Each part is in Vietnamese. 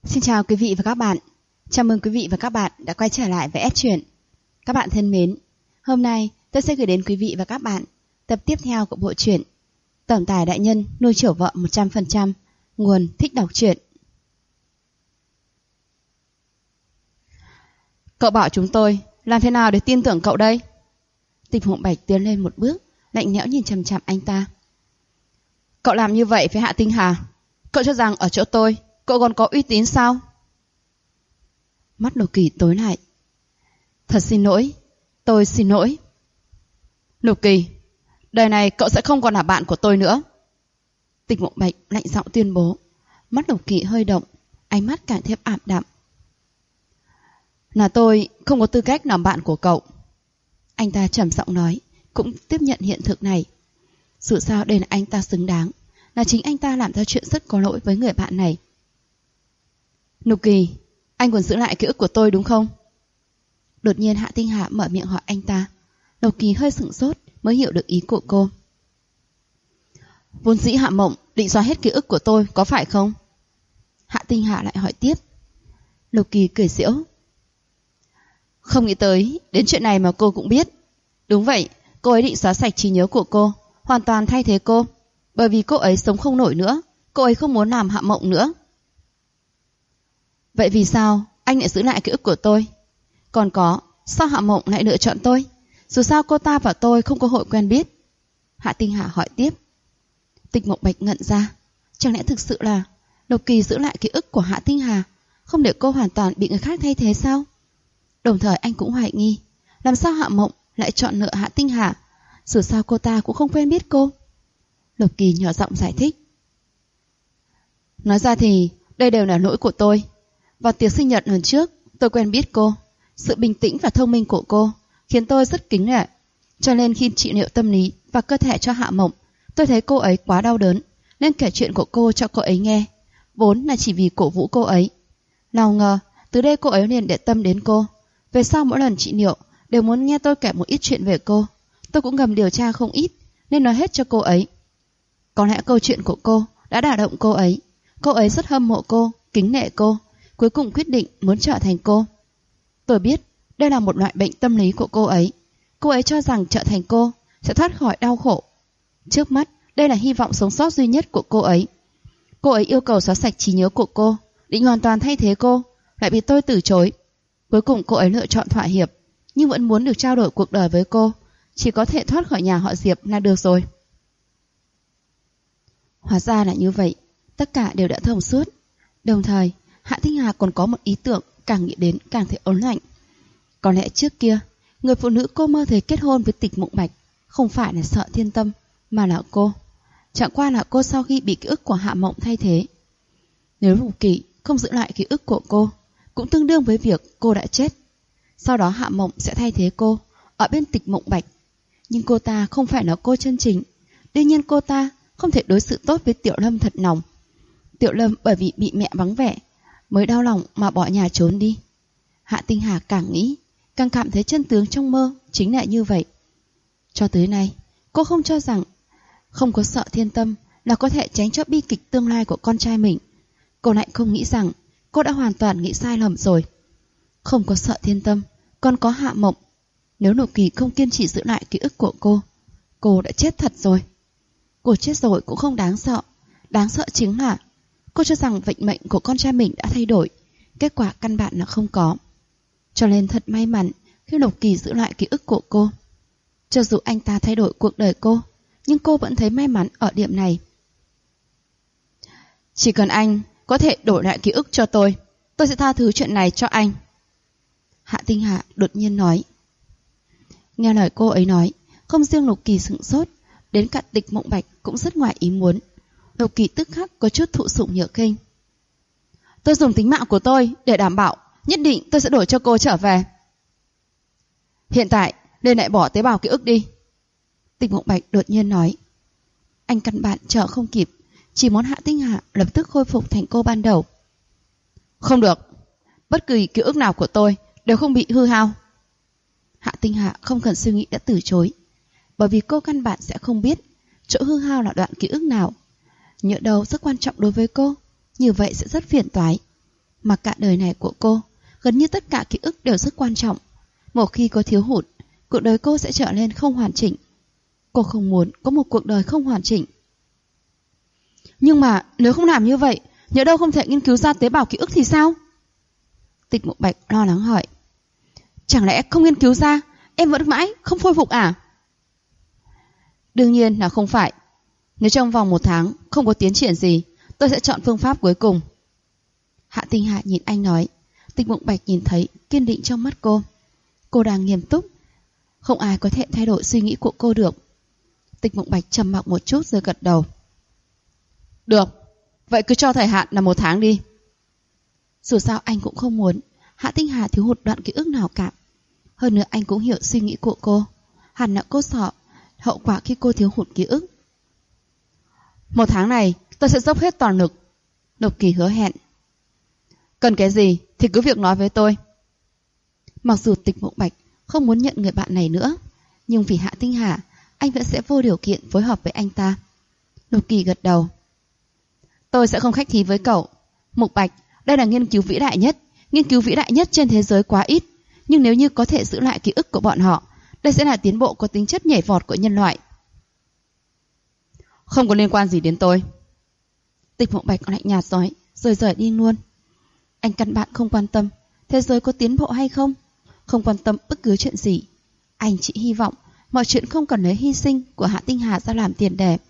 Xin chào quý vị và các bạn. Chào mừng quý vị và các bạn đã quay trở lại với S Truyện. Các bạn thân mến, hôm nay tôi sẽ gửi đến quý vị và các bạn tập tiếp theo của bộ truyện Tổng tài đại nhân nuôi chiều vợ 100%, nguồn Thích Đọc Truyện. Cậu bảo chúng tôi làm thế nào để tin tưởng cậu đây? Tịch Mộng Bạch tiến lên một bước, lạnh lẽo nhìn chằm chằm anh ta. Cậu làm như vậy với Hạ Tinh Hà, cậu cho rằng ở chỗ tôi cậu còn có uy tín sao? Mắt Lục Kỳ tối lại. Thật xin lỗi, tôi xin lỗi. Lục Kỳ, đời này cậu sẽ không còn là bạn của tôi nữa. Tịch Mộng Bạch lạnh giọng tuyên bố. Mắt Lục Kỳ hơi động, ánh mắt càng thêm ảm đạm. Là tôi không có tư cách làm bạn của cậu. Anh ta trầm giọng nói, cũng tiếp nhận hiện thực này. Dù sao đây là anh ta xứng đáng, là chính anh ta làm ra chuyện rất có lỗi với người bạn này. Lục Kỳ, anh còn giữ lại ký ức của tôi đúng không? Đột nhiên Hạ Tinh Hà mở miệng hỏi anh ta. Lục Kỳ hơi sửng sốt mới hiểu được ý của cô. Vốn dĩ Hạ Mộng định xóa hết ký ức của tôi, có phải không? Hạ Tinh Hà lại hỏi tiếp. Lục Kỳ cười giễu. Không nghĩ tới đến chuyện này mà cô cũng biết. Đúng vậy, cô ấy định xóa sạch trí nhớ của cô, hoàn toàn thay thế cô. Bởi vì cô ấy sống không nổi nữa, cô ấy không muốn làm Hạ Mộng nữa. Vậy vì sao anh lại giữ lại ký ức của tôi? Còn có, sao Hạ Mộng lại lựa chọn tôi? Dù sao cô ta và tôi không có hội quen biết. Hạ Tinh Hà hỏi tiếp. Tịch Mộng Bạch ngẩn ra. Chẳng lẽ thực sự là Lục Kỳ giữ lại ký ức của Hạ Tinh Hà, không để cô hoàn toàn bị người khác thay thế sao? Đồng thời anh cũng hoài nghi, làm sao Hạ Mộng lại chọn lựa Hạ Tinh Hà, dù sao cô ta cũng không quen biết cô. Lục Kỳ nhỏ giọng giải thích. Nói ra thì đây đều là lỗi của tôi. Vào tiệc sinh nhật lần trước, tôi quen biết cô. Sự bình tĩnh và thông minh của cô khiến tôi rất kính nể. Cho nên khi trị liệu tâm lý và cơ thể cho Hạ Mộng, tôi thấy cô ấy quá đau đớn, nên kể chuyện của cô cho cô ấy nghe, vốn là chỉ vì cổ vũ cô ấy. Nào ngờ, từ đây cô ấy liền để tâm đến cô. Về sau mỗi lần trị liệu đều muốn nghe tôi kể một ít chuyện về cô. Tôi cũng ngầm điều tra không ít, nên nói hết cho cô ấy. Có lẽ câu chuyện của cô đã đả động cô ấy. Cô ấy rất hâm mộ cô, kính nể cô, cuối cùng quyết định muốn trở thành cô. Tôi biết đây là một loại bệnh tâm lý của cô ấy. Cô ấy cho rằng trở thành cô sẽ thoát khỏi đau khổ. Trước mắt, đây là hy vọng sống sót duy nhất của cô ấy. Cô ấy yêu cầu xóa sạch trí nhớ của cô, định hoàn toàn thay thế cô, lại bị tôi từ chối. Cuối cùng cô ấy lựa chọn thỏa hiệp, nhưng vẫn muốn được trao đổi cuộc đời với cô. Chỉ có thể thoát khỏi nhà họ Diệp là được rồi. Hóa ra là như vậy, tất cả đều đã thông suốt. Đồng thời, Hạ Tinh Hà còn có một ý tưởng, càng nghĩ đến càng thấy ớn lạnh. Có lẽ trước kia, người phụ nữ cô mơ thấy kết hôn với Tịch Mộng Bạch không phải là Sợ Thiên Tâm, mà là cô. Chẳng qua là cô sau khi bị ký ức của Hạ Mộng thay thế. Nếu Lục Kỳ không giữ lại ký ức của cô, cũng tương đương với việc cô đã chết. Sau đó Hạ Mộng sẽ thay thế cô ở bên Tịch Mộng Bạch. Nhưng cô ta không phải là cô chân chính. Đương nhiên cô ta không thể đối xử tốt với Tiểu Lâm thật lòng. Tiểu Lâm bởi vì bị mẹ vắng vẻ mới đau lòng mà bỏ nhà trốn đi. Hạ Tinh Hà càng nghĩ càng cảm thấy chân tướng trong mơ chính là như vậy. Cho tới nay, cô không cho rằng không có Sợ Thiên Tâm là có thể tránh cho bi kịch tương lai của con trai mình. Cô lại không nghĩ rằng cô đã hoàn toàn nghĩ sai lầm rồi. Không có Sợ Thiên Tâm, còn có Hạ Mộng. Nếu Lục Kỳ không kiên trì giữ lại ký ức của cô đã chết thật rồi. Cô chết rồi cũng không đáng sợ. Đáng sợ chính là cô cho rằng vận mệnh của con trai mình đã thay đổi. Kết quả căn bản là không có. Cho nên thật may mắn khi Lục Kỳ giữ lại ký ức của cô. Cho dù anh ta thay đổi cuộc đời cô, nhưng cô vẫn thấy may mắn ở điểm này. Chỉ cần anh có thể đổi lại ký ức cho tôi sẽ tha thứ chuyện này cho anh. Hạ Tinh Hà đột nhiên nói. Nghe lời cô ấy nói, không riêng Lục Kỳ sửng sốt, đến cả Tịch Mộng Bạch cũng rất ngoài ý muốn. Lục Kỳ tức khắc có chút thụ sủng nhược khinh. Tôi dùng tính mạng của tôi để đảm bảo nhất định tôi sẽ đổi cho cô trở về. Hiện tại nên lại bỏ tế bào ký ức đi. Tịch Mộng Bạch đột nhiên nói. Anh căn bản chờ không kịp, chỉ muốn Hạ Tinh Hà lập tức khôi phục thành cô ban đầu. Không được, bất kỳ ký ức nào của tôi đều không bị hư hao. Hạ Tinh Hà không cần suy nghĩ đã từ chối, bởi vì cô căn bản sẽ không biết chỗ hư hao là đoạn ký ức nào. Nhỡ đâu rất quan trọng đối với cô, như vậy sẽ rất phiền toái. Mà cả đời này của cô, gần như tất cả ký ức đều rất quan trọng. Một khi có thiếu hụt, cuộc đời cô sẽ trở nên không hoàn chỉnh. Cô không muốn có một cuộc đời không hoàn chỉnh. Nhưng mà nếu không làm như vậy, nhỡ đâu không thể nghiên cứu ra tế bào ký ức thì sao? Tịch Mộng Bạch lo lắng hỏi. Chẳng lẽ không nghiên cứu ra, em vẫn mãi không khôi phục à? Đương nhiên là không phải. Nếu trong vòng 1 tháng không có tiến triển gì, tôi sẽ chọn phương pháp cuối cùng. Hạ Tinh Hà nhìn anh nói. Tịch Mộng Bạch nhìn thấy kiên định trong mắt cô. Cô đang nghiêm túc. Không ai có thể thay đổi suy nghĩ của cô được. Tịch Mộng Bạch trầm mặc một chút rồi gật đầu. Được, vậy cứ cho thời hạn là 1 tháng đi. Dù sao anh cũng không muốn Hạ Tinh Hà thiếu hụt đoạn ký ức nào cả. Hơn nữa anh cũng hiểu suy nghĩ của cô. Hẳn là cô sợ hậu quả khi cô thiếu hụt ký ức. 1 tháng này tôi sẽ dốc hết toàn lực. Lục Kỳ hứa hẹn. Cần cái gì thì cứ việc nói với tôi. Mặc dù Tịch Mộng Bạch không muốn nhận người bạn này nữa, nhưng vì Hạ Tinh Hà, anh vẫn sẽ vô điều kiện phối hợp với anh ta. Lục Kỳ gật đầu. Tôi sẽ không khách khí với cậu. Mục Bạch, đây là nghiên cứu vĩ đại nhất. Nghiên cứu vĩ đại nhất trên thế giới quá ít. Nhưng nếu như có thể giữ lại ký ức của bọn họ, đây sẽ là tiến bộ có tính chất nhảy vọt của nhân loại. Không có liên quan gì đến tôi. Tịch Mộng Bạch lạnh nhạt nói, rồi rời đi luôn. Anh căn bản không quan tâm thế giới có tiến bộ hay không, không quan tâm bất cứ chuyện gì. Anh chỉ hy vọng mọi chuyện không cần lấy hy sinh của Hạ Tinh Hà ra làm tiền đề.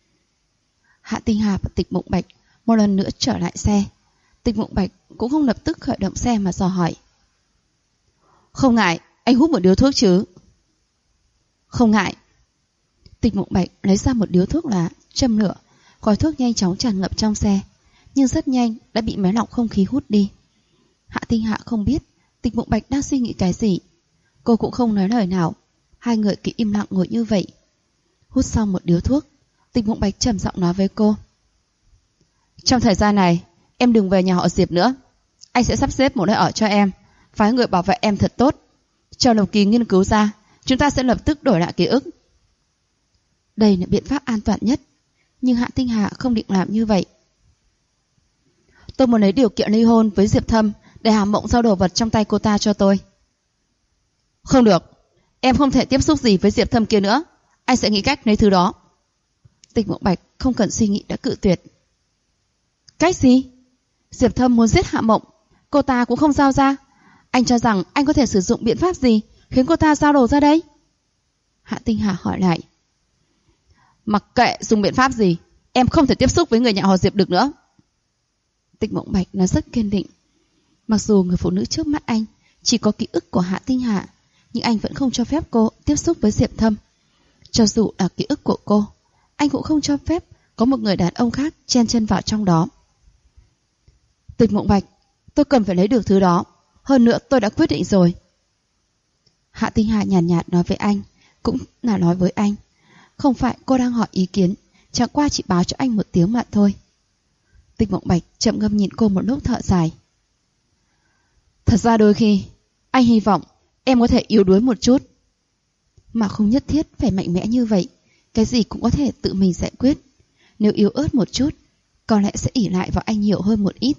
Hạ Tinh Hà và Tịch Mộng Bạch một lần nữa trở lại xe. Tịch Mộng Bạch cũng không lập tức khởi động xe mà dò hỏi. Không ngại, anh hút một điếu thuốc chứ? Không ngại. Tịch Mộng Bạch lấy ra một điếu thuốc lá, châm lửa. Khói thuốc nhanh chóng tràn ngập trong xe, nhưng rất nhanh đã bị máy lọc không khí hút đi. Hạ Tinh Hạ không biết Tịch Mộng Bạch đang suy nghĩ cái gì. Cô cũng không nói lời nào. Hai người cứ im lặng ngồi như vậy. Hút xong một điếu thuốc, Tịch Mộng Bạch trầm giọng nói với cô. Trong thời gian này, em đừng về nhà họ Diệp nữa. Anh sẽ sắp xếp một nơi ở cho em, phái người bảo vệ em thật tốt. Cho Lục Kỳ nghiên cứu ra, chúng ta sẽ lập tức đổi lại ký ức. Đây là biện pháp an toàn nhất, nhưng Hạ Tinh Hà không định làm như vậy. Tôi muốn lấy điều kiện ly hôn với Diệp Thâm để Hà Mộng giao đồ vật trong tay cô ta cho tôi. Không được, em không thể tiếp xúc gì với Diệp Thâm kia nữa. Anh sẽ nghĩ cách lấy thứ đó. Tịch Mộng Bạch không cần suy nghĩ đã cự tuyệt. Cách gì? Diệp Thâm muốn giết Hạ Mộng, cô ta cũng không giao ra. Anh cho rằng anh có thể sử dụng biện pháp gì khiến cô ta giao đồ ra đây? Hạ Tinh Hà hỏi lại. Mặc kệ dùng biện pháp gì, em không thể tiếp xúc với người nhà họ Diệp được nữa. Tịch Mộng Bạch nói rất kiên định. Mặc dù người phụ nữ trước mắt anh chỉ có ký ức của Hạ Tinh Hà, nhưng anh vẫn không cho phép cô tiếp xúc với Diệp Thâm. Cho dù là ký ức của cô, anh cũng không cho phép có một người đàn ông khác chen chân vào trong đó. Tịch Mộng Bạch, tôi cần phải lấy được thứ đó. Hơn nữa tôi đã quyết định rồi. Hạ Tinh Hà nhàn nhạt nói với anh, cũng là nói với anh. Không phải cô đang hỏi ý kiến, chẳng qua chỉ báo cho anh một tiếng mà thôi. Tịch Mộng Bạch chậm ngâm nhìn cô một lúc thở dài. Thật ra đôi khi anh hy vọng em có thể yếu đuối một chút, mà không nhất thiết phải mạnh mẽ như vậy. Cái gì cũng có thể tự mình giải quyết. Nếu yếu ớt một chút, có lẽ sẽ ỷ lại vào anh nhiều hơn một ít.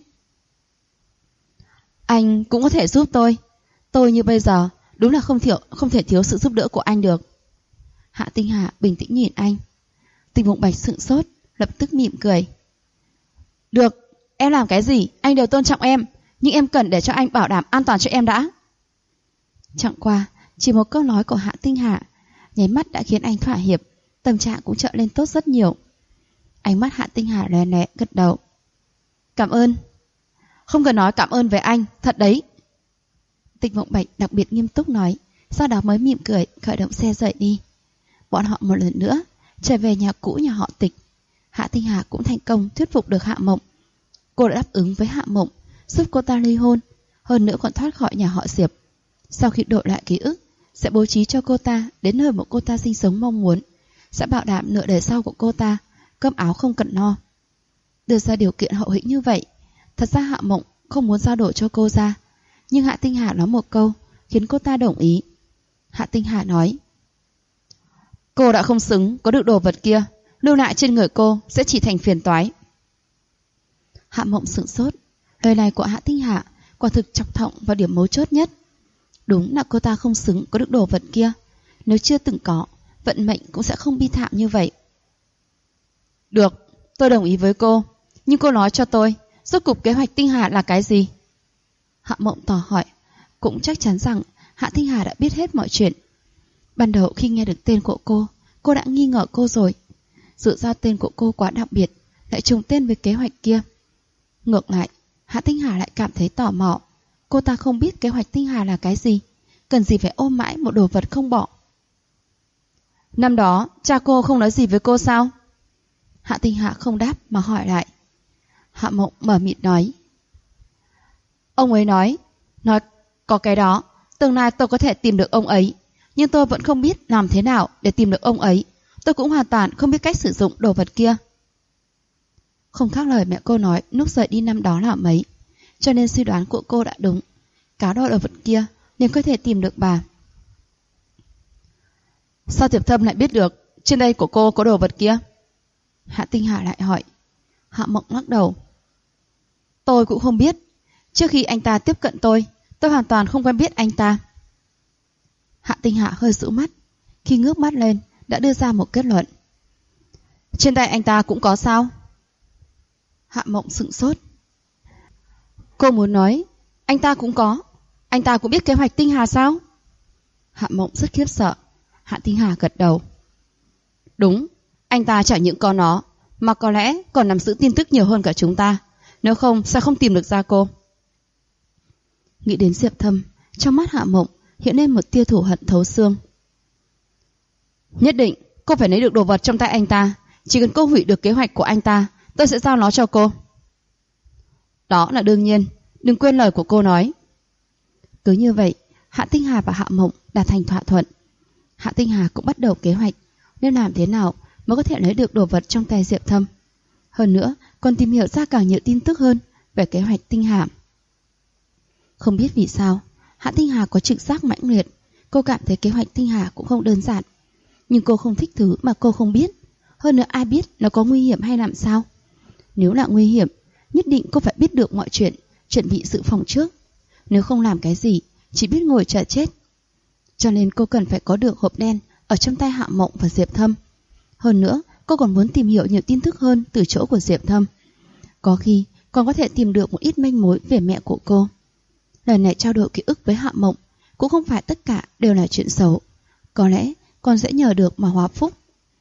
Anh cũng có thể giúp tôi. Tôi như bây giờ đúng là không thể thiếu sự giúp đỡ của anh được. Hạ Tinh Hà bình tĩnh nhìn anh. Tịch Mộng Bạch sững sốt, lập tức mỉm cười. Được, em làm cái gì anh đều tôn trọng em, nhưng em cần để cho anh bảo đảm an toàn cho em đã. Chẳng qua chỉ một câu nói của Hạ Tinh Hà nháy mắt đã khiến anh thỏa hiệp, tâm trạng cũng trở lên tốt rất nhiều. Ánh mắt Hạ Tinh Hà lóe lóe gật đầu. Cảm ơn. Không cần nói cảm ơn với anh, thật đấy. Tịch Mộng Bạch đặc biệt nghiêm túc nói, sau đó mới mỉm cười khởi động xe rời đi. Bọn họ một lần nữa trở về nhà cũ nhà họ Tịch. Hạ Tinh Hà cũng thành công thuyết phục được Hạ Mộng. Cô đã đáp ứng với Hạ Mộng, giúp cô ta ly hôn, hơn nữa còn thoát khỏi nhà họ Diệp. Sau khi đổi lại ký ức, sẽ bố trí cho cô ta đến nơi mà cô ta sinh sống mong muốn, sẽ bảo đảm nửa đời sau của cô ta cơm áo không cần no. Đưa ra điều kiện hậu hĩnh như vậy, thật ra Hạ Mộng không muốn giao đổi cho cô ra, nhưng Hạ Tinh Hà nói một câu khiến cô ta đồng ý. Hạ Tinh Hà nói, cô đã không xứng có được đồ vật kia, lưu lại trên người cô sẽ chỉ thành phiền toái. Hạ Mộng sửng sốt, Lời này của Hạ Tinh Hà quả thực chọc thọng vào điểm mấu chốt nhất. Đúng là cô ta không xứng có được đồ vật kia. Nếu chưa từng có, vận mệnh cũng sẽ không bi thảm như vậy. Được, tôi đồng ý với cô. Nhưng cô nói cho tôi, rốt cục kế hoạch Tinh Hà là cái gì? Hạ Mộng tò hỏi. Cũng chắc chắn rằng Hạ Tinh Hà đã biết hết mọi chuyện. Ban đầu khi nghe được tên của cô đã nghi ngờ cô rồi. Dù sao tên của cô quá đặc biệt, lại trùng tên với kế hoạch kia. Ngược lại, Hạ Tinh Hà lại cảm thấy tò mò. Cô ta không biết kế hoạch Tinh Hà là cái gì, cần gì phải ôm mãi một đồ vật không bỏ. Năm đó, cha cô không nói gì với cô sao? Hạ Tinh Hà không đáp mà hỏi lại. Hạ Mộng mở mịt nói. Ông ấy nói có cái đó, tương lai tôi có thể tìm được ông ấy. Nhưng tôi vẫn không biết làm thế nào để tìm được ông ấy. Tôi cũng hoàn toàn không biết cách sử dụng đồ vật kia. Không khác lời mẹ cô nói lúc rời đi năm đó là mấy. Cho nên suy đoán của cô đã đúng. Cá đồ vật kia nên có thể tìm được bà. Sao Diệp Thâm lại biết được trên đây của cô có đồ vật kia? Hạ Tinh Hà lại hỏi. Hạ Mộng lắc đầu. Tôi cũng không biết. Trước khi anh ta tiếp cận tôi hoàn toàn không quen biết anh ta. Hạ Tinh Hà hơi rũ mắt. Khi ngước mắt lên đã đưa ra một kết luận. Trên tay anh ta cũng có sao? Hạ Mộng sững sốt. Cô muốn nói anh ta cũng có. Anh ta cũng biết kế hoạch Tinh Hà sao? Hạ Mộng rất khiếp sợ. Hạ Tinh Hà gật đầu. Đúng, anh ta chẳng những có nó, mà có lẽ còn nắm giữ tin tức nhiều hơn cả chúng ta. Nếu không, sao không tìm được ra cô? Nghĩ đến Diệp Thâm, trong mắt Hạ Mộng hiện lên một tia thù hận thấu xương. Nhất định, cô phải lấy được đồ vật trong tay anh ta. Chỉ cần cô hủy được kế hoạch của anh ta, tôi sẽ giao nó cho cô. Đó là đương nhiên, đừng quên lời của cô nói. Cứ như vậy, Hạ Tinh Hà và Hạ Mộng đạt thành thỏa thuận. Hạ Tinh Hà cũng bắt đầu kế hoạch nên làm thế nào mới có thể lấy được đồ vật trong tay Diệp Thâm. Hơn nữa, còn tìm hiểu ra càng nhiều tin tức hơn về kế hoạch Tinh Hà. Không biết vì sao, Hạ Tinh Hà có trực giác mãnh liệt. Cô cảm thấy kế hoạch Tinh Hà cũng không đơn giản. Nhưng cô không thích thứ mà cô không biết. Hơn nữa ai biết nó có nguy hiểm hay làm sao? Nếu là nguy hiểm, nhất định cô phải biết được mọi chuyện, chuẩn bị dự phòng trước. Nếu không làm cái gì, chỉ biết ngồi chờ chết. Cho nên cô cần phải có được hộp đen ở trong tay Hạ Mộng và Diệp Thâm. Hơn nữa, cô còn muốn tìm hiểu nhiều tin tức hơn từ chỗ của Diệp Thâm. Có khi còn có thể tìm được một ít manh mối về mẹ của cô. Lần này trao đổi ký ức với Hạ Mộng cũng không phải tất cả đều là chuyện xấu. Có lẽ còn sẽ nhờ được mà hóa phúc.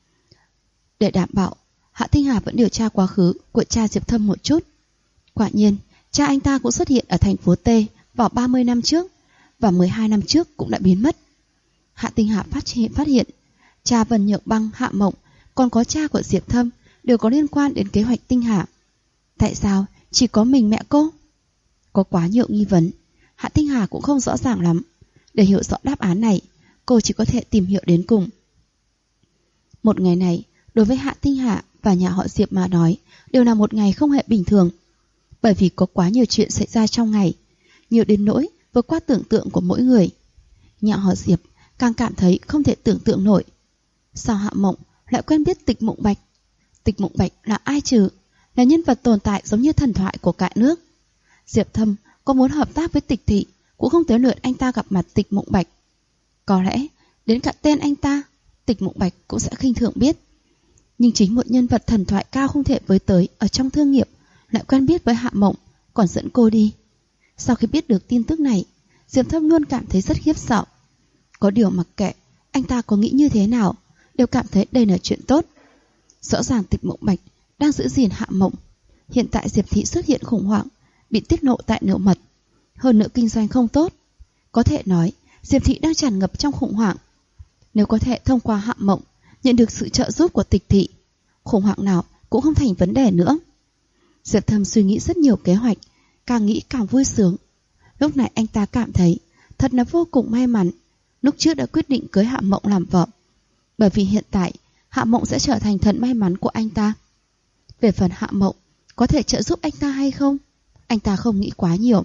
Để đảm bảo, Hạ Tinh Hà vẫn điều tra quá khứ của cha Diệp Thâm một chút. Quả nhiên, cha anh ta cũng xuất hiện ở thành phố T vào 30 năm trước và 12 năm trước cũng đã biến mất. Hạ Tinh Hà phát hiện cha Vân Nhược Băng, Hạ Mộng còn có cha của Diệp Thâm đều có liên quan đến kế hoạch Tinh Hà. Tại sao chỉ có mình mẹ cô? Có quá nhiều nghi vấn, Hạ Tinh Hà cũng không rõ ràng lắm. Để hiểu rõ đáp án này, cô chỉ có thể tìm hiểu đến cùng. Một ngày này, đối với Hạ Tinh Hà và nhà họ Diệp mà nói, đều là một ngày không hề bình thường. Bởi vì có quá nhiều chuyện xảy ra trong ngày, nhiều đến nỗi vượt qua tưởng tượng của mỗi người. Nhà họ Diệp càng cảm thấy không thể tưởng tượng nổi. Sao Hạ Mộng lại quen biết Tịch Mộng Bạch? Tịch Mộng Bạch là ai chứ? Là nhân vật tồn tại giống như thần thoại của cả nước. Diệp Thâm có muốn hợp tác với Tịch Thị cũng không tới lượt anh ta gặp mặt Tịch Mộng Bạch. Có lẽ đến cả tên anh ta, Tịch Mộng Bạch cũng sẽ khinh thường biết. Nhưng chính một nhân vật thần thoại cao không thể với tới ở trong thương nghiệp lại quen biết với Hạ Mộng, còn dẫn cô đi. Sau khi biết được tin tức này, Diệp Thâm luôn cảm thấy rất khiếp sợ. Có điều mặc kệ anh ta có nghĩ như thế nào, đều cảm thấy đây là chuyện tốt. Rõ ràng Tịch Mộng Bạch đang giữ gìn Hạ Mộng. Hiện tại Diệp Thị xuất hiện khủng hoảng, bị tiết lộ tại Nợ Mật. Hơn nữa kinh doanh không tốt. Có thể nói Diệp Thị đang tràn ngập trong khủng hoảng. Nếu có thể thông qua Hạ Mộng nhận được sự trợ giúp của Tịch Thị, khủng hoảng nào cũng không thành vấn đề nữa. Diệp Thâm suy nghĩ rất nhiều kế hoạch, càng nghĩ càng vui sướng. Lúc này anh ta cảm thấy thật là vô cùng may mắn lúc trước đã quyết định cưới Hạ Mộng làm vợ. Bởi vì hiện tại Hạ Mộng sẽ trở thành thần may mắn của anh ta. Về phần Hạ Mộng có thể trợ giúp anh ta hay không, anh ta không nghĩ quá nhiều.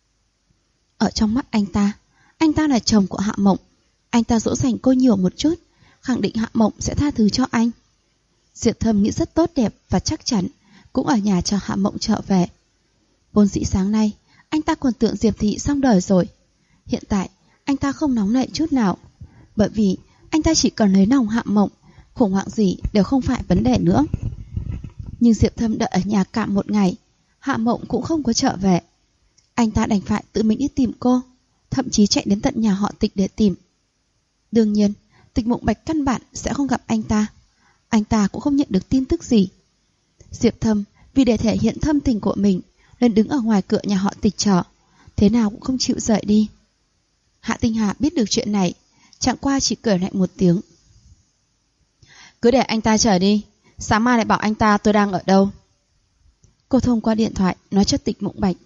Ở trong mắt anh ta là chồng của Hạ Mộng. Anh ta dỗ dành cô nhiều một chút, khẳng định Hạ Mộng sẽ tha thứ cho anh. Diệp Thâm nghĩ rất tốt đẹp và chắc chắn cũng ở nhà chờ Hạ Mộng trở về. Vốn dĩ sáng nay anh ta còn tưởng Diệp Thị xong đời rồi. Hiện tại anh ta không nóng nảy chút nào, bởi vì anh ta chỉ cần lấy lòng Hạ Mộng, khủng hoảng gì đều không phải vấn đề nữa. Nhưng Diệp Thâm đợi ở nhà cả một ngày, Hạ Mộng cũng không có trở về. Anh ta đành phải tự mình đi tìm cô, thậm chí chạy đến tận nhà họ Tịch để tìm. Đương nhiên, Tịch Mộng Bạch căn bản sẽ không gặp anh ta cũng không nhận được tin tức gì. Diệp Thâm vì để thể hiện thâm tình của mình nên đứng ở ngoài cửa nhà họ Tịch chờ, thế nào cũng không chịu rời đi. Hạ Tinh Hà biết được chuyện này, chẳng qua chỉ cười lạnh một tiếng. Cứ để anh ta chờ đi, sáng mai lại bảo anh ta tôi đang ở đâu. Cô thông qua điện thoại nói cho Tịch Mộng Bạch.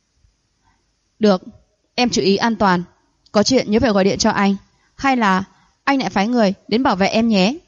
Được, em chú ý an toàn, có chuyện nhớ phải gọi điện cho anh, hay là anh lại phái người đến bảo vệ em nhé.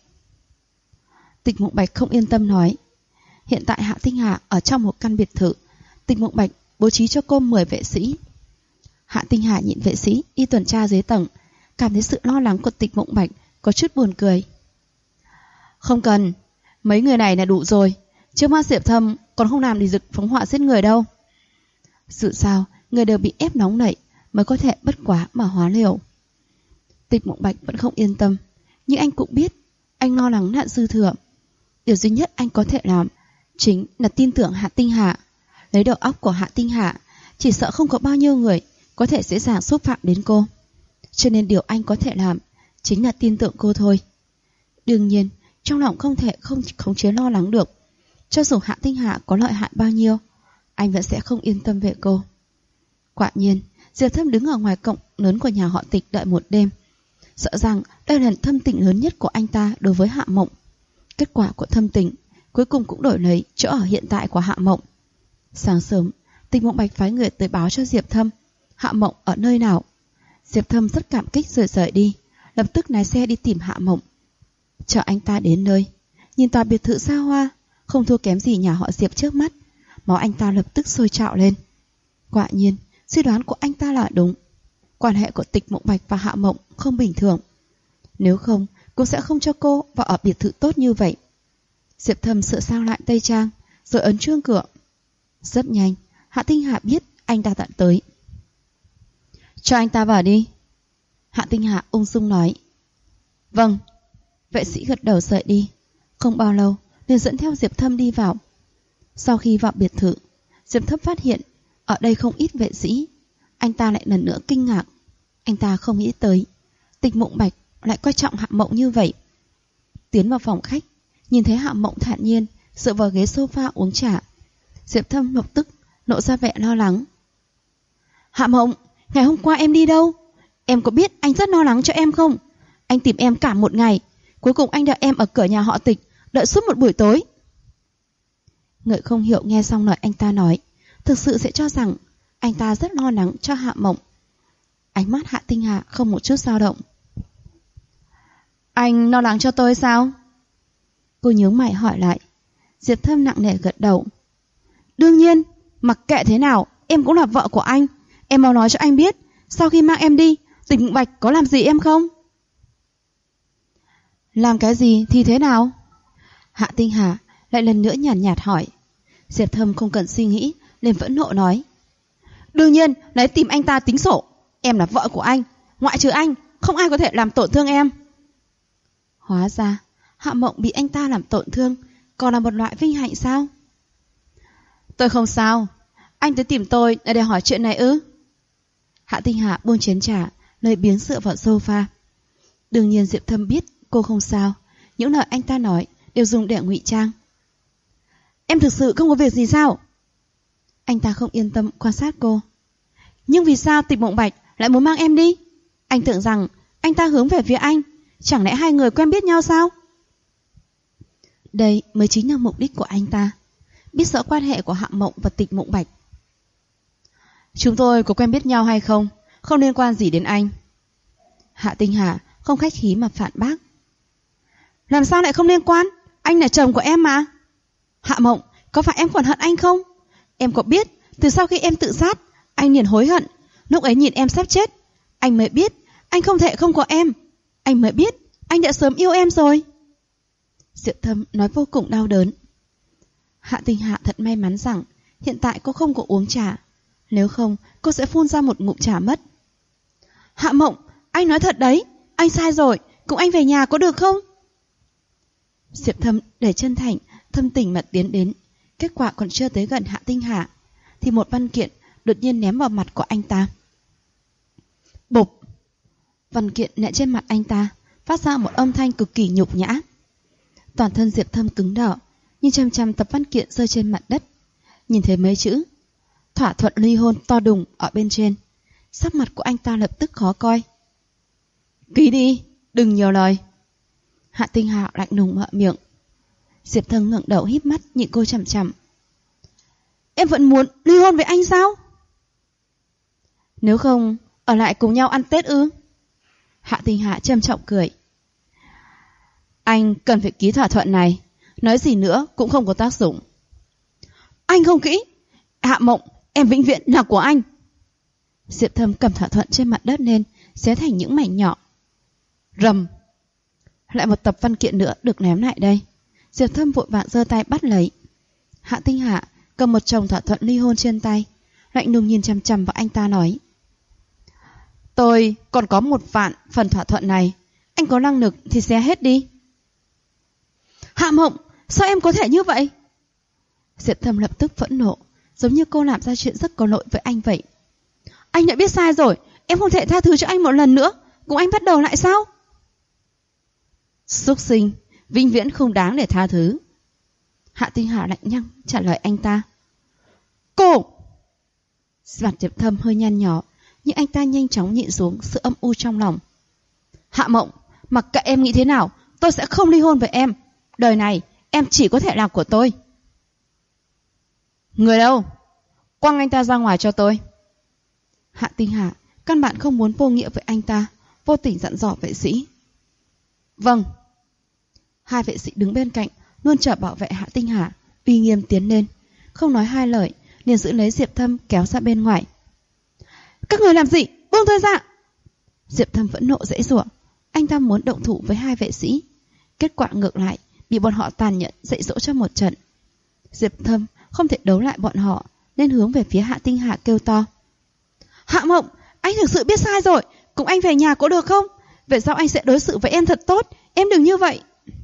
Tịch Mộng Bạch không yên tâm nói. Hiện tại Hạ Tinh Hà ở trong một căn biệt thự, Tịch Mộng Bạch bố trí cho cô 10 vệ sĩ. Hạ Tinh Hà nhìn vệ sĩ đi tuần tra dưới tầng, cảm thấy sự lo lắng của Tịch Mộng Bạch có chút buồn cười. Không cần, mấy người này là đủ rồi, trước mắt Diệp Thâm còn không làm gì giật phóng hỏa giết người đâu. Dù sao, người đều bị ép nóng nảy mới có thể bất quá mà hóa liều. Tịch Mộng Bạch vẫn không yên tâm, nhưng anh cũng biết anh lo lắng nạn dư thừa. Điều duy nhất anh có thể làm chính là tin tưởng Hạ Tinh Hà. Lấy đầu óc của Hạ Tinh Hà, chỉ sợ không có bao nhiêu người có thể dễ dàng xúc phạm đến cô. Cho nên điều anh có thể làm chính là tin tưởng cô thôi. Đương nhiên, trong lòng không thể không khống chế lo lắng được. Cho dù Hạ Tinh Hà có lợi hại bao nhiêu, anh vẫn sẽ không yên tâm về cô. Quả nhiên, Diệp Thâm đứng ở ngoài cổng lớn của nhà họ Tịch đợi một đêm. Sợ rằng đây là thâm tình lớn nhất của anh ta đối với Hạ Mộng. Kết quả của thâm tình cuối cùng cũng đổi lấy chỗ ở hiện tại của Hạ Mộng. Sáng sớm, Tịch Mộng Bạch phái người tới báo cho Diệp Thâm Hạ Mộng ở nơi nào. Diệp Thâm rất cảm kích rồi rời đi, lập tức lái xe đi tìm Hạ Mộng. Chờ anh ta đến nơi, nhìn tòa biệt thự xa hoa, không thua kém gì nhà họ Diệp trước mắt, máu anh ta lập tức sôi trào lên. Quả nhiên, suy đoán của anh ta là đúng. Quan hệ của Tịch Mộng Bạch và Hạ Mộng không bình thường. Nếu không, cô sẽ không cho cô vào ở biệt thự tốt như vậy. Diệp Thâm sửa sang lại tây trang, rồi ấn chuông cửa. Rất nhanh, Hạ Tinh Hà biết anh ta tận tới. Cho anh ta vào đi. Hạ Tinh Hà ung dung nói. Vâng. Vệ sĩ gật đầu rời đi. Không bao lâu, liền dẫn theo Diệp Thâm đi vào. Sau khi vào biệt thự, Diệp Thâm phát hiện ở đây không ít vệ sĩ. Anh ta lại lần nữa kinh ngạc. Anh ta không nghĩ tới Tịch Mộng Bạch lại coi trọng Hạ Mộng như vậy. Tiến vào phòng khách, nhìn thấy Hạ Mộng thản nhiên dựa vào ghế sofa uống trà. Diệp Thâm lập tức lộ ra vẻ lo lắng. Hạ Mộng, ngày hôm qua em đi đâu? Em có biết anh rất lo lắng cho em không? Anh tìm em cả một ngày, cuối cùng anh đợi em ở cửa nhà họ Tịch, đợi suốt một buổi tối. Người không hiểu nghe xong lời anh ta nói, thực sự sẽ cho rằng anh ta rất lo lắng cho Hạ Mộng. Ánh mắt Hạ Tinh Hà không một chút dao động. Anh lo lắng cho tôi sao? Cô nhướng mày hỏi lại. Diệp Thâm nặng nề gật đầu. Đương nhiên, mặc kệ thế nào, em cũng là vợ của anh. Em mau nói cho anh biết, sau khi mang em đi, Tịch Mộng Bạch có làm gì em không? Làm cái gì thì thế nào? Hạ Tinh Hà lại lần nữa nhàn nhạt hỏi. Diệp Thâm không cần suy nghĩ, liền phẫn nộ nói. Đương nhiên, lấy tìm anh ta tính sổ. Em là vợ của anh, ngoại trừ anh, không ai có thể làm tổn thương em. Hóa ra, Hạ Mộng bị anh ta làm tổn thương còn là một loại vinh hạnh sao? Tôi không sao. Anh tới tìm tôi để hỏi chuyện này ư? Hạ Tinh Hà buông chén trà, lười biếng dựa vào sofa. Đương nhiên Diệp Thâm biết cô không sao. Những lời anh ta nói đều dùng để ngụy trang. Em thực sự không có việc gì sao? Anh ta không yên tâm quan sát cô. Nhưng vì sao Tịch Mộng Bạch lại muốn mang em đi? Anh tưởng rằng anh ta hướng về phía anh. Chẳng lẽ hai người quen biết nhau sao? Đây mới chính là mục đích của anh ta. Biết rõ quan hệ của Hạ Mộng và Tịch Mộng Bạch. Chúng tôi có quen biết nhau hay không, không liên quan gì đến anh. Hạ Tinh Hà không khách khí mà phản bác. Làm sao lại không liên quan? Anh là chồng của em mà. Hạ Mộng, có phải em còn hận anh không? Em có biết từ sau khi em tự sát, anh liền hối hận. Lúc ấy nhìn em sắp chết, anh mới biết anh không thể không có em. Anh mới biết anh đã sớm yêu em rồi. Diệp Thâm nói vô cùng đau đớn. Hạ Tinh Hạ thật may mắn rằng hiện tại cô không có uống trà. Nếu không, cô sẽ phun ra một ngụm trà mất. Hạ Mộng, anh nói thật đấy, anh sai rồi, cùng anh về nhà có được không? Diệp Thâm để chân thành, thâm tình mà tiến đến. Kết quả còn chưa tới gần Hạ Tinh Hà, thì một văn kiện đột nhiên ném vào mặt của anh ta. Bụp! Văn kiện nện trên mặt anh ta, phát ra một âm thanh cực kỳ nhục nhã. Toàn thân Diệp Thâm cứng đờ, nhìn chăm chăm tập văn kiện rơi trên mặt đất. Nhìn thấy mấy chữ thỏa thuận ly hôn to đùng ở bên trên, sắc mặt của anh ta lập tức khó coi. Ký đi, đừng nhiều lời. Hạ Tinh Hà lạnh lùng mở miệng. Diệp Thâm ngẩng đầu híp mắt nhìn cô chằm chằm. Em vẫn muốn ly hôn với anh sao? Nếu không, ở lại cùng nhau ăn Tết ư? Hạ Tinh Hà trầm trọng cười. Anh cần phải ký thỏa thuận này, nói gì nữa cũng không có tác dụng. Anh không kỹ. Hạ Mộng, em vĩnh viễn là của anh. Diệp Thâm cầm thỏa thuận trên mặt đất lên, xé thành những mảnh nhỏ. Rầm! Lại một tập văn kiện nữa được ném lại đây. Diệp Thâm vội vàng giơ tay bắt lấy. Hạ Tinh Hà cầm một chồng thỏa thuận ly hôn trên tay, lạnh lùng nhìn chằm chằm vào anh ta nói. Tôi còn có 1 vạn phần thỏa thuận này, anh có năng lực thì xé hết đi. Hạ Mộng, sao em có thể như vậy? Diệp Thâm lập tức phẫn nộ, giống như cô làm ra chuyện rất có lỗi với anh vậy. Anh đã biết sai rồi, em không thể tha thứ cho anh một lần nữa, cùng anh bắt đầu lại sao? Súc sinh, vĩnh viễn không đáng để tha thứ. Hạ Tinh Hà lạnh nhăng trả lời anh ta. Cô! Mặt Diệp Thâm hơi nhăn nhó, nhưng anh ta nhanh chóng nhịn xuống sự âm u trong lòng. Hạ Mộng, mặc kệ em nghĩ thế nào, tôi sẽ không ly hôn với em. Đời này, em chỉ có thể là của tôi. Người đâu? Quăng anh ta ra ngoài cho tôi. Hạ Tinh Hà căn bản không muốn vô nghĩa với anh ta, vô tình dặn dò vệ sĩ. Vâng. 2 vệ sĩ đứng bên cạnh, luôn chờ bảo vệ Hạ Tinh Hà, uy nghiêm tiến lên, không nói 2 lời, liền giữ lấy Diệp Thâm kéo ra bên ngoài. Các người làm gì? Buông tôi ra! Diệp Thâm vẫn nộ giãy giụa, anh ta muốn động thủ với 2 vệ sĩ, kết quả ngược lại bị bọn họ tàn nhẫn dạy dỗ cho một trận. Diệp Thâm không thể đấu lại bọn họ, nên hướng về phía Hạ Tinh Hà kêu to. Hạ Mộng, anh thực sự biết sai rồi, cùng anh về nhà có được không? Về sau anh sẽ đối xử với em thật tốt, em đừng như vậy.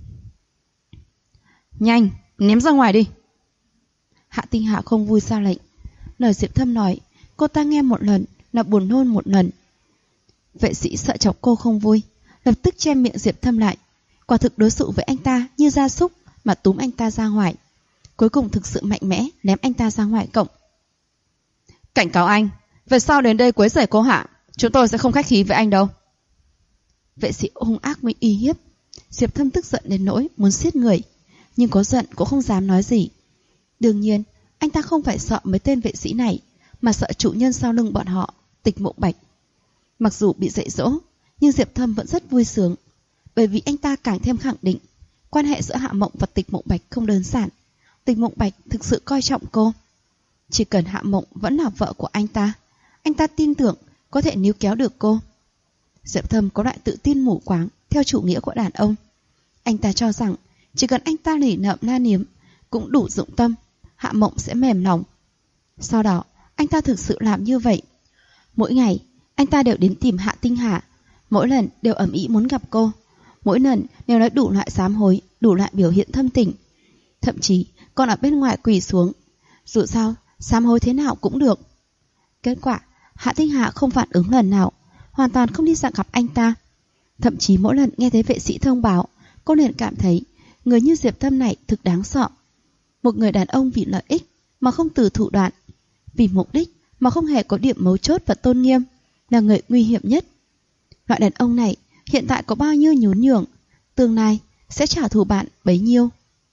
Nhanh, ném ra ngoài đi. Hạ Tinh Hà không vui ra lệnh. Lời Diệp Thâm nói, cô ta nghe một lần là buồn nôn một lần. Vệ sĩ sợ chọc cô không vui, lập tức che miệng Diệp Thâm lại. Quả thực đối xử với anh ta như gia súc mà túm anh ta ra ngoài. Cuối cùng thực sự mạnh mẽ ném anh ta ra ngoài cổng. Cảnh cáo anh, về sau đến đây quấy rầy cô Hạ, chúng tôi sẽ không khách khí với anh đâu. Vệ sĩ hung ác mới uy hiếp. Diệp Thâm tức giận đến nỗi muốn giết người, nhưng có giận cũng không dám nói gì. Đương nhiên, anh ta không phải sợ mấy tên vệ sĩ này, mà sợ chủ nhân sau lưng bọn họ, Tịch Mộng Bạch. Mặc dù bị dạy dỗ, nhưng Diệp Thâm vẫn rất vui sướng, bởi vì anh ta càng thêm khẳng định quan hệ giữa Hạ Mộng và Tịch Mộng Bạch không đơn giản. Tịch Mộng Bạch thực sự coi trọng cô. Chỉ cần Hạ Mộng vẫn là vợ của anh ta tin tưởng có thể níu kéo được cô. Diệp Thâm có loại tự tin mù quáng theo chủ nghĩa của đàn ông. Anh ta cho rằng chỉ cần anh ta lỉ nợm la niếm cũng đủ dụng tâm, Hạ Mộng sẽ mềm lòng. Sau đó anh ta thực sự làm như vậy. Mỗi ngày anh ta đều đến tìm Hạ Tinh Hà, mỗi lần đều ầm ĩ muốn gặp cô, mỗi lần đều nói đủ loại sám hối, đủ loại biểu hiện thâm tình, thậm chí còn ở bên ngoài quỳ xuống. Dù sao sám hối thế nào cũng được. Kết quả Hạ Tinh Hà không phản ứng lần nào, hoàn toàn không đi gặp anh ta. Thậm chí mỗi lần nghe thấy vệ sĩ thông báo, cô liền cảm thấy người như Diệp Thâm này thực đáng sợ. Một người đàn ông vì lợi ích mà không từ thủ đoạn, vì mục đích mà không hề có điểm mấu chốt và tôn nghiêm, là người nguy hiểm nhất. Loại đàn ông này hiện tại có bao nhiêu nhún nhường, tương lai sẽ trả thù bạn bấy nhiêu.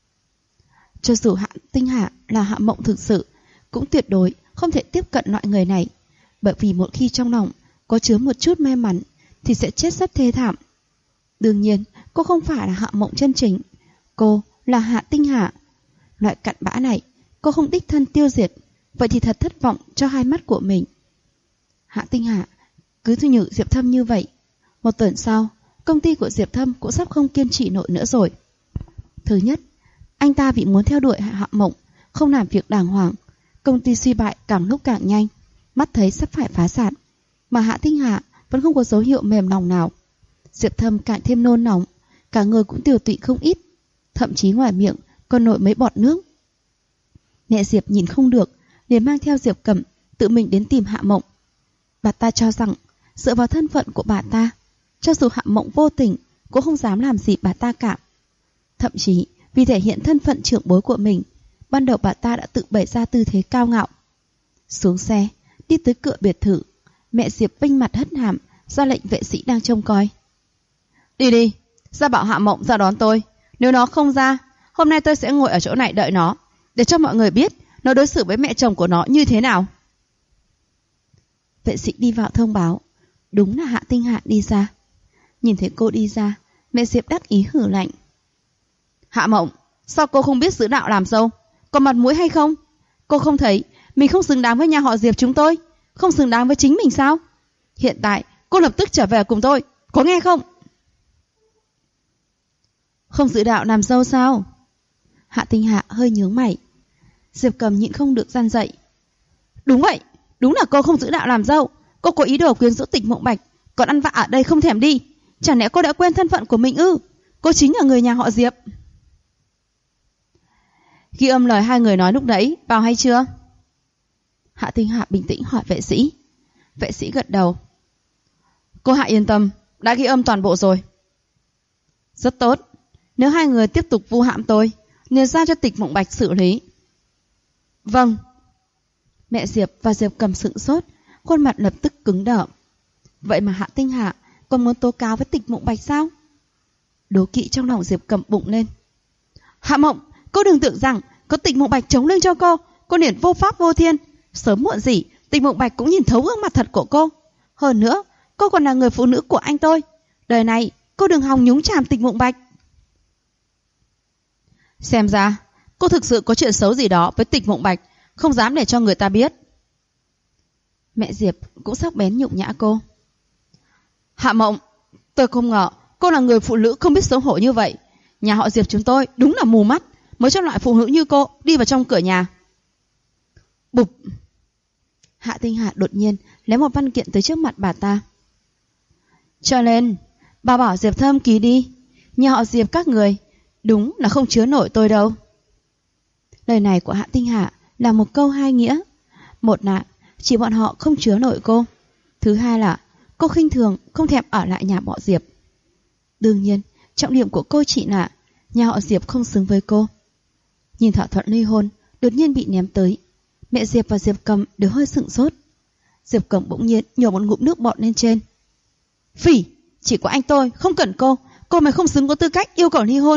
Cho dù Hạ Tinh Hà là Hạ Mộng thực sự, cũng tuyệt đối không thể tiếp cận loại người này, bởi vì một khi trong lòng có chứa một chút may mắn thì sẽ chết rất thê thảm. Đương nhiên cô không phải là Hạ Mộng chân chính, cô là Hạ Tinh Hà. Loại cặn bã này cô không đích thân tiêu diệt, vậy thì thật thất vọng cho 2 mắt của mình. Hạ Tinh Hà cứ thu nhử Diệp Thâm như vậy. Một tuần sau, công ty của Diệp Thâm cũng sắp không kiên trì nổi nữa rồi. Thứ nhất, anh ta vì muốn theo đuổi Hạ Mộng, không làm việc đàng hoàng, Công ty suy bại càng lúc càng nhanh, mắt thấy sắp phải phá sản, mà Hạ Tinh Hà vẫn không có dấu hiệu mềm lòng nào. Diệp Thâm càng thêm nôn nóng, cả người cũng tiều tụy không ít, thậm chí ngoài miệng còn nổi mấy bọt nước. Mẹ Diệp nhìn không được, liền mang theo Diệp Cẩm tự mình đến tìm Hạ Mộng. Bà ta cho rằng dựa vào thân phận của bà ta, cho dù Hạ Mộng vô tình cũng không dám làm gì bà ta cả. Thậm chí vì thể hiện thân phận trưởng bối của mình, ban đầu bà ta đã tự bày ra tư thế cao ngạo. Xuống xe, đi tới cửa biệt thự, mẹ Diệp vênh mặt hất hàm ra lệnh vệ sĩ đang trông coi. Đi đi, ra bảo Hạ Mộng ra đón tôi. Nếu nó không ra, hôm nay tôi sẽ ngồi ở chỗ này đợi nó, để cho mọi người biết nó đối xử với mẹ chồng của nó như thế nào. Vệ sĩ đi vào thông báo, đúng là Hạ Tinh Hạ đi ra. Nhìn thấy cô đi ra, mẹ Diệp đắc ý hử lạnh. Hạ Mộng, sao cô không biết giữ đạo làm dâu? Có mặt mũi hay không? Cô không thấy mình không xứng đáng với nhà họ Diệp chúng tôi, không xứng đáng với chính mình sao? Hiện tại cô lập tức trở về cùng tôi, có nghe không? Không giữ đạo làm dâu sao? Hạ Tinh Hạ hơi nhướng mày. Diệp Cầm nhịn không được răn dậy. Đúng vậy, đúng là cô không giữ đạo làm dâu. Cô có ý đồ quyến rũ Tịch Mộng Bạch, còn ăn vạ ở đây không thèm đi. Chẳng lẽ cô đã quên thân phận của mình ư? Cô chính là người nhà họ Diệp. Ghi âm lời hai người nói lúc nãy vào hay chưa? Hạ Tinh Hạ bình tĩnh hỏi vệ sĩ. Vệ sĩ gật đầu. Cô Hạ yên tâm, đã ghi âm toàn bộ rồi. Rất tốt. Nếu hai người tiếp tục vu hãm tôi, nên giao cho Tịch Mộng Bạch xử lý. Vâng. Mẹ Diệp và Diệp Cầm sững sốt, khuôn mặt lập tức cứng đờ. Vậy mà Hạ Tinh Hạ còn muốn tố cáo với Tịch Mộng Bạch sao? Đố kỵ trong lòng Diệp Cầm bụng lên. Hạ Mộng, cô đừng tưởng rằng có Tịch Mộng Bạch chống lưng cho cô liền vô pháp vô thiên. Sớm muộn gì Tịch Mộng Bạch cũng nhìn thấu gương mặt thật của cô. Hơn nữa, cô còn là người phụ nữ của anh tôi. Đời này cô đừng hòng nhúng chàm Tịch Mộng Bạch. Xem ra cô thực sự có chuyện xấu gì đó với Tịch Mộng Bạch, không dám để cho người ta biết. Mẹ Diệp cũng sắc bén nhục nhã cô. Hạ Mộng, tôi không ngờ cô là người phụ nữ không biết xấu hổ như vậy. Nhà họ Diệp chúng tôi đúng là mù mắt, mới cho loại phụ nữ như cô đi vào trong cửa nhà. Bụp. Hạ Tinh Hạ đột nhiên lấy một văn kiện tới trước mặt bà ta. Cho nên bà bảo Diệp Thâm ký đi. Nhà họ Diệp các người đúng là không chứa nổi tôi đâu. Lời này của Hạ Tinh Hạ là một câu hai nghĩa. Một là chỉ bọn họ không chứa nổi cô. Thứ hai là cô khinh thường không thèm ở lại nhà họ Diệp. Đương nhiên trọng điểm của cô chỉ là nhà họ Diệp không xứng với cô. Nhìn thỏa thuận ly hôn đột nhiên bị ném tới, mẹ Diệp và Diệp Cầm đều hơi sửng sốt. Diệp Cầm bỗng nhiên nhổ một ngụm nước bọt lên trên. Phỉ, chỉ có anh tôi không cần cô mới không xứng có tư cách yêu cầu ly hôn.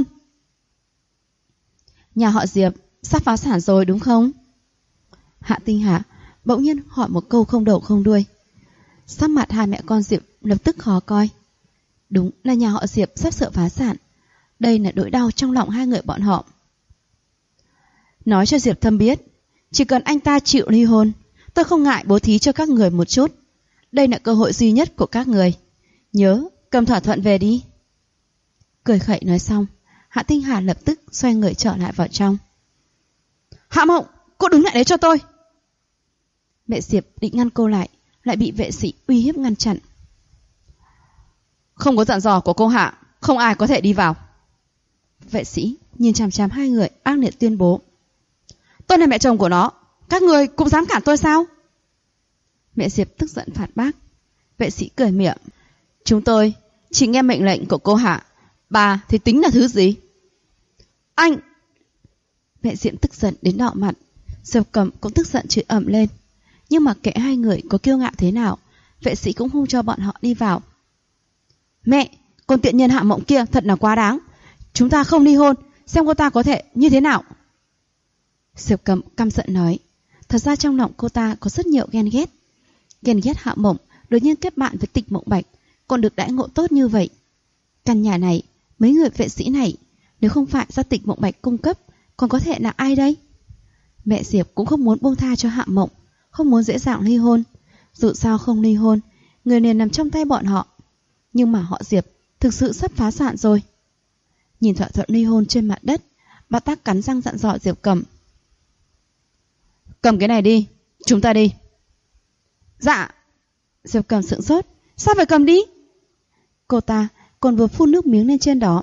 Nhà họ Diệp sắp phá sản rồi đúng không? Hạ Tinh Hạ bỗng nhiên hỏi một câu không đầu không đuôi. Sắc mặt hai mẹ con Diệp lập tức khó coi. Đúng là nhà họ Diệp sắp sửa phá sản. Đây là nỗi đau trong lòng hai người bọn họ. Nói cho Diệp Thâm biết, chỉ cần anh ta chịu ly hôn, tôi không ngại bố thí cho các người một chút. Đây là cơ hội duy nhất của các người. Nhớ cầm thỏa thuận về đi. Cười khẩy nói xong, Hạ Tinh Hà lập tức xoay người trở lại vào trong. Hạ Mộng, cô đứng lại đấy cho tôi. Mẹ Diệp định ngăn cô lại bị vệ sĩ uy hiếp ngăn chặn. Không có dặn dò của cô Hạ, không ai có thể đi vào. Vệ sĩ nhìn chằm chằm hai người ác liệt tuyên bố. Tôi là mẹ chồng của nó, các người cũng dám cản tôi sao? Mẹ Diệp tức giận phạt bác. Vệ sĩ cười miệng. Chúng tôi chỉ nghe mệnh lệnh của cô Hạ, bà thì tính là thứ gì? Anh! Mẹ Diệp tức giận đến đỏ mặt. Diệp Cầm cũng tức giận chửi ầm lên. Nhưng mà kệ hai người có kiêu ngạo thế nào, vệ sĩ cũng không cho bọn họ đi vào. Mẹ, con tiện nhân Hạ Mộng kia thật là quá đáng. Chúng ta không ly hôn, xem cô ta có thể như thế nào. Diệp Cầm căm giận nói. Thật ra trong lòng cô ta có rất nhiều ghen ghét. Ghen ghét Hạ Mộng đột nhiên kết bạn với Tịch Mộng Bạch, còn được đãi ngộ tốt như vậy. Căn nhà này, mấy người vệ sĩ này, nếu không phải do Tịch Mộng Bạch cung cấp, còn có thể là ai đây? Mẹ Diệp cũng không muốn buông tha cho Hạ Mộng, không muốn dễ dàng ly hôn. Dù sao không ly hôn, người liền nằm trong tay bọn họ. Nhưng mà họ Diệp thực sự sắp phá sản rồi. Nhìn thỏa thuận ly hôn trên mặt đất, bà ta cắn răng dặn dò Diệp Cầm. Cầm cái này đi, chúng ta đi. Dạ. Diệp Cầm sững sốt. Sao phải cầm đi? Cô ta còn vừa phun nước miếng lên trên đó.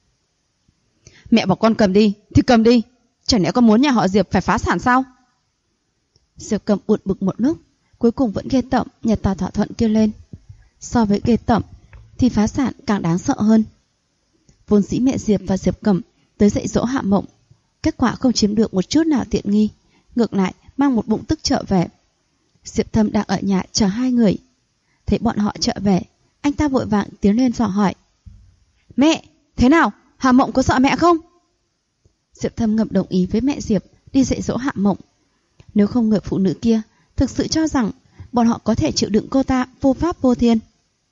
Mẹ bảo con cầm đi thì cầm đi. Chẳng lẽ con muốn nhà họ Diệp phải phá sản sao? Diệp Cầm uột bực một lúc, cuối cùng vẫn ghê tởm nhặt tờ thỏa thuận kia lên. So với ghê tởm thì phá sản càng đáng sợ hơn. Vốn dĩ mẹ Diệp và Diệp Cầm tới dạy dỗ Hạ Mộng, kết quả không chiếm được một chút nào tiện nghi, ngược lại mang một bụng tức trở về. Diệp Thâm đang ở nhà chờ hai người. Thấy bọn họ trở về, anh ta vội vàng tiến lên dò hỏi. Mẹ, thế nào? Hạ Mộng có sợ mẹ không? Diệp Thâm ngầm đồng ý với mẹ Diệp đi dạy dỗ Hạ Mộng. Nếu không người phụ nữ kia thực sự cho rằng bọn họ có thể chịu đựng cô ta vô pháp vô thiên.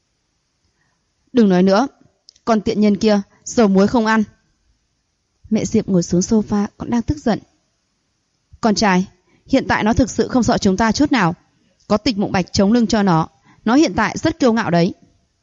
Đừng nói nữa, còn tiện nhân kia dầu muối không ăn. Mẹ Diệp ngồi xuống sofa còn đang tức giận. Con trai, hiện tại nó thực sự không sợ chúng ta chút nào. Có Tịch Mộng Bạch chống lưng cho nó hiện tại rất kiêu ngạo đấy.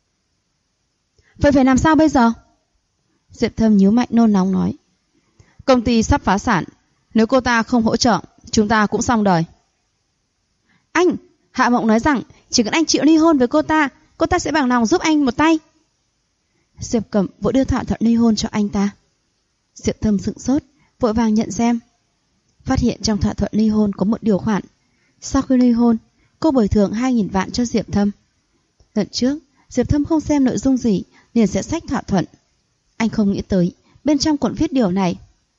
Vậy phải làm sao bây giờ? Diệp Thâm nhíu mày nôn nóng nói. Công ty sắp phá sản, nếu cô ta không hỗ trợ, chúng ta cũng xong đời. Anh, Hạ Mộng nói rằng chỉ cần anh chịu ly hôn với cô ta sẽ bằng lòng giúp anh một tay. Diệp Cẩm vội đưa thỏa thuận ly hôn cho anh ta. Diệp Thâm sững sốt, vội vàng nhận xem. Phát hiện trong thỏa thuận ly hôn có một điều khoản. Sau khi ly hôn, cô bồi thường 2.000 vạn cho Diệp Thâm. Lần trước, Diệp Thâm không xem nội dung gì liền sẽ xách thỏa thuận. Anh không nghĩ tới bên trong còn viết điều này.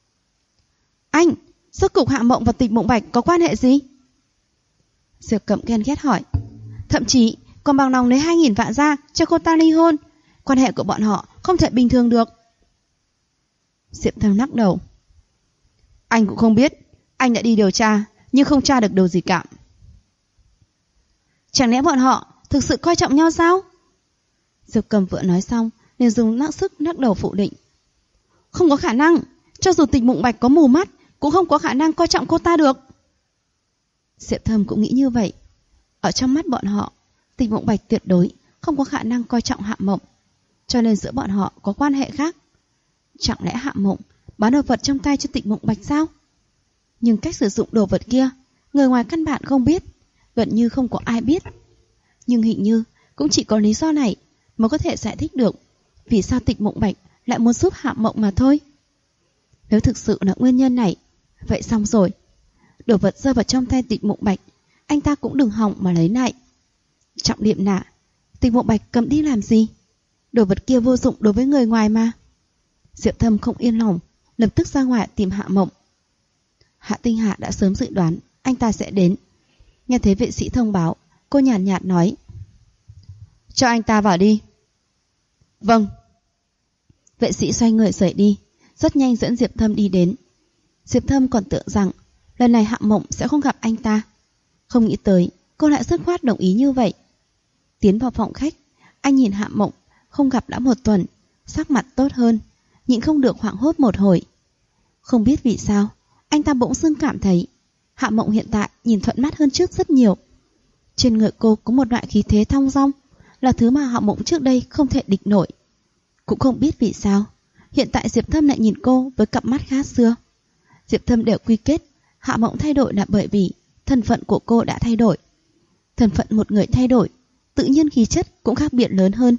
Anh, rốt cục Hạ Mộng và Tịch Mộng Bạch có quan hệ gì? Diệp Cẩm ghen ghét hỏi. Thậm chí còn bằng lòng lấy 2.000 vạn ra cho cô ta ly hôn. Quan hệ của bọn họ không thể bình thường được. Diệp Thâm lắc đầu. Anh cũng không biết. Anh đã đi điều tra nhưng không tra được điều gì cả. Chẳng lẽ bọn họ thực sự coi trọng nhau sao? Diệp Cầm vừa nói xong liền dùng sức lắc đầu phủ định. Không có khả năng. Cho dù Tịch Mộng Bạch có mù mắt cũng không có khả năng coi trọng cô ta được. Diệp Thâm cũng nghĩ như vậy. Ở trong mắt bọn họ, Tịch Mộng Bạch tuyệt đối không có khả năng coi trọng Hạ Mộng, cho nên giữa bọn họ có quan hệ khác. Chẳng lẽ Hạ Mộng bán đồ vật trong tay cho Tịch Mộng Bạch sao? Nhưng cách sử dụng đồ vật kia người ngoài căn bản không biết, gần như không có ai biết. Nhưng hình như cũng chỉ có lý do này mới có thể giải thích được vì sao Tịch Mộng Bạch lại muốn giúp Hạ Mộng mà thôi. Nếu thực sự là nguyên nhân này, vậy xong rồi. Đồ vật rơi vào trong tay Tịch Mộng Bạch, anh ta cũng đừng hòng mà lấy lại. Trọng điểm là Tịch Mộng Bạch cầm đi làm gì? Đồ vật kia vô dụng đối với người ngoài mà. Diệp Thâm không yên lòng, lập tức ra ngoài tìm Hạ Mộng. Hạ Tinh Hạ đã sớm dự đoán anh ta sẽ đến. Nghe thấy vệ sĩ thông báo, cô nhàn nhạt nói. Cho anh ta vào đi. Vâng. Vệ sĩ xoay người rời đi, rất nhanh dẫn Diệp Thâm đi đến. Diệp Thâm còn tưởng rằng lần này Hạ Mộng sẽ không gặp anh ta. Không nghĩ tới cô lại dứt khoát đồng ý như vậy. Tiến vào phòng khách, anh nhìn Hạ Mộng không gặp đã một tuần, sắc mặt tốt hơn, nhịn không được hoảng hốt một hồi. Không biết vì sao, anh ta bỗng dưng cảm thấy Hạ Mộng hiện tại nhìn thuận mắt hơn trước rất nhiều. Trên người cô có một loại khí thế thong dong, là thứ mà Hạ Mộng trước đây không thể địch nổi. Cũng không biết vì sao, hiện tại Diệp Thâm lại nhìn cô với cặp mắt khác xưa. Diệp Thâm đều quy kết Hạ Mộng thay đổi là bởi vì thân phận của cô đã thay đổi. Thân phận một người thay đổi, tự nhiên khí chất cũng khác biệt lớn hơn.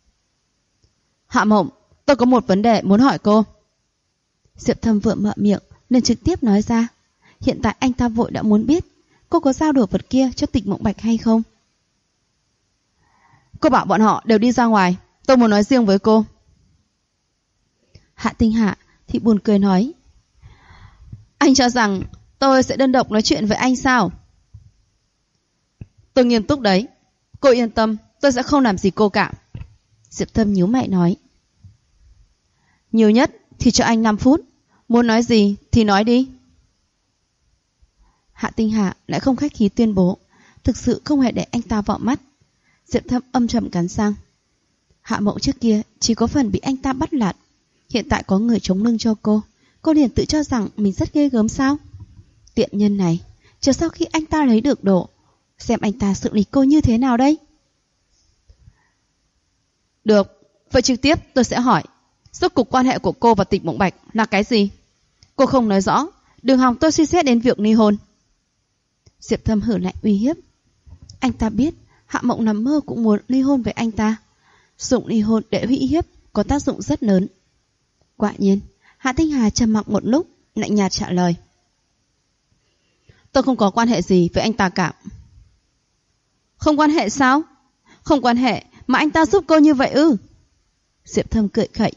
Hạ Mộng, tôi có một vấn đề muốn hỏi cô. Diệp Thâm vừa mở miệng nên trực tiếp nói ra. Hiện tại anh ta vội đã muốn biết cô có giao đồ vật kia cho Tịch Mộng Bạch hay không. Cô bảo bọn họ đều đi ra ngoài, tôi muốn nói riêng với cô. Hạ Tinh Hạ thì buồn cười nói. Anh cho rằng tôi sẽ đơn độc nói chuyện với anh sao? Tôi nghiêm túc đấy. Cô yên tâm, tôi sẽ không làm gì cô cả. Diệp Thâm nhíu mày nói. Nhiều nhất thì cho anh 5 phút. Muốn nói gì thì nói đi. Hạ Tinh Hạ lại không khách khí tuyên bố, thực sự không hề để anh ta vào mắt. Diệp Thâm âm trầm cắn răng. Hạ Mộng trước kia chỉ có phần bị anh ta bắt nạt, hiện tại có người chống lưng cho cô liền tự cho rằng mình rất ghê gớm sao? Tiện nhân này, chờ sau khi anh ta lấy được đồ, xem anh ta xử lý cô như thế nào đây? Được, vậy trực tiếp tôi sẽ hỏi, rốt cuộc quan hệ của cô và Tịch Mộng Bạch là cái gì? Cô không nói rõ, đừng hòng tôi suy xét đến việc ly hôn. Diệp Thâm hử lạnh uy hiếp. Anh ta biết Hạ Mộng nằm mơ cũng muốn ly hôn với anh ta. Dùng ly hôn để uy hiếp có tác dụng rất lớn. Quả nhiên, Hạ Tinh Hà trầm mặc một lúc, lạnh nhạt trả lời. Tôi không có quan hệ gì với anh ta cả. Không quan hệ sao? Không quan hệ mà anh ta giúp cô như vậy ư? Diệp Thâm cười khẩy.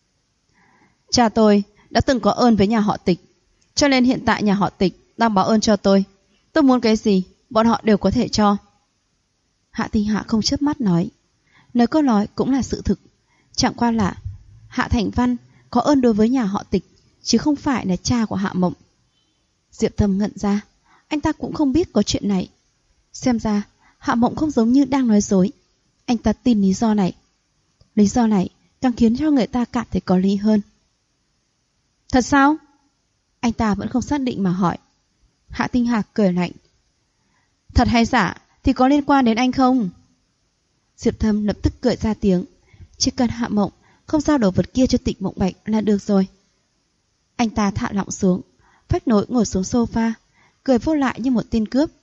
Cha tôi đã từng có ơn với nhà họ Tịch, cho nên hiện tại nhà họ Tịch đang báo ơn cho tôi. Tôi muốn cái gì, bọn họ đều có thể cho. Hạ Tinh Hạ không chớp mắt nói. Lời cô nói cũng là sự thực. Chẳng qua là Hạ Thành Văn có ơn đối với nhà họ Tịch, chứ không phải là cha của Hạ Mộng. Diệp Thâm ngẩn ra. Anh ta cũng không biết có chuyện này. Xem ra Hạ Mộng không giống như đang nói dối. Anh ta tin lý do này. Lý do này càng khiến cho người ta cảm thấy có lý hơn. Thật sao? Anh ta vẫn không xác định mà hỏi. Hạ Tinh Hạc cười lạnh. Thật hay giả thì có liên quan đến anh không? Diệp Thâm lập tức cười ra tiếng. Chỉ cần Hạ Mộng không giao đồ vật kia cho Tịch Mộng Bạch là được rồi. Anh ta thả lỏng xuống, phách nối ngồi xuống sofa, cười vô lại như một tên cướp.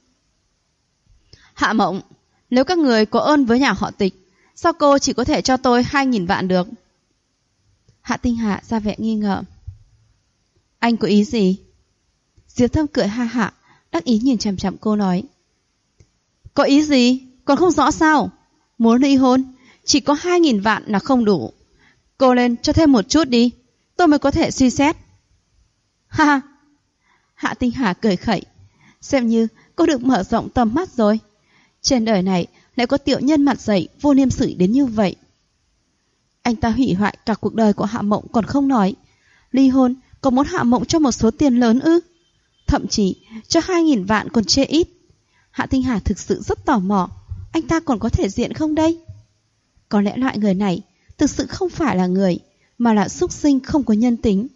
Hạ Mộng, nếu các người có ơn với nhà họ Tịch, sao cô chỉ có thể cho tôi 2.000 vạn được? Hạ Tinh Hạ ra vẻ nghi ngờ. Anh có ý gì? Diệp Thâm cười ha hả, đắc ý nhìn chằm chằm cô nói. Có ý gì? Còn không rõ sao? Muốn ly hôn, chỉ có 2.000 vạn là không đủ. Cô lên cho thêm một chút đi, tôi mới có thể suy xét. Ha ha! Hạ Tinh Hà cười khẩy. Xem như cô được mở rộng tầm mắt rồi. Trên đời này lại có tiểu nhân mặt dày vô liêm sỉ đến như vậy. Anh ta hủy hoại cả cuộc đời của Hạ Mộng còn không nói. Ly hôn còn muốn Hạ Mộng cho một số tiền lớn ư? Thậm chí cho 2.000 vạn còn chê ít. Hạ Tinh Hà thực sự rất tò mò. Anh ta còn có thể diện không đây? Có lẽ loại người này thực sự không phải là người, mà là súc sinh không có nhân tính.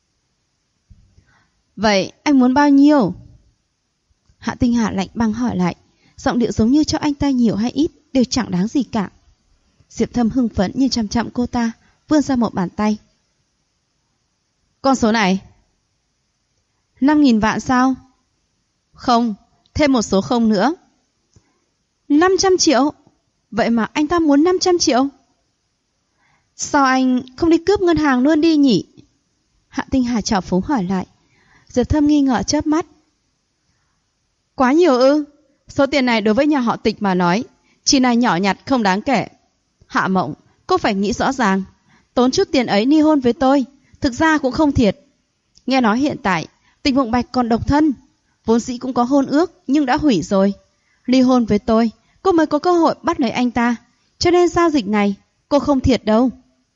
Vậy anh muốn bao nhiêu? Hạ Tinh Hà lạnh băng hỏi lại. Giọng điệu giống như cho anh ta nhiều hay ít đều chẳng đáng gì cả. Diệp Thâm hưng phấn nhìn chăm chăm cô ta, vươn ra một bàn tay. Con số này 5.000 vạn sao? Không, thêm một số không nữa. 500 triệu? Vậy mà anh ta muốn 500 triệu? Sao anh không đi cướp ngân hàng luôn đi nhỉ? Hạ Tinh Hà trào phúng hỏi lại. Diệp Thâm nghi ngờ chớp mắt. Quá nhiều ư? Số tiền này đối với nhà họ Tịch mà nói chỉ là nhỏ nhặt không đáng kể. Hạ Mộng, cô phải nghĩ rõ ràng. Tốn chút tiền ấy ly hôn với tôi thực ra cũng không thiệt. Nghe nói hiện tại Tịch Mộng Bạch còn độc thân, vốn dĩ cũng có hôn ước nhưng đã hủy rồi. Ly hôn với tôi, cô mới có cơ hội bắt lấy anh ta. Cho nên giao dịch này cô không thiệt đâu.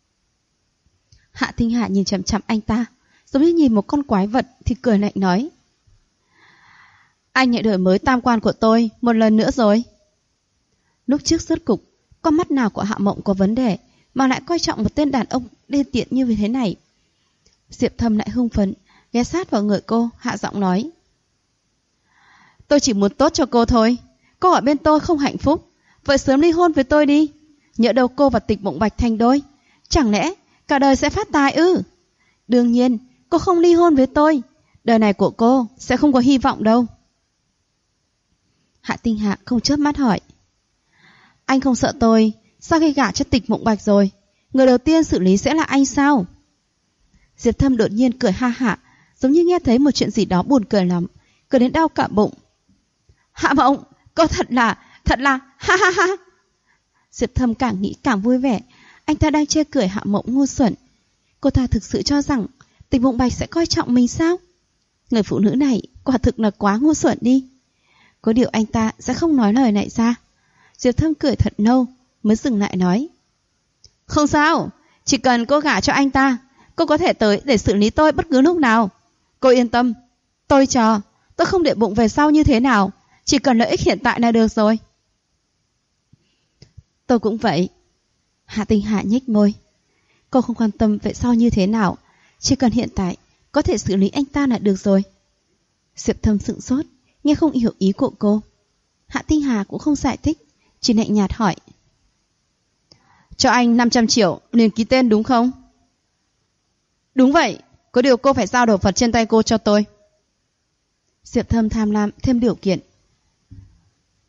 Hạ Tinh Hạ nhìn chằm chằm anh ta, giống như nhìn một con quái vật thì cười lạnh nói. Anh lại đổi mới tam quan của tôi một lần nữa rồi. Lúc trước rốt cục, con mắt nào của Hạ Mộng có vấn đề mà lại coi trọng một tên đàn ông đê tiện như thế này? Diệp Thâm lại hưng phấn, ghé sát vào người cô, hạ giọng nói. Tôi chỉ muốn tốt cho cô thôi. Cô ở bên tôi không hạnh phúc, vậy sớm ly hôn với tôi đi. Nhỡ đâu cô và Tịch Mộng Bạch thành đôi, chẳng lẽ cả đời sẽ phát tài ư? Đương nhiên, cô không ly hôn với tôi, đời này của cô sẽ không có hy vọng đâu. Hạ Tinh Hạ không chớp mắt hỏi. Anh không sợ tôi sau khi gả cho Tịch Mộng Bạch rồi, người đầu tiên xử lý sẽ là anh sao? Diệp Thâm đột nhiên cười ha hả, giống như nghe thấy một chuyện gì đó buồn cười lắm, cười đến đau cả bụng. Hạ Mộng, cô thật là, ha ha ha. Diệp Thâm càng nghĩ càng vui vẻ. Anh ta đang chê cười Hạ Mộng ngu xuẩn. Cô ta thực sự cho rằng Tịch Mộng Bạch sẽ coi trọng mình sao? Người phụ nữ này quả thực là quá ngu xuẩn đi. Có điều anh ta sẽ không nói lời này ra. Diệp Thâm cười thật lâu mới dừng lại nói. Không sao, chỉ cần cô gả cho anh ta, cô có thể tới để xử lý tôi bất cứ lúc nào. Cô yên tâm, tôi không để bụng về sau như thế nào, chỉ cần lợi ích hiện tại là được rồi. Tôi cũng vậy. Hạ Tinh Hạ nhếch môi. Cô không quan tâm về sau như thế nào, chỉ cần hiện tại có thể xử lý anh ta là được rồi. Diệp Thâm sững sốt, nghe không hiểu ý của cô. Hạ Tinh Hà cũng không giải thích, chỉ lạnh nhạt hỏi. Cho anh 500 triệu liền ký tên đúng không? Đúng vậy, có điều cô phải giao đồ vật trên tay cô cho tôi. Diệp Thâm tham lam thêm điều kiện,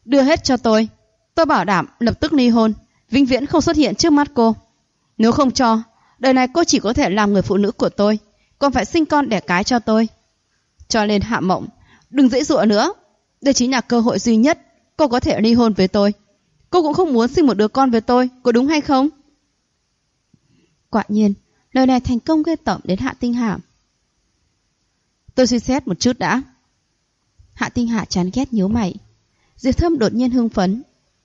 Đưa hết cho tôi. Tôi bảo đảm lập tức ly hôn, vĩnh viễn không xuất hiện trước mắt cô. Nếu không cho, đời này cô chỉ có thể làm người phụ nữ của tôi, còn phải sinh con đẻ cái cho tôi. Cho nên Hạ Mộng, đừng dễ dụa nữa. Đây chính là cơ hội duy nhất cô có thể ly hôn với tôi. Cô cũng không muốn sinh một đứa con với tôi, có đúng hay không? Quả nhiên, lời này thành công ghê tởm đến Hạ Tinh Hà. Tôi suy xét một chút đã. Hạ Tinh Hà chán ghét nhíu mày. Diệp Thâm đột nhiên hưng phấn.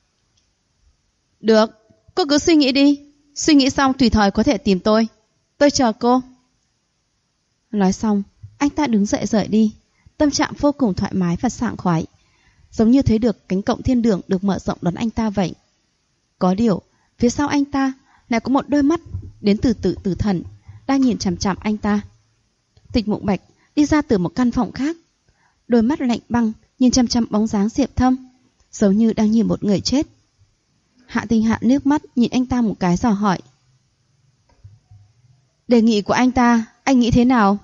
Được, cô cứ suy nghĩ đi. Suy nghĩ xong tùy thời có thể tìm tôi. Tôi chờ cô. Nói xong, anh ta đứng dậy rời đi. Tâm trạng vô cùng thoải mái và sảng khoái, giống như thấy được cánh cổng thiên đường được mở rộng đón anh ta vậy. Có điều, phía sau anh ta lại có một đôi mắt đến từ tử thần đang nhìn chằm chằm anh ta. Tịch Mộng Bạch đi ra từ một căn phòng khác, đôi mắt lạnh băng nhìn chằm chằm bóng dáng Diệp Thâm, giống như đang nhìn một người chết. Hạ Tinh Hạ nước mắt nhìn anh ta một cái dò hỏi. Đề nghị của anh ta, anh nghĩ thế nào?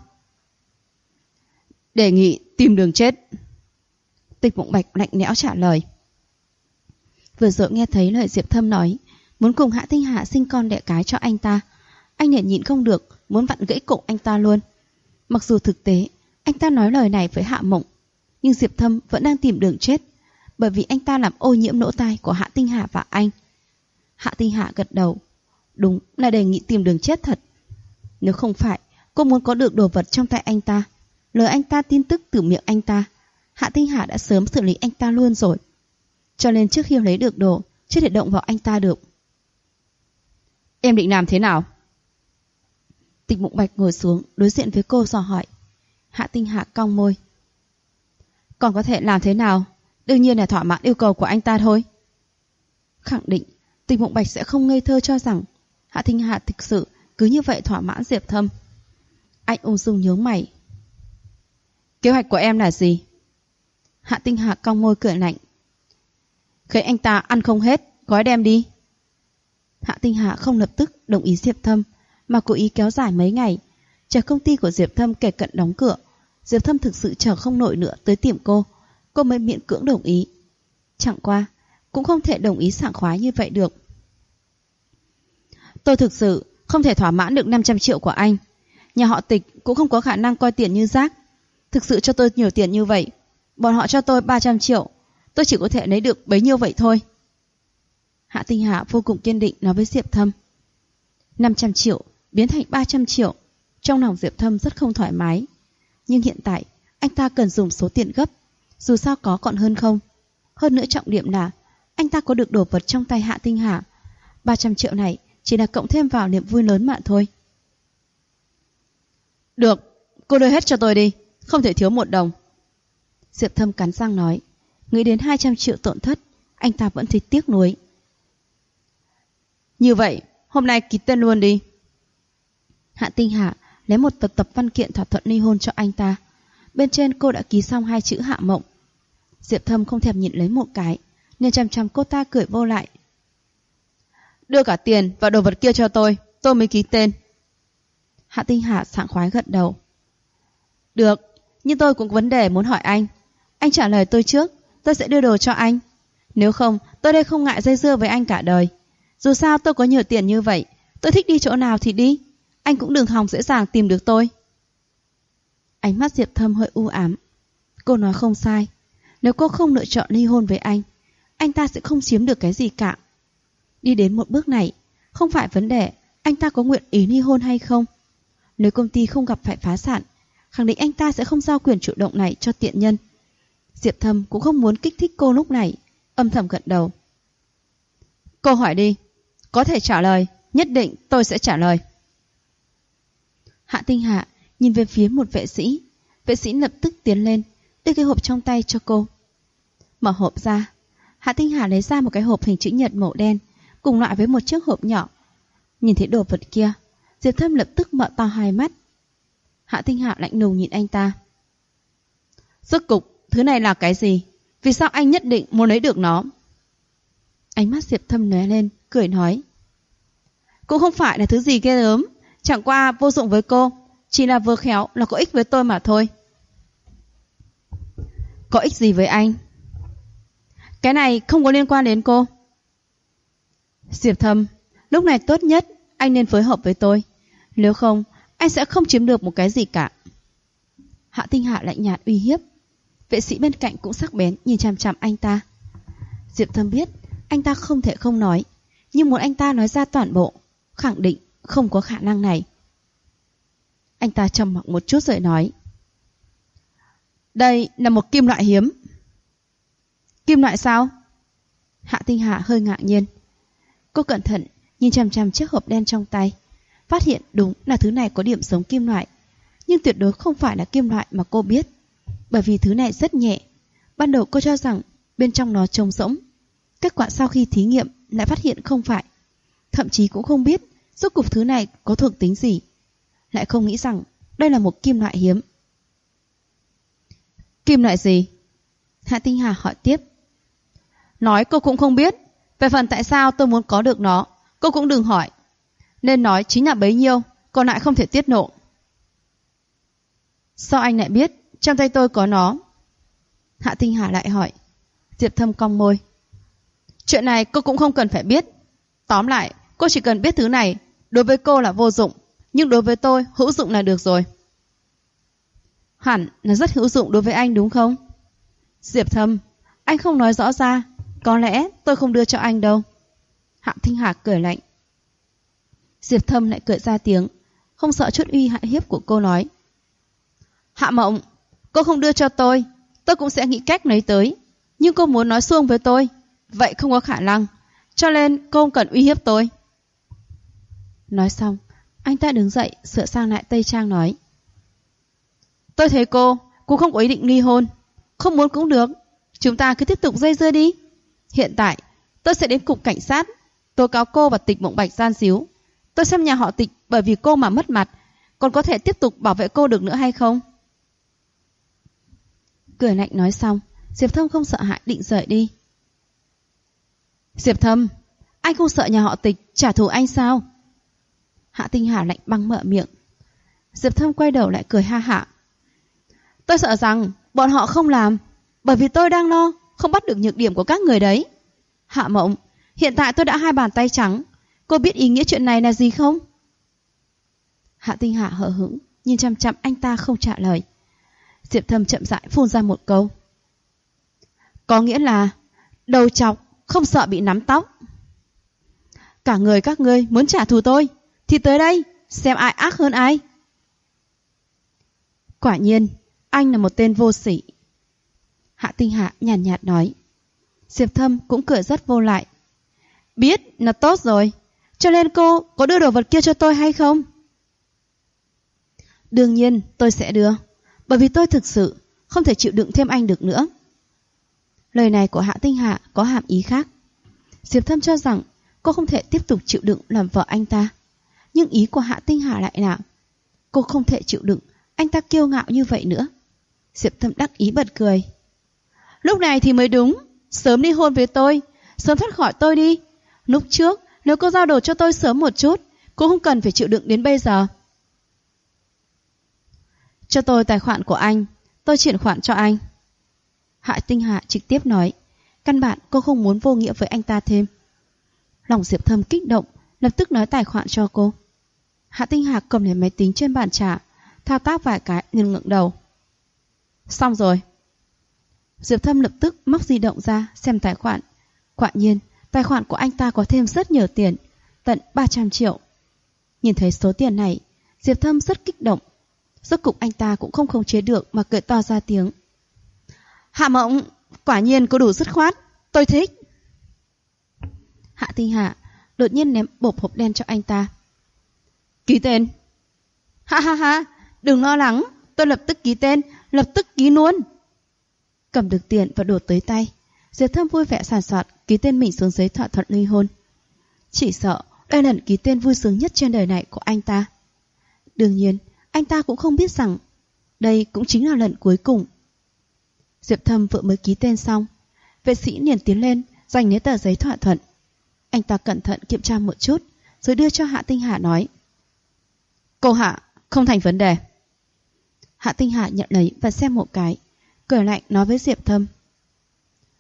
Đề nghị tìm đường chết. Tịch Mộng Bạch lạnh lẽo trả lời. Vừa rồi nghe thấy lời Diệp Thâm nói muốn cùng Hạ Tinh Hạ sinh con đẻ cái cho anh ta, anh liền nhịn không được muốn vặn gãy cổ anh ta luôn. Mặc dù thực tế anh ta nói lời này với Hạ Mộng, nhưng Diệp Thâm vẫn đang tìm đường chết, bởi vì anh ta làm ô nhiễm lỗ tai của Hạ Tinh Hạ và anh. Hạ Tinh Hạ gật đầu. Đúng là đề nghị tìm đường chết thật. Nếu không phải cô muốn có được đồ vật trong tay anh ta, lời anh ta tin tức từ miệng anh ta, Hạ Tinh Hạ đã sớm xử lý anh ta luôn rồi. Cho nên trước khi lấy được đồ, chưa thể động vào anh ta được. Em định làm thế nào? Tịch Mộng Bạch ngồi xuống đối diện với cô dò hỏi. Hạ Tinh Hạ cong môi. Còn có thể làm thế nào? Đương nhiên là thỏa mãn yêu cầu của anh ta thôi. Khẳng định Tịch Mộng Bạch sẽ không ngây thơ cho rằng Hạ Tinh Hạ thực sự cứ như vậy thỏa mãn Diệp Thâm. Anh ung dung nhướng mày. Kế hoạch của em là gì? Hạ Tinh Hạ cong môi cười lạnh. Khi anh ta ăn không hết, gói đem đi. Hạ Tinh Hạ không lập tức đồng ý Diệp Thâm, mà cố ý kéo dài mấy ngày, chờ công ty của Diệp Thâm kể cận đóng cửa. Diệp Thâm thực sự chờ không nổi nữa tới tìm cô mới miễn cưỡng đồng ý. Chẳng qua cũng không thể đồng ý sảng khoái như vậy được. Tôi thực sự không thể thỏa mãn được 500 triệu của anh. Nhà họ Tịch cũng không có khả năng coi tiền như rác. Thực sự cho tôi nhiều tiền như vậy, bọn họ cho tôi 300 triệu, tôi chỉ có thể lấy được bấy nhiêu vậy thôi. Hạ Tinh Hạ vô cùng kiên định nói với Diệp Thâm. 500 triệu biến thành 300 triệu. Trong lòng Diệp Thâm rất không thoải mái. Nhưng hiện tại anh ta cần dùng số tiền gấp, dù sao có còn hơn không. Hơn nữa trọng điểm là anh ta có được đồ vật trong tay Hạ Tinh Hạ. 300 triệu này chỉ là cộng thêm vào niềm vui lớn mà thôi. Được, cô đưa hết cho tôi đi, không thể thiếu một đồng. Diệp Thâm cắn răng nói. Nghĩ đến 200 triệu tổn thất, anh ta vẫn thấy tiếc nuối. Như vậy, hôm nay ký tên luôn đi. Hạ Tinh Hạ lấy một tập văn kiện thỏa thuận ly hôn cho anh ta. Bên trên cô đã ký xong 2 chữ Hạ Mộng. Diệp Thâm không thèm nhịn lấy một cái, nên chằm chằm cô ta cười vô lại. Đưa cả tiền và đồ vật kia cho tôi mới ký tên. Hạ Tinh Hạ sảng khoái gật đầu. Được, nhưng tôi cũng có vấn đề muốn hỏi anh. Anh trả lời tôi trước, tôi sẽ đưa đồ cho anh. Nếu không, tôi đây không ngại dây dưa với anh cả đời. Dù sao tôi có nhiều tiền như vậy, tôi thích đi chỗ nào thì đi. Anh cũng đừng hòng dễ dàng tìm được tôi. Ánh mắt Diệp Thâm hơi u ám. Cô nói không sai. Nếu cô không lựa chọn ly hôn với anh ta sẽ không chiếm được cái gì cả. Đi đến một bước này, không phải vấn đề anh ta có nguyện ý ly hôn hay không. Nếu công ty không gặp phải phá sản, khẳng định anh ta sẽ không giao quyền chủ động này cho tiện nhân. Diệp Thâm cũng không muốn kích thích cô lúc này, âm thầm gật đầu. Cô hỏi đi, có thể trả lời, nhất định tôi sẽ trả lời. Hạ Tinh Hạ nhìn về phía một vệ sĩ. Vệ sĩ lập tức tiến lên, đưa cái hộp trong tay cho cô. Mở hộp ra, Hạ Tinh Hạ lấy ra một cái hộp hình chữ nhật màu đen, cùng loại với một chiếc hộp nhỏ. Nhìn thấy đồ vật kia, Diệp Thâm lập tức mở to hai mắt. Hạ Tinh Hạ lạnh lùng nhìn anh ta. Rốt cục, thứ này là cái gì? Vì sao anh nhất định muốn lấy được nó? Ánh mắt Diệp Thâm lóe lên, cười nói. Cũng không phải là thứ gì ghê gớm, chẳng qua vô dụng với cô, chỉ là vừa khéo là có ích với tôi mà thôi. Có ích gì với anh? Cái này không có liên quan đến cô. Diệp Thâm, lúc này tốt nhất anh nên phối hợp với tôi. Nếu không, anh sẽ không chiếm được một cái gì cả. Hạ Tinh Hạ lạnh nhạt uy hiếp. Vệ sĩ bên cạnh cũng sắc bén nhìn chằm chằm anh ta. Diệp Thâm biết anh ta không thể không nói, nhưng muốn anh ta nói ra toàn bộ, khẳng định không có khả năng này. Anh ta trầm mặc một chút rồi nói: Đây là một kim loại hiếm. Kim loại sao? Hạ Tinh Hạ hơi ngạc nhiên. Cô cẩn thận nhìn chằm chằm chiếc hộp đen trong tay, phát hiện đúng là thứ này có điểm giống kim loại, nhưng tuyệt đối không phải là kim loại mà cô biết, bởi vì thứ này rất nhẹ. Ban đầu cô cho rằng bên trong nó trống rỗng, kết quả sau khi thí nghiệm lại phát hiện không phải, thậm chí cũng không biết rốt cuộc thứ này có thuộc tính gì, lại không nghĩ rằng đây là một kim loại hiếm. Kim loại gì? Hạ Tinh Hà hỏi tiếp. Nói cô cũng không biết. Về phần tại sao tôi muốn có được nó, cô cũng đừng hỏi. Nên nói chính là bấy nhiêu, còn lại không thể tiết lộ. Sao anh lại biết trong tay tôi có nó? Hạ Tinh Hà lại hỏi. Diệp Thâm cong môi. Chuyện này cô cũng không cần phải biết. Tóm lại, cô chỉ cần biết thứ này đối với cô là vô dụng, nhưng đối với tôi hữu dụng là được rồi. Hẳn là rất hữu dụng đối với anh đúng không? Diệp Thâm, anh không nói rõ ra, có lẽ tôi không đưa cho anh đâu. Hạ Tinh Hà cười lạnh. Diệp Thâm lại cười ra tiếng, không sợ chút uy hiếp của cô nói. Hạ Mộng, cô không đưa cho tôi cũng sẽ nghĩ cách lấy tới. Nhưng cô muốn nói xuông với tôi, vậy không có khả năng, cho nên cô không cần uy hiếp tôi. Nói xong, anh ta đứng dậy sửa sang lại tây trang nói. Tôi thấy cô cũng không có ý định ly hôn. Không muốn cũng được, chúng ta cứ tiếp tục dây dưa đi. Hiện tại tôi sẽ đến cục cảnh sát tố cáo cô và Tịch Mộng Bạch gian díu. Tôi xem nhà họ Tịch bởi vì cô mà mất mặt, còn có thể tiếp tục bảo vệ cô được nữa hay không? Cười lạnh nói xong, Diệp Thâm không sợ hãi định rời đi. Diệp Thâm, anh không sợ nhà họ Tịch trả thù anh sao? Hạ Tinh Hà lạnh băng mở miệng. Diệp Thâm quay đầu lại cười ha hả. Tôi sợ rằng bọn họ không làm, bởi vì tôi đang lo không bắt được nhược điểm của các người đấy. Hạ Mộng, hiện tại tôi đã 2 bàn tay trắng, cô biết ý nghĩa chuyện này là gì không? Hạ Tinh Hà hờ hững nhìn chằm chằm anh ta không trả lời. Diệp Thâm chậm rãi phun ra một câu. Có nghĩa là đầu chọc không sợ bị nắm tóc. Cả người các ngươi muốn trả thù tôi thì tới đây xem ai ác hơn ai. Quả nhiên anh là một tên vô sỉ. Hạ Tinh Hạ nhàn nhạt nói. Diệp Thâm cũng cười rất vô lại. Biết là tốt rồi, cho nên cô có đưa đồ vật kia cho tôi hay không? Đương nhiên tôi sẽ đưa, bởi vì tôi thực sự không thể chịu đựng thêm anh được nữa. Lời này của Hạ Tinh Hạ có hàm ý khác. Diệp Thâm cho rằng cô không thể tiếp tục chịu đựng làm vợ anh ta, nhưng ý của Hạ Tinh Hạ lại là cô không thể chịu đựng anh ta kiêu ngạo như vậy nữa. Diệp Thâm đắc ý bật cười. Lúc này thì mới đúng, sớm ly hôn với tôi, sớm thoát khỏi tôi đi. Lúc trước nếu cô giao đồ cho tôi sớm một chút, cô không cần phải chịu đựng đến bây giờ. Cho tôi tài khoản của anh, tôi chuyển khoản cho anh. Hạ Tinh Hạ trực tiếp nói. Căn bản cô không muốn vô nghĩa với anh ta thêm. Lòng Diệp Thâm kích động, lập tức nói tài khoản cho cô. Hạ Tinh Hạ cầm lấy máy tính trên bàn trà, thao tác vài cái liền ngẩng đầu. Xong rồi. Diệp Thâm lập tức móc di động ra xem tài khoản. Quả nhiên tài khoản của anh ta có thêm rất nhiều tiền, tận 300 triệu. Nhìn thấy số tiền này, Diệp Thâm rất kích động. Rốt cục anh ta cũng không khống chế được mà cười to ra tiếng. Hạ Mộng, quả nhiên cô đủ dứt khoát, tôi thích. Hạ Tinh Hạ đột nhiên ném bộp hộp đen cho anh ta. Ký tên. Ha ha ha, đừng lo lắng, tôi lập tức ký tên, lập tức ký luôn. Cầm được tiền và đổ tới tay, Diệp Thâm vui vẻ sàn soạt ký tên mình xuống giấy thỏa thuận ly hôn. Chỉ sợ đây là lần ký tên vui sướng nhất trên đời này của anh ta. Đương nhiên anh ta cũng không biết rằng đây cũng chính là lần cuối cùng. Diệp Thâm vừa mới ký tên xong, vệ sĩ liền tiến lên giành lấy tờ giấy thỏa thuận. Anh ta cẩn thận kiểm tra một chút rồi đưa cho Hạ Tinh Hạ nói. Cô Hạ, không thành vấn đề. Hạ Tinh Hạ nhận lấy và xem một cái, cười lạnh nói với Diệp Thâm.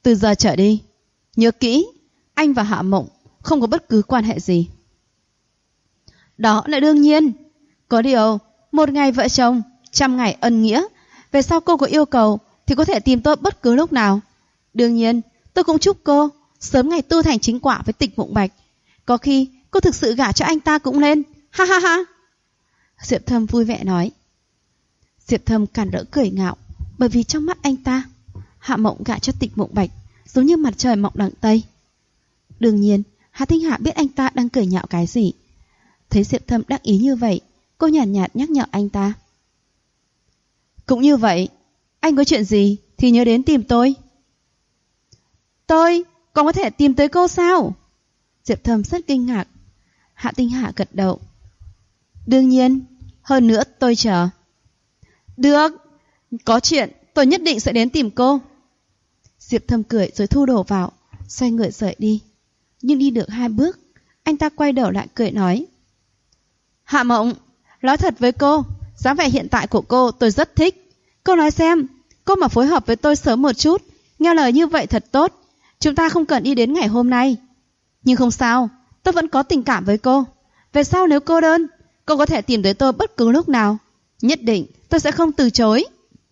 Từ giờ trở đi, nhớ kỹ, anh và Hạ Mộng không có bất cứ quan hệ gì. Đó là đương nhiên. Có điều, một ngày vợ chồng, 100 ngày ân nghĩa. Về sau cô có yêu cầu thì có thể tìm tôi bất cứ lúc nào. Đương nhiên, tôi cũng chúc cô sớm ngày tu thành chính quả với Tịch Mộng Bạch. Có khi cô thực sự gả cho anh ta cũng lên. Ha ha ha. Diệp Thâm vui vẻ nói. Diệp Thâm càn rỡ cười ngạo, bởi vì trong mắt anh ta, Hạ Mộng gả cho Tịch Mộng Bạch giống như mặt trời mọc đằng Tây. Đương nhiên, Hà Tinh Hạ biết anh ta đang cười nhạo cái gì. Thấy Diệp Thâm đắc ý như vậy, cô nhàn nhạt nhắc nhở anh ta. Cũng như vậy, anh có chuyện gì thì nhớ đến tìm tôi. Tôi còn có thể tìm tới cô sao? Diệp Thâm rất kinh ngạc. Hạ Tinh Hạ gật đầu. Đương nhiên, hơn nữa tôi chờ. Được, có chuyện tôi nhất định sẽ đến tìm cô. Diệp Thâm cười rồi thu đồ vào, xoay người rời đi. Nhưng đi được 2 bước, anh ta quay đầu lại cười nói. Hạ Mộng, nói thật với cô, dáng vẻ hiện tại của cô tôi rất thích. Cô nói xem, cô mà phối hợp với tôi sớm một chút, nghe lời như vậy thật tốt. Chúng ta không cần đi đến ngày hôm nay. Nhưng không sao, tôi vẫn có tình cảm với cô. Về sau nếu cô đơn, cô có thể tìm tới tôi bất cứ lúc nào. Nhất định tôi sẽ không từ chối.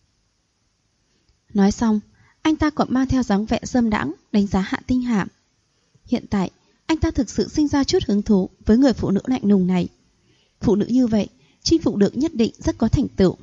Nói xong, anh ta còn mang theo dáng vẻ dâm đãng đánh giá Hạ Tinh Hạ. Hiện tại, anh ta thực sự sinh ra chút hứng thú với người phụ nữ lạnh lùng này. Phụ nữ như vậy, chinh phục được nhất định rất có thành tựu.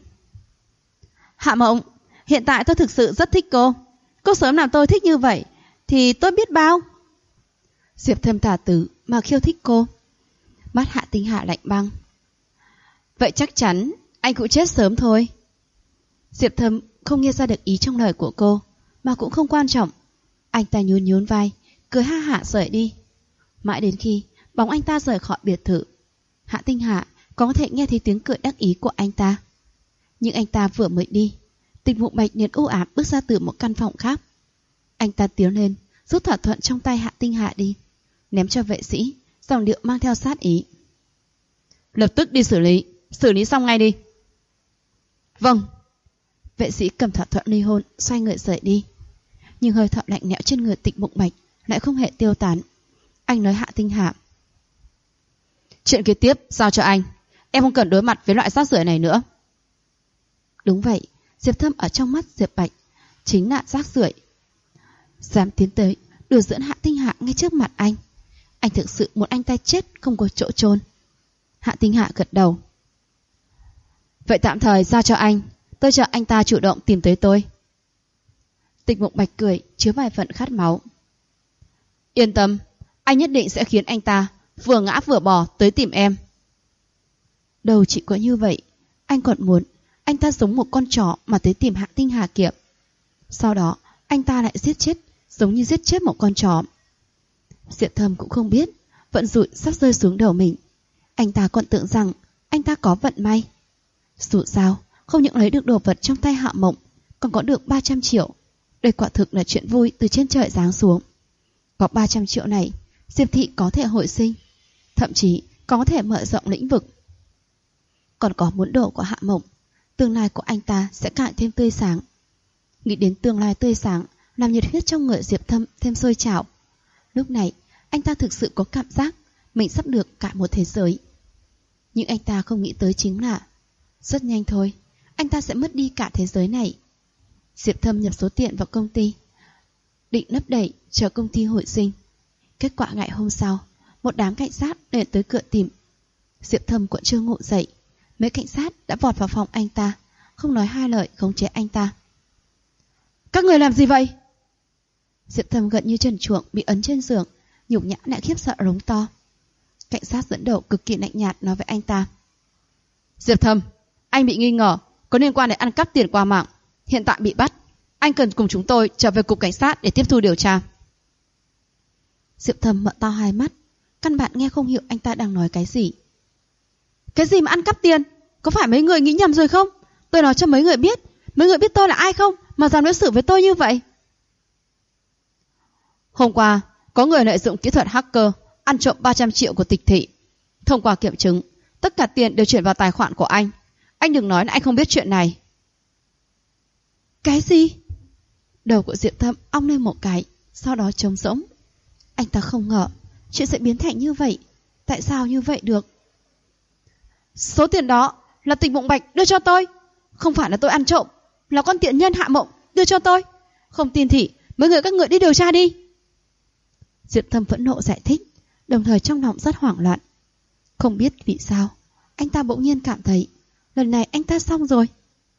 Hạ Mộng, hiện tại tôi thực sự rất thích cô. Cô sớm làm tôi thích như vậy thì tôi biết bao. Diệp Thâm tà tử mà khiêu thích cô. Mắt Hạ Tinh Hạ lạnh băng. Vậy chắc chắn anh cũng chết sớm thôi. Diệp Thâm không nghe ra được ý trong lời của cô, mà cũng không quan trọng. Anh ta nhún nhún vai, cười ha hả rời đi. Mãi đến khi bóng anh ta rời khỏi biệt thự, Hạ Tinh Hạ có thể nghe thấy tiếng cười đắc ý của anh ta. Nhưng anh ta vừa mới đi, Tịch Mộng Bạch liền u ám bước ra từ một căn phòng khác. Anh ta tiến lên, rút thỏa thuận trong tay Hạ Tinh Hạ đi, ném cho vệ sĩ, giọng điệu mang theo sát ý. Lập tức đi xử lý xong ngay đi. Vâng. Vệ sĩ cầm thỏa thuận ly hôn, xoay người rời đi. Nhưng hơi thở lạnh lẽo trên người Tịch Mộng Bạch lại không hề tiêu tán. Anh nói Hạ Tinh Hạ. Chuyện kế tiếp giao cho anh. Em không cần đối mặt với loại rác rưởi này nữa. Đúng vậy, Diệp Thâm ở trong mắt Diệp Bạch chính là rác rưởi. Dám tiến tới đùa giỡn Hạ Tinh Hạ ngay trước mặt anh. Anh thực sự muốn anh ta chết không có chỗ chôn. Hạ Tinh Hạ gật đầu. Vậy tạm thời giao cho anh. Tôi chờ anh ta chủ động tìm tới tôi. Tịch Mộng Bạch cười chứa vài phần khát máu. Yên tâm, anh nhất định sẽ khiến anh ta vừa ngã vừa bò tới tìm em. Đâu chỉ có như vậy, anh còn muốn anh ta giống một con chó mà tới tìm Hạ Tinh Hà Kiệm. Sau đó anh ta lại giết chết, giống như giết chết một con chó. Diệp Thâm cũng không biết vận rủi sắp rơi xuống đầu mình. Anh ta còn tưởng rằng anh ta có vận may. Dù sao, không những lấy được đồ vật trong tay Hạ Mộng, còn có được 300 triệu. Đây quả thực là chuyện vui từ trên trời giáng xuống. Có 300 triệu này, Diệp Thị có thể hồi sinh, thậm chí có thể mở rộng lĩnh vực. Còn có muốn đồ của Hạ Mộng, tương lai của anh ta sẽ càng thêm tươi sáng. Nghĩ đến tương lai tươi sáng, làm nhiệt huyết trong người Diệp Thâm thêm sôi trào. Lúc này, anh ta thực sự có cảm giác mình sắp được cả một thế giới. Nhưng anh ta không nghĩ tới chính là rất nhanh thôi, anh ta sẽ mất đi cả thế giới này. Diệp Thâm nhập số tiền vào công ty, định lấp đầy chờ công ty hồi sinh. Kết quả ngày hôm sau, một đám cảnh sát đến tới cửa tìm. Diệp Thâm còn chưa ngủ dậy, mấy cảnh sát đã vọt vào phòng anh ta, không nói hai lời khống chế anh ta. Các người làm gì vậy? Diệp Thâm gần như trần truồng bị ấn trên giường, nhục nhã lại khiếp sợ rống to. Cảnh sát dẫn đầu cực kỳ lạnh nhạt nói với anh ta. Diệp Thâm, anh bị nghi ngờ có liên quan đến ăn cắp tiền qua mạng, hiện tại bị bắt. Anh cần cùng chúng tôi trở về cục cảnh sát để tiếp thu điều tra. Diệp Thâm mở to hai mắt, căn bản nghe không hiểu anh ta đang nói cái gì. Cái gì mà ăn cắp tiền? Có phải mấy người nghĩ nhầm rồi không? Tôi nói cho mấy người biết tôi là ai không mà dám đối xử với tôi như vậy? Hôm qua, có người lợi dụng kỹ thuật hacker ăn trộm 300 triệu của Tịch Thị. Thông qua kiểm chứng, tất cả tiền đều chuyển vào tài khoản của anh. Anh đừng nói là anh không biết chuyện này. Cái gì? Đầu của Diệp Thâm ong lên một cái, sau đó trống rỗng. Anh ta không ngờ chuyện sẽ biến thành như vậy. Tại sao như vậy được? Số tiền đó là Tịch Mộng Bạch đưa cho tôi. Không phải là tôi ăn trộm, là con tiện nhân Hạ Mộng đưa cho tôi. Không tin thì mấy người các người đi điều tra đi. Diệp Thâm phẫn nộ giải thích, đồng thời trong lòng rất hoảng loạn. Không biết vì sao, anh ta bỗng nhiên cảm thấy lần này anh ta xong rồi.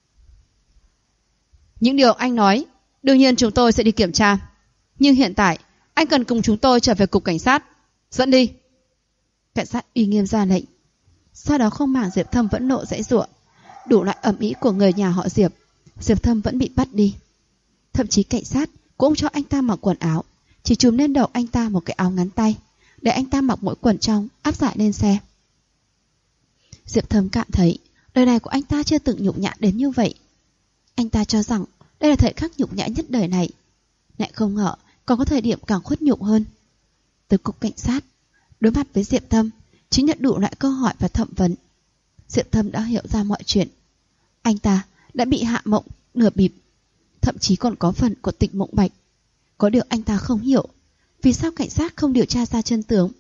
Những điều anh nói, đương nhiên chúng tôi sẽ đi kiểm tra. Nhưng hiện tại, anh cần cùng chúng tôi trở về cục cảnh sát. Dẫn đi. Cảnh sát uy nghiêm ra lệnh. Sau đó không màng Diệp Thâm vẫn nộ giãy giụa, đủ loại ầm ĩ của người nhà họ Diệp, Diệp Thâm vẫn bị bắt đi. Thậm chí cảnh sát cũng cho anh ta mặc quần áo, chỉ trùm lên đầu anh ta một cái áo ngắn tay, để anh ta mặc mỗi quần trong, áp giải lên xe. Diệp Thâm cảm thấy đời này của anh ta chưa từng nhục nhã đến như vậy. Anh ta cho rằng đây là thời khắc nhục nhã nhất đời này, lại không ngờ còn có thời điểm càng khuất nhục hơn. Từ cục cảnh sát, đối mặt với Diệp Thâm, chính nhận đủ loại câu hỏi và thẩm vấn. Diệp Thâm đã hiểu ra mọi chuyện. Anh ta đã bị Hạ Mộng nửa bịp, thậm chí còn có phần của Tịch Mộng Bạch. Có điều anh ta không hiểu vì sao cảnh sát không điều tra ra chân tướng.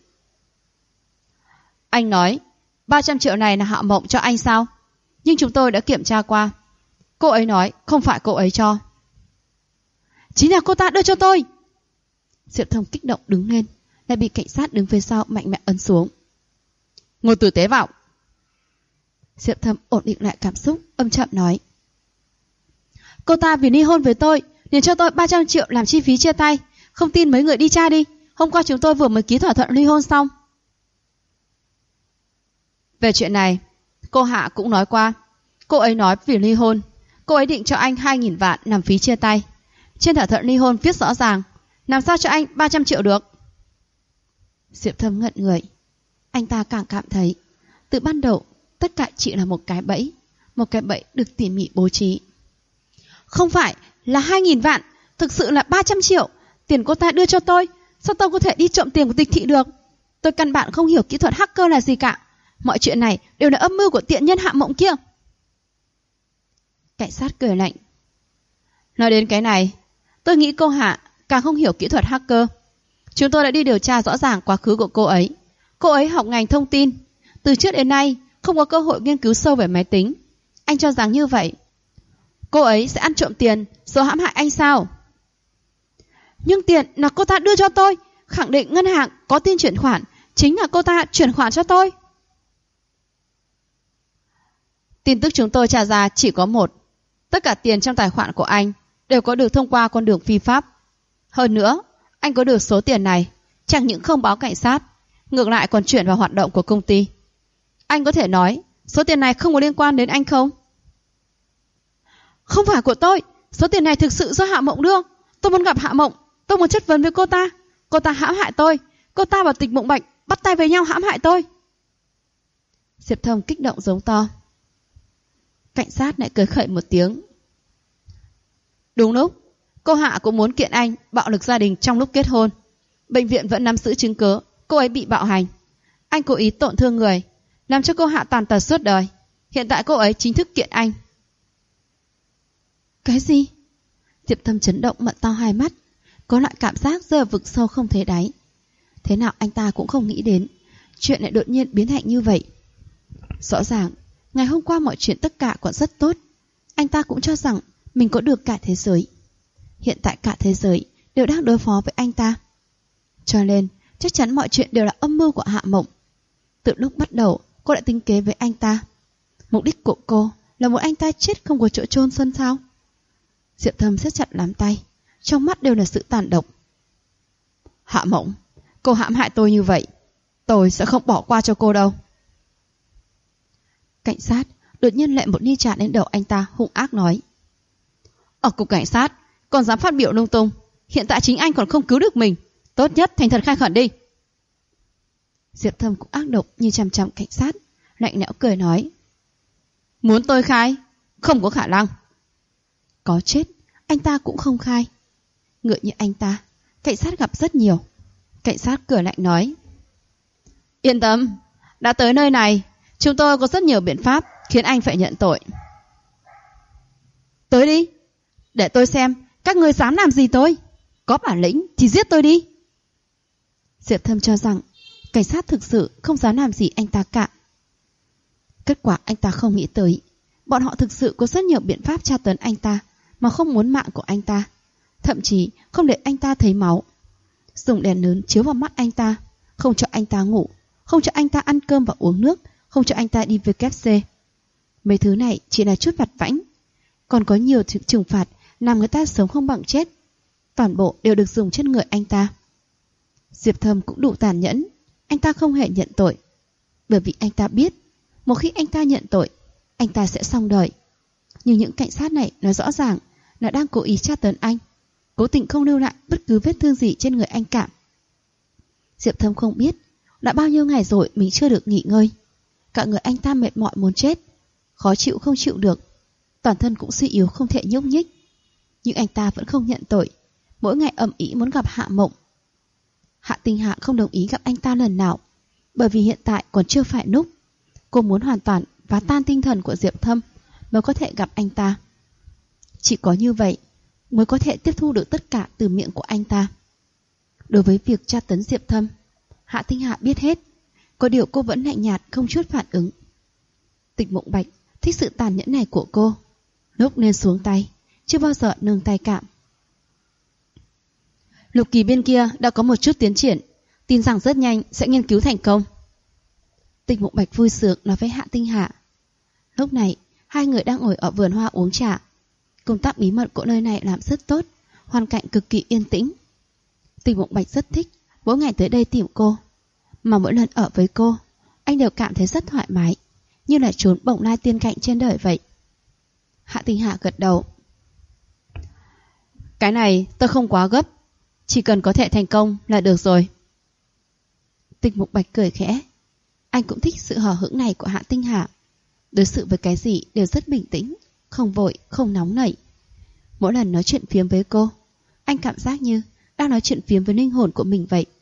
Anh nói 300 triệu này là Hạ Mộng cho anh sao? Nhưng chúng tôi đã kiểm tra qua, cô ấy nói không phải cô ấy cho. Chính là cô ta đưa cho tôi. Diệp Thâm kích động đứng lên, lại bị cảnh sát đứng phía sau mạnh mẽ ấn xuống. Ngồi tử tế vào. Diệp Thâm ổn định lại cảm xúc, âm chậm nói. Cô ta vì ly hôn với tôi nên cho tôi 300 triệu làm chi phí chia tay. Không tin mấy người đi tra đi, hôm qua chúng tôi vừa mới ký thỏa thuận ly hôn xong. Về chuyện này, cô Hạ cũng nói qua. Cô ấy nói vì ly hôn, cô ấy định cho anh 2.000 vạn làm phí chia tay. Trên thỏa thuận ly hôn viết rõ ràng, làm sao cho anh 300 triệu được? Diệp Thâm ngẩn người. Anh ta càng cảm thấy từ ban đầu tất cả chỉ là một cái bẫy, một cái bẫy được tỉ mỉ bố trí. Không phải là 2.000 vạn, thực sự là 300 triệu. Tiền cô ta đưa cho tôi, sao tôi có thể đi trộm tiền của Tịch thị được? Tôi căn bản không hiểu kỹ thuật hacker là gì cả. Mọi chuyện này đều là âm mưu của tiện nhân Hạ Mộng kia. Cảnh sát cười lạnh. Nói đến cái này, tôi nghĩ cô Hạ càng không hiểu kỹ thuật hacker. Chúng tôi đã đi điều tra rõ ràng quá khứ của cô ấy. Cô ấy học ngành thông tin, từ trước đến nay không có cơ hội nghiên cứu sâu về máy tính. Anh cho rằng như vậy cô ấy sẽ ăn trộm tiền rồi hãm hại anh sao? Nhưng tiền là cô ta đưa cho tôi, khẳng định ngân hàng có tin chuyển khoản, chính là cô ta chuyển khoản cho tôi. Tin tức chúng tôi tra ra chỉ có một. Tất cả tiền trong tài khoản của anh đều có được thông qua con đường phi pháp. Hơn nữa, anh có được số tiền này chẳng những không báo cảnh sát, ngược lại còn chuyển vào hoạt động của công ty. Anh có thể nói số tiền này không có liên quan đến anh không? Không phải của tôi, số tiền này thực sự do Hạ Mộng đưa. Tôi muốn gặp Hạ Mộng, tôi muốn chất vấn với cô ta. Cô ta hãm hại tôi, cô ta và Tịch Mộng Bạch bắt tay với nhau hãm hại tôi. Diệp Thâm kích động giống to. Cảnh sát lại cười khẩy một tiếng. Đúng lúc, cô Hạ cũng muốn kiện anh bạo lực gia đình trong lúc kết hôn. Bệnh viện vẫn nắm giữ chứng cứ cô ấy bị bạo hành. Anh cố ý tổn thương người, làm cho cô Hạ tàn tật suốt đời. Hiện tại cô ấy chính thức kiện anh. Cái gì? Diệp Thâm chấn động mở to hai mắt, có loại cảm giác rơi vào vực sâu không thấy đáy. Thế nào anh ta cũng không nghĩ đến chuyện lại đột nhiên biến thành như vậy. Rõ ràng ngày hôm qua mọi chuyện tất cả còn rất tốt. Anh ta cũng cho rằng mình có được cả thế giới. Hiện tại cả thế giới đều đang đối phó với anh ta. Cho nên chắc chắn mọi chuyện đều là âm mưu của Hạ Mộng. Từ lúc bắt đầu cô đã tính kế với anh ta. Mục đích của cô là muốn anh ta chết không có chỗ chôn xuân sao? Diệp Thâm siết chặt nắm tay, trong mắt đều là sự tàn độc. Hạ Mộng, cô hãm hại tôi như vậy, tôi sẽ không bỏ qua cho cô đâu. Cảnh sát đột nhiên lại một ly trà lên đầu anh ta, hung ác nói. Ở cục cảnh sát còn dám phát biểu lung tung, hiện tại chính anh còn không cứu được mình, tốt nhất thành thật khai khẩn đi. Diệp Thâm cũng ác độc như chằm chằm cảnh sát, lạnh lẽo cười nói. Muốn tôi khai? Không có khả năng. Có chết, anh ta cũng không khai. Ngựa như anh ta, cảnh sát gặp rất nhiều. Cảnh sát cười lạnh nói. Yên tâm, đã tới nơi này, chúng tôi có rất nhiều biện pháp khiến anh phải nhận tội. Tới đi, để tôi xem Các người dám làm gì tôi? Có bản lĩnh thì giết tôi đi. Diệp Thâm cho rằng cảnh sát thực sự không dám làm gì anh ta cả. Kết quả anh ta không nghĩ tới, bọn họ thực sự có rất nhiều biện pháp tra tấn anh ta mà không muốn mạng của anh ta, thậm chí không để anh ta thấy máu. Dùng đèn lớn chiếu vào mắt anh ta, không cho anh ta ngủ, không cho anh ta ăn cơm và uống nước, không cho anh ta đi WC. Mấy thứ này chỉ là chút vặt vãnh, còn có nhiều trừng phạt làm người ta sống không bằng chết. Toàn bộ đều được dùng trên người anh ta. Diệp Thâm cũng đủ tàn nhẫn, anh ta không hề nhận tội, bởi vì anh ta biết một khi anh ta nhận tội, anh ta sẽ xong đời. Nhưng những cảnh sát này nói rõ ràng là đang cố ý tra tấn anh, cố tình không lưu lại bất cứ vết thương gì trên người anh cả. Diệp Thâm không biết đã bao nhiêu ngày rồi mình chưa được nghỉ ngơi. Cả người anh ta mệt mỏi muốn chết, khó chịu không chịu được, toàn thân cũng suy yếu không thể nhúc nhích. Nhưng anh ta vẫn không nhận tội, mỗi ngày ầm ĩ muốn gặp Hạ Mộng. Hạ Tinh Hạ không đồng ý gặp anh ta lần nào, bởi vì hiện tại còn chưa phải lúc. Cô muốn hoàn toàn phá tan tinh thần của Diệp Thâm mới có thể gặp anh ta. Chỉ có như vậy mới có thể tiếp thu được tất cả từ miệng của anh ta. Đối với việc tra tấn Diệp Thâm, Hạ Tinh Hạ biết hết, có điều cô vẫn lạnh nhạt không chút phản ứng. Tịch Mộng Bạch thích sự tàn nhẫn này của cô, lúc nên xuống tay, chưa bao giờ nương tay cạm. Lục Kỳ bên kia đã có một chút tiến triển, tin rằng rất nhanh sẽ nghiên cứu thành công. Tịch Mộng Bạch vui sướng nói với Hạ Tinh Hạ. Lúc này, hai người đang ngồi ở vườn hoa uống trà. Công tác bí mật của nơi này làm rất tốt, hoàn cảnh cực kỳ yên tĩnh. Tịch Mộng Bạch rất thích mỗi ngày tới đây tìm cô, mà mỗi lần ở với cô, anh đều cảm thấy rất thoải mái, như là trốn bổng lai tiên cảnh trên đời vậy. Hạ Tinh Hạ gật đầu. Cái này tôi không quá gấp, chỉ cần có thể thành công là được rồi. Tịch Mộng Bạch cười khẽ. Anh cũng thích sự hờ hững này của Hạ Tinh Hạ. Đối xử với cái gì đều rất bình tĩnh, không vội, không nóng nảy. Mỗi lần nói chuyện phiếm với cô, anh cảm giác như đang nói chuyện phiếm với linh hồn của mình vậy.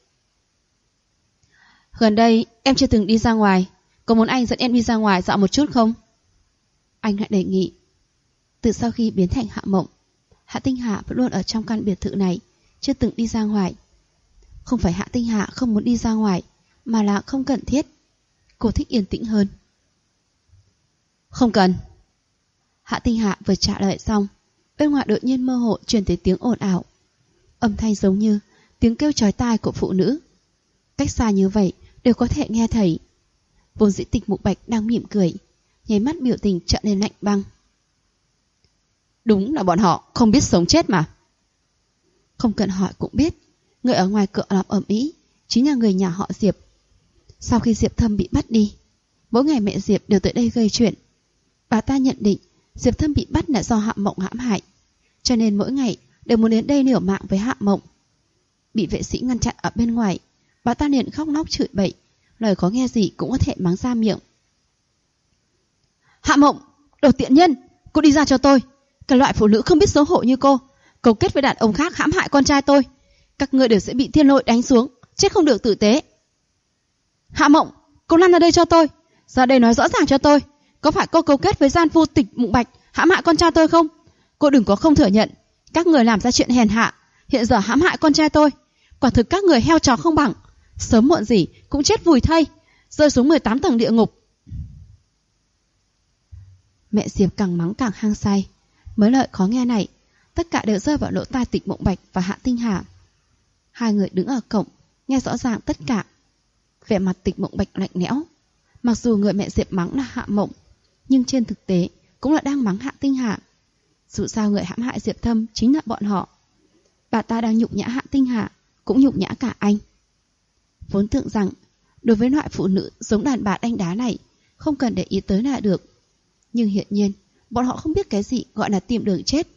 Gần đây em chưa từng đi ra ngoài, có muốn anh dẫn em đi ra ngoài dạo một chút không? Anh lại đề nghị. Từ sau khi biến thành Hạ Mộng, Hạ Tinh Hạ vẫn luôn ở trong căn biệt thự này, chưa từng đi ra ngoài. Không phải Hạ Tinh Hạ không muốn đi ra ngoài, mà là không cần thiết. Cô thích yên tĩnh hơn. Không cần. Hạ Tinh Hạ vừa trả lời xong, bên ngoài đột nhiên mơ hồ truyền tới tiếng ồn ào. Âm thanh giống như tiếng kêu chói tai của phụ nữ. Cách xa như vậy đều có thể nghe thấy. Vốn dĩ Tịch Mộng Bạch đang mỉm cười, nháy mắt biểu tình trở nên lạnh băng. Đúng là bọn họ không biết sống chết mà. Không cần hỏi cũng biết, người ở ngoài cửa làm ầm ĩ chính là người nhà họ Diệp. Sau khi Diệp Thâm bị bắt đi, mỗi ngày mẹ Diệp đều tới đây gây chuyện. Bà ta nhận định Diệp Thâm bị bắt là do Hạ Mộng hãm hại, cho nên mỗi ngày đều muốn đến đây liều mạng với Hạ Mộng. Bị vệ sĩ ngăn chặn ở bên ngoài, bà ta liền khóc lóc chửi bậy, lời có nghe gì cũng có thể mắng ra miệng. Hạ Mộng, đồ tiện nhân, cô đi ra cho tôi. Cái loại phụ nữ không biết xấu hổ như cô, cấu kết với đàn ông khác hãm hại con trai tôi. Các ngươi đều sẽ bị thiên lôi đánh xuống, chết không được tử tế. Hạ Mộng, cô lăn ra đây cho tôi. Ra đây nói rõ ràng cho tôi, có phải cô cấu kết với gian phu Tịch Mộng Bạch hãm hại con trai tôi không? Cô đừng có không thừa nhận. Các người làm ra chuyện hèn hạ, hiện giờ hãm hại con trai tôi. Quả thực các người heo chó không bằng, sớm muộn gì cũng chết vùi thây, rơi xuống 18 tầng địa ngục. Mẹ Diệp càng mắng càng hăng say. Mấy lời khó nghe này tất cả đều rơi vào lỗ tai Tịch Mộng Bạch và Hạ Tinh Hà. Hai người đứng ở cổng nghe rõ ràng tất cả. Vẻ mặt Tịch Mộng Bạch lạnh lẽo. Mặc dù người mẹ Diệp mắng là Hạ Mộng, nhưng trên thực tế cũng là đang mắng Hạ Tinh Hà. Dù sao người hãm hại Diệp Thâm chính là bọn họ. Bà ta đang nhục nhã Hạ Tinh Hà, cũng nhục nhã cả anh. Vốn tưởng rằng đối với loại phụ nữ giống đàn bà đánh đá này không cần để ý tới là được, nhưng hiện nhiên bọn họ không biết cái gì gọi là tìm đường chết.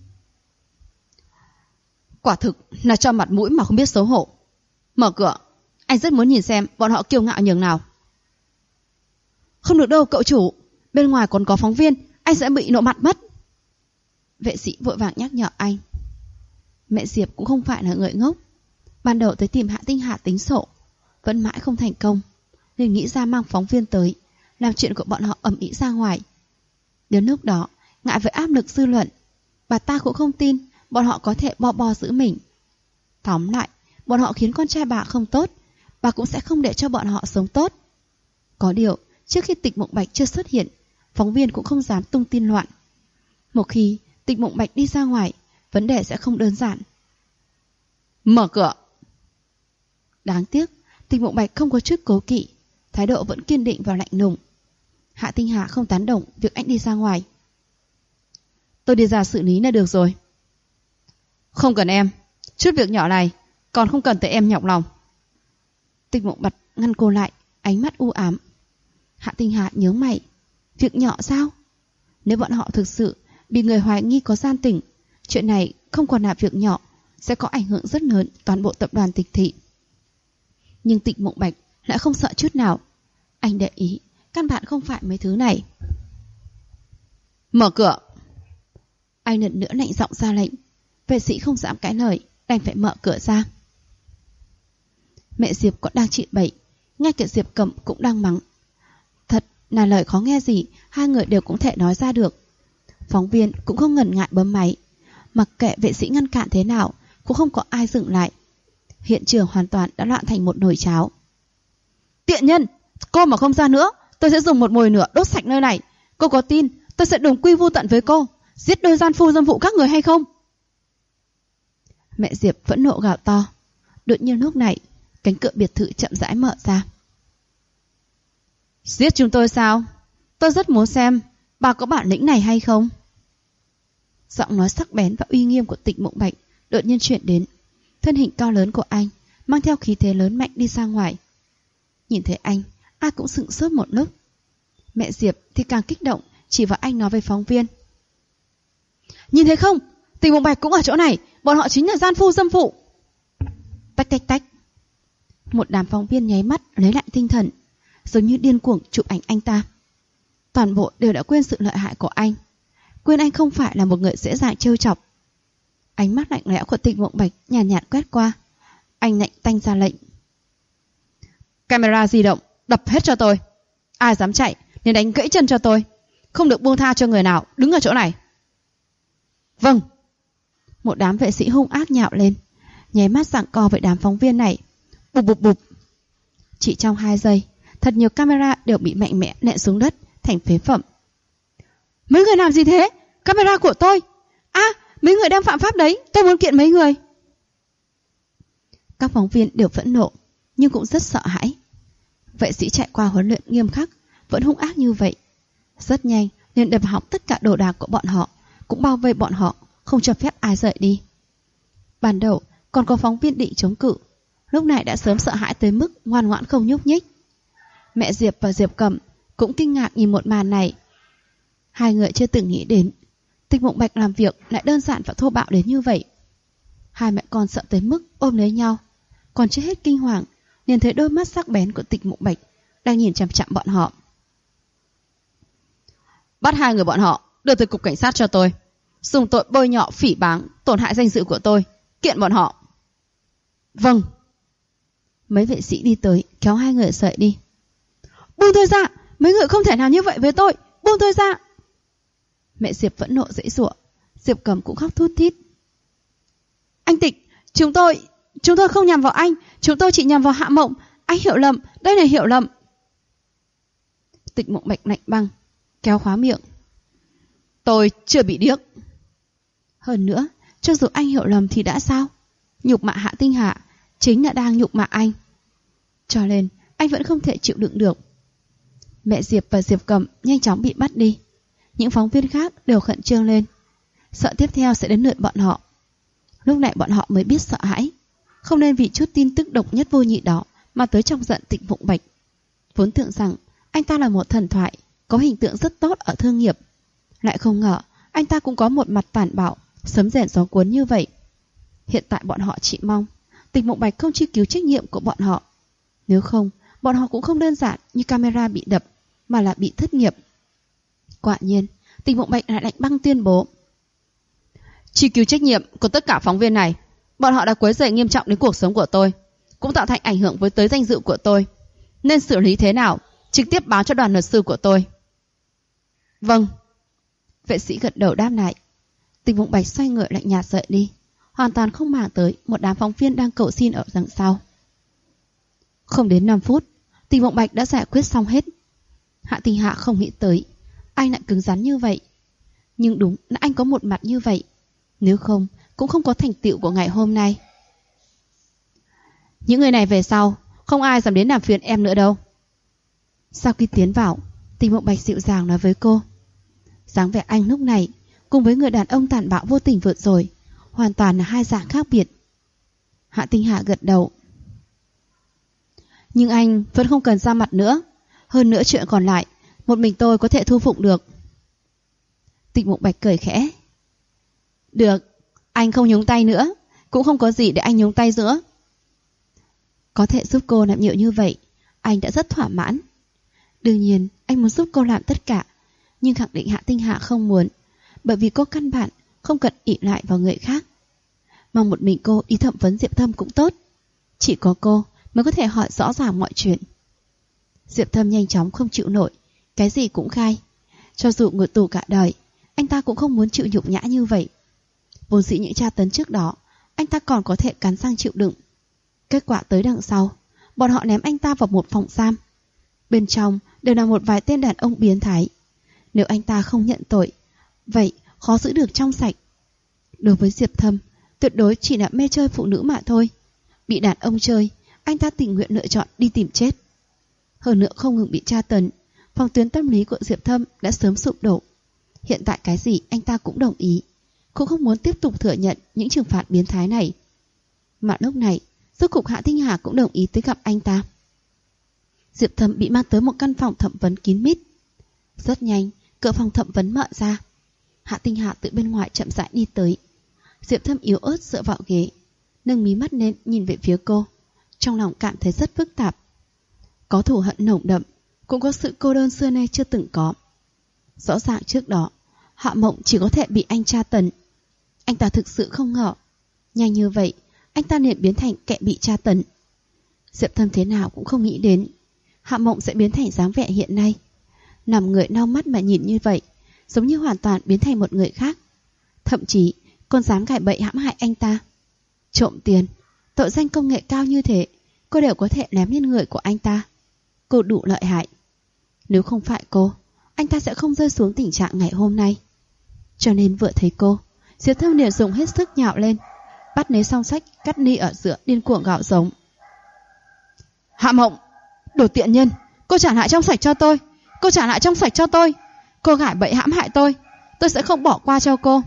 Quả thực là cho mặt mũi mà không biết xấu hổ. Mở cửa, anh rất muốn nhìn xem bọn họ kiêu ngạo nhường nào. Không được đâu cậu chủ, bên ngoài còn có phóng viên, anh sẽ bị lộ mặt mất. Vệ sĩ vội vàng nhắc nhở anh. Mẹ Diệp cũng không phải là người ngốc. Ban đầu tới tìm Hạ Tinh Hà tính sổ, vẫn mãi không thành công, nên nghĩ ra mang phóng viên tới, làm chuyện của bọn họ ầm ĩ ra ngoài. Đến lúc đó, ngại với áp lực dư luận, bà ta cũng không tin bọn họ có thể bo giữ mình. Tóm lại, bọn họ khiến con trai bà không tốt, bà cũng sẽ không để cho bọn họ sống tốt. Có điều, trước khi Tịch Mộng Bạch chưa xuất hiện, phóng viên cũng không dám tung tin loạn. Một khi Tịch Mộng Bạch đi ra ngoài, vấn đề sẽ không đơn giản. Mở cửa! Đáng tiếc, Tịch Mộng Bạch không có chút cố kỵ, thái độ vẫn kiên định và lạnh lùng. Hạ Tinh Hà không tán đồng việc anh đi ra ngoài. Tôi đi ra xử lý là được rồi. Không cần em, chút việc nhỏ này còn không cần tới em nhọc lòng. Tịch Mộng Bạch ngăn cô lại, ánh mắt u ám. Hạ Tinh Hà nhướng mày. Việc nhỏ sao? Nếu bọn họ thực sự bị người hoài nghi có gian tình, chuyện này không còn là việc nhỏ, sẽ có ảnh hưởng rất lớn toàn bộ tập đoàn Tịch Thị. Nhưng Tịch Mộng Bạch lại không sợ chút nào. Anh để ý, căn bản không phải mấy thứ này. Mở cửa! Anh lần nữa lạnh giọng ra lệnh. Vệ sĩ không dám cãi lời, đành phải mở cửa ra. Mẹ Diệp còn đang trị bệnh, ngay cả Diệp Cẩm cũng đang mắng. Thật là lời khó nghe gì hai người đều cũng thể nói ra được. Phóng viên cũng không ngần ngại bấm máy. Mặc kệ vệ sĩ ngăn cản thế nào, cũng không có ai dừng lại. Hiện trường hoàn toàn đã loạn thành một nồi cháo. Tiện nhân! Cô mà không ra nữa, tôi sẽ dùng một mồi lửa đốt sạch nơi này. Cô có tin tôi sẽ đồng quy vu tận với cô, giết đôi gian phu dâm phụ các người hay không? Mẹ Diệp phẫn nộ gào to. Đột nhiên lúc này, cánh cửa biệt thự chậm rãi mở ra. Giết chúng tôi sao? Tôi rất muốn xem bà có bản lĩnh này hay không. Giọng nói sắc bén và uy nghiêm của Tịch Mộng Bạch đột nhiên chuyển đến. Thân hình cao lớn của anh mang theo khí thế lớn mạnh đi ra ngoài. Nhìn thấy anh, ai cũng sững sốt một lúc. Mẹ Diệp thì càng kích động, chỉ vào anh nói với phóng viên. Nhìn thấy không? Tịch Mộng Bạch cũng ở chỗ này, bọn họ chính là gian phu dâm phụ. Tách tách tách. Một đám phóng viên nháy mắt lấy lại tinh thần, giống như điên cuồng chụp ảnh anh ta. Toàn bộ đều đã quên sự lợi hại của anh, quên anh không phải là một người dễ dàng trêu chọc. Ánh mắt lạnh lẽo của Tịch Mộng Bạch nhàn nhạt quét qua. Anh lạnh tanh ra lệnh. Camera di động đập hết cho tôi. Ai dám chạy nên đánh gãy chân cho tôi. Không được buông tha cho người nào đứng ở chỗ này. Vâng. Một đám vệ sĩ hung ác nhạo lên, nháy mắt giằng co với đám phóng viên này. Bụp bụp bụp. Chỉ trong 2 giây, thật nhiều camera đều bị mạnh mẽ nện xuống đất thành phế phẩm. Mấy người làm gì thế? Camera của tôi. Mấy người đang phạm pháp đấy, tôi muốn kiện mấy người. Các phóng viên đều phẫn nộ, nhưng cũng rất sợ hãi. Vệ sĩ chạy qua huấn luyện nghiêm khắc, vẫn hung ác như vậy. Rất nhanh nên đập hỏng tất cả đồ đạc của bọn họ, cũng bao vây bọn họ, không cho phép ai rời đi. Ban đầu còn có phóng viên định chống cự, lúc này đã sớm sợ hãi tới mức ngoan ngoãn không nhúc nhích. Mẹ Diệp và Diệp Cẩm cũng kinh ngạc nhìn một màn này. Hai người chưa từng nghĩ đến Tịch Mộng Bạch làm việc lại đơn giản và thô bạo đến như vậy. Hai mẹ con sợ tới mức ôm lấy nhau, còn chưa hết kinh hoàng nhìn thấy đôi mắt sắc bén của Tịch Mộng Bạch đang nhìn chằm chằm bọn họ. Bắt 2 người bọn họ đưa tới cục cảnh sát cho tôi, dùng tội bôi nhọ phỉ báng tổn hại danh dự của tôi, kiện bọn họ. Vâng. Mấy vệ sĩ đi tới kéo 2 người sợi đi. Buông tôi ra, mấy người không thể nào như vậy với tôi, buông tôi ra. Mẹ Diệp vẫn nộ giãy giụa, Diệp Cẩm cũng khóc thút thít. Anh Tịch, chúng tôi không nhằm vào anh, chúng tôi chỉ nhằm vào Hạ Mộng, anh hiểu lầm, đây là hiểu lầm. Tịch Mộng Bạch lạnh băng, kéo khóa miệng. Tôi chưa bị điếc. Hơn nữa, cho dù anh hiểu lầm thì đã sao? Nhục mạ Hạ Tinh Hà chính là đang nhục mạ anh. Cho nên anh vẫn không thể chịu đựng được. Mẹ Diệp và Diệp Cẩm nhanh chóng bị bắt đi. Những phóng viên khác đều khẩn trương lên, sợ tiếp theo sẽ đến lượt bọn họ. Lúc này bọn họ mới biết sợ hãi, không nên vì chút tin tức độc nhất vô nhị đó mà tới chọc giận Tịch Mộng Bạch. Vốn tưởng rằng anh ta là một thần thoại, có hình tượng rất tốt ở thương nghiệp, lại không ngờ anh ta cũng có một mặt tàn bạo, sấm rền gió cuốn như vậy. Hiện tại bọn họ chỉ mong Tịch Mộng Bạch không truy cứu trách nhiệm của bọn họ. Nếu không, bọn họ cũng không đơn giản như camera bị đập, mà là bị thất nghiệp. Quả nhiên, Tịch Mộng Bạch lại lạnh băng tuyên bố. Truy cứu trách nhiệm của tất cả phóng viên này. Bọn họ đã quấy rầy nghiêm trọng đến cuộc sống của tôi, cũng tạo thành ảnh hưởng với tới danh dự của tôi. Nên xử lý thế nào, trực tiếp báo cho đoàn luật sư của tôi. Vâng. Vệ sĩ gật đầu đáp lại. Tịch Tịch Mộng Bạch xoay người lạnh nhạt rời đi, hoàn toàn không màng tới một đám phóng viên đang cầu xin ở đằng sau. Không đến 5 phút, Tịch Mộng Bạch đã giải quyết xong hết. Hạ Tinh Hạ không nghĩ tới anh lại cứng rắn như vậy. Nhưng đúng là anh có một mặt như vậy, nếu không cũng không có thành tựu của ngày hôm nay. Những người này về sau không ai dám đến làm phiền em nữa đâu. Sau khi tiến vào, Tịch Mộng Bạch dịu dàng nói với cô. Dáng vẻ anh lúc này cùng với người đàn ông tàn bạo vô tình vượt rồi hoàn toàn là hai dạng khác biệt. Hạ Tinh Hạ gật đầu. Nhưng anh vẫn không cần ra mặt nữa. Hơn nữa chuyện còn lại một mình tôi có thể thu phục được. Tịch Mộng Bạch cười khẽ. Được, anh không nhúng tay nữa, cũng không có gì để anh nhúng tay nữa. Có thể giúp cô làm nhiều như vậy, anh đã rất thỏa mãn. Đương nhiên anh muốn giúp cô làm tất cả, nhưng khẳng định Hạ Tinh Hạ không muốn, bởi vì cô căn bản không cần ỷ lại vào người khác. Mong một mình cô đi thẩm vấn Diệp Thâm cũng tốt, chỉ có cô mới có thể hỏi rõ ràng mọi chuyện. Diệp Thâm nhanh chóng không chịu nổi, cái gì cũng khai. Cho dù ngồi tù cả đời, anh ta cũng không muốn chịu nhục nhã như vậy. Vốn dĩ những tra tấn trước đó anh ta còn có thể cắn răng chịu đựng. Kết quả tới đằng sau, bọn họ ném anh ta vào một phòng giam. Bên trong đều là một vài tên đàn ông biến thái. Nếu anh ta không nhận tội, vậy khó giữ được trong sạch. Đối với Diệp Thâm, tuyệt đối chỉ là mê chơi phụ nữ mà thôi. Bị đàn ông chơi, anh ta tình nguyện lựa chọn đi tìm chết. Hơn nữa không ngừng bị tra tấn, phòng tuyến tâm lý của Diệp Thâm đã sớm sụp đổ. Hiện tại cái gì anh ta cũng đồng ý, cũng không muốn tiếp tục thừa nhận những trừng phạt biến thái này. Mà lúc này, rốt cục Hạ Tinh Hà cũng đồng ý tới gặp anh ta. Diệp Thâm bị mang tới một căn phòng thẩm vấn kín mít. Rất nhanh, cửa phòng thẩm vấn mở ra. Hạ Tinh Hà từ bên ngoài chậm rãi đi tới. Diệp Thâm yếu ớt dựa vào ghế, nâng mí mắt lên nhìn về phía cô, trong lòng cảm thấy rất phức tạp. Có thù hận nồng đậm, cũng có sự cô đơn xưa nay chưa từng có. Rõ ràng trước đó Hạ Mộng chỉ có thể bị anh tra tấn. Anh ta thực sự không ngờ nhanh như vậy anh ta liền biến thành kẻ bị tra tấn. Diệp Thâm thế nào cũng không nghĩ đến Hạ Mộng sẽ biến thành dáng vẻ hiện nay, nằm người lau mắt mà nhìn như vậy, giống như hoàn toàn biến thành một người khác. Thậm chí còn dám gài bẫy hãm hại anh ta. Trộm tiền, tội danh công nghệ cao như thế, cô đều có thể ném lên người của anh ta. Cô đủ lợi hại. Nếu không phải cô, anh ta sẽ không rơi xuống tình trạng ngày hôm nay. Cho nên vừa thấy cô, Diệp Thâm liền dùng hết sức nhạo lên, bắt lấy song sách cắt ni ở giữa, điên cuồng gào giống. Hạ Mộng, đồ tiện nhân, cô trả lại trong sạch cho tôi. Cô trả lại trong sạch cho tôi. Cô gài bẫy hãm hại tôi sẽ không bỏ qua cho cô.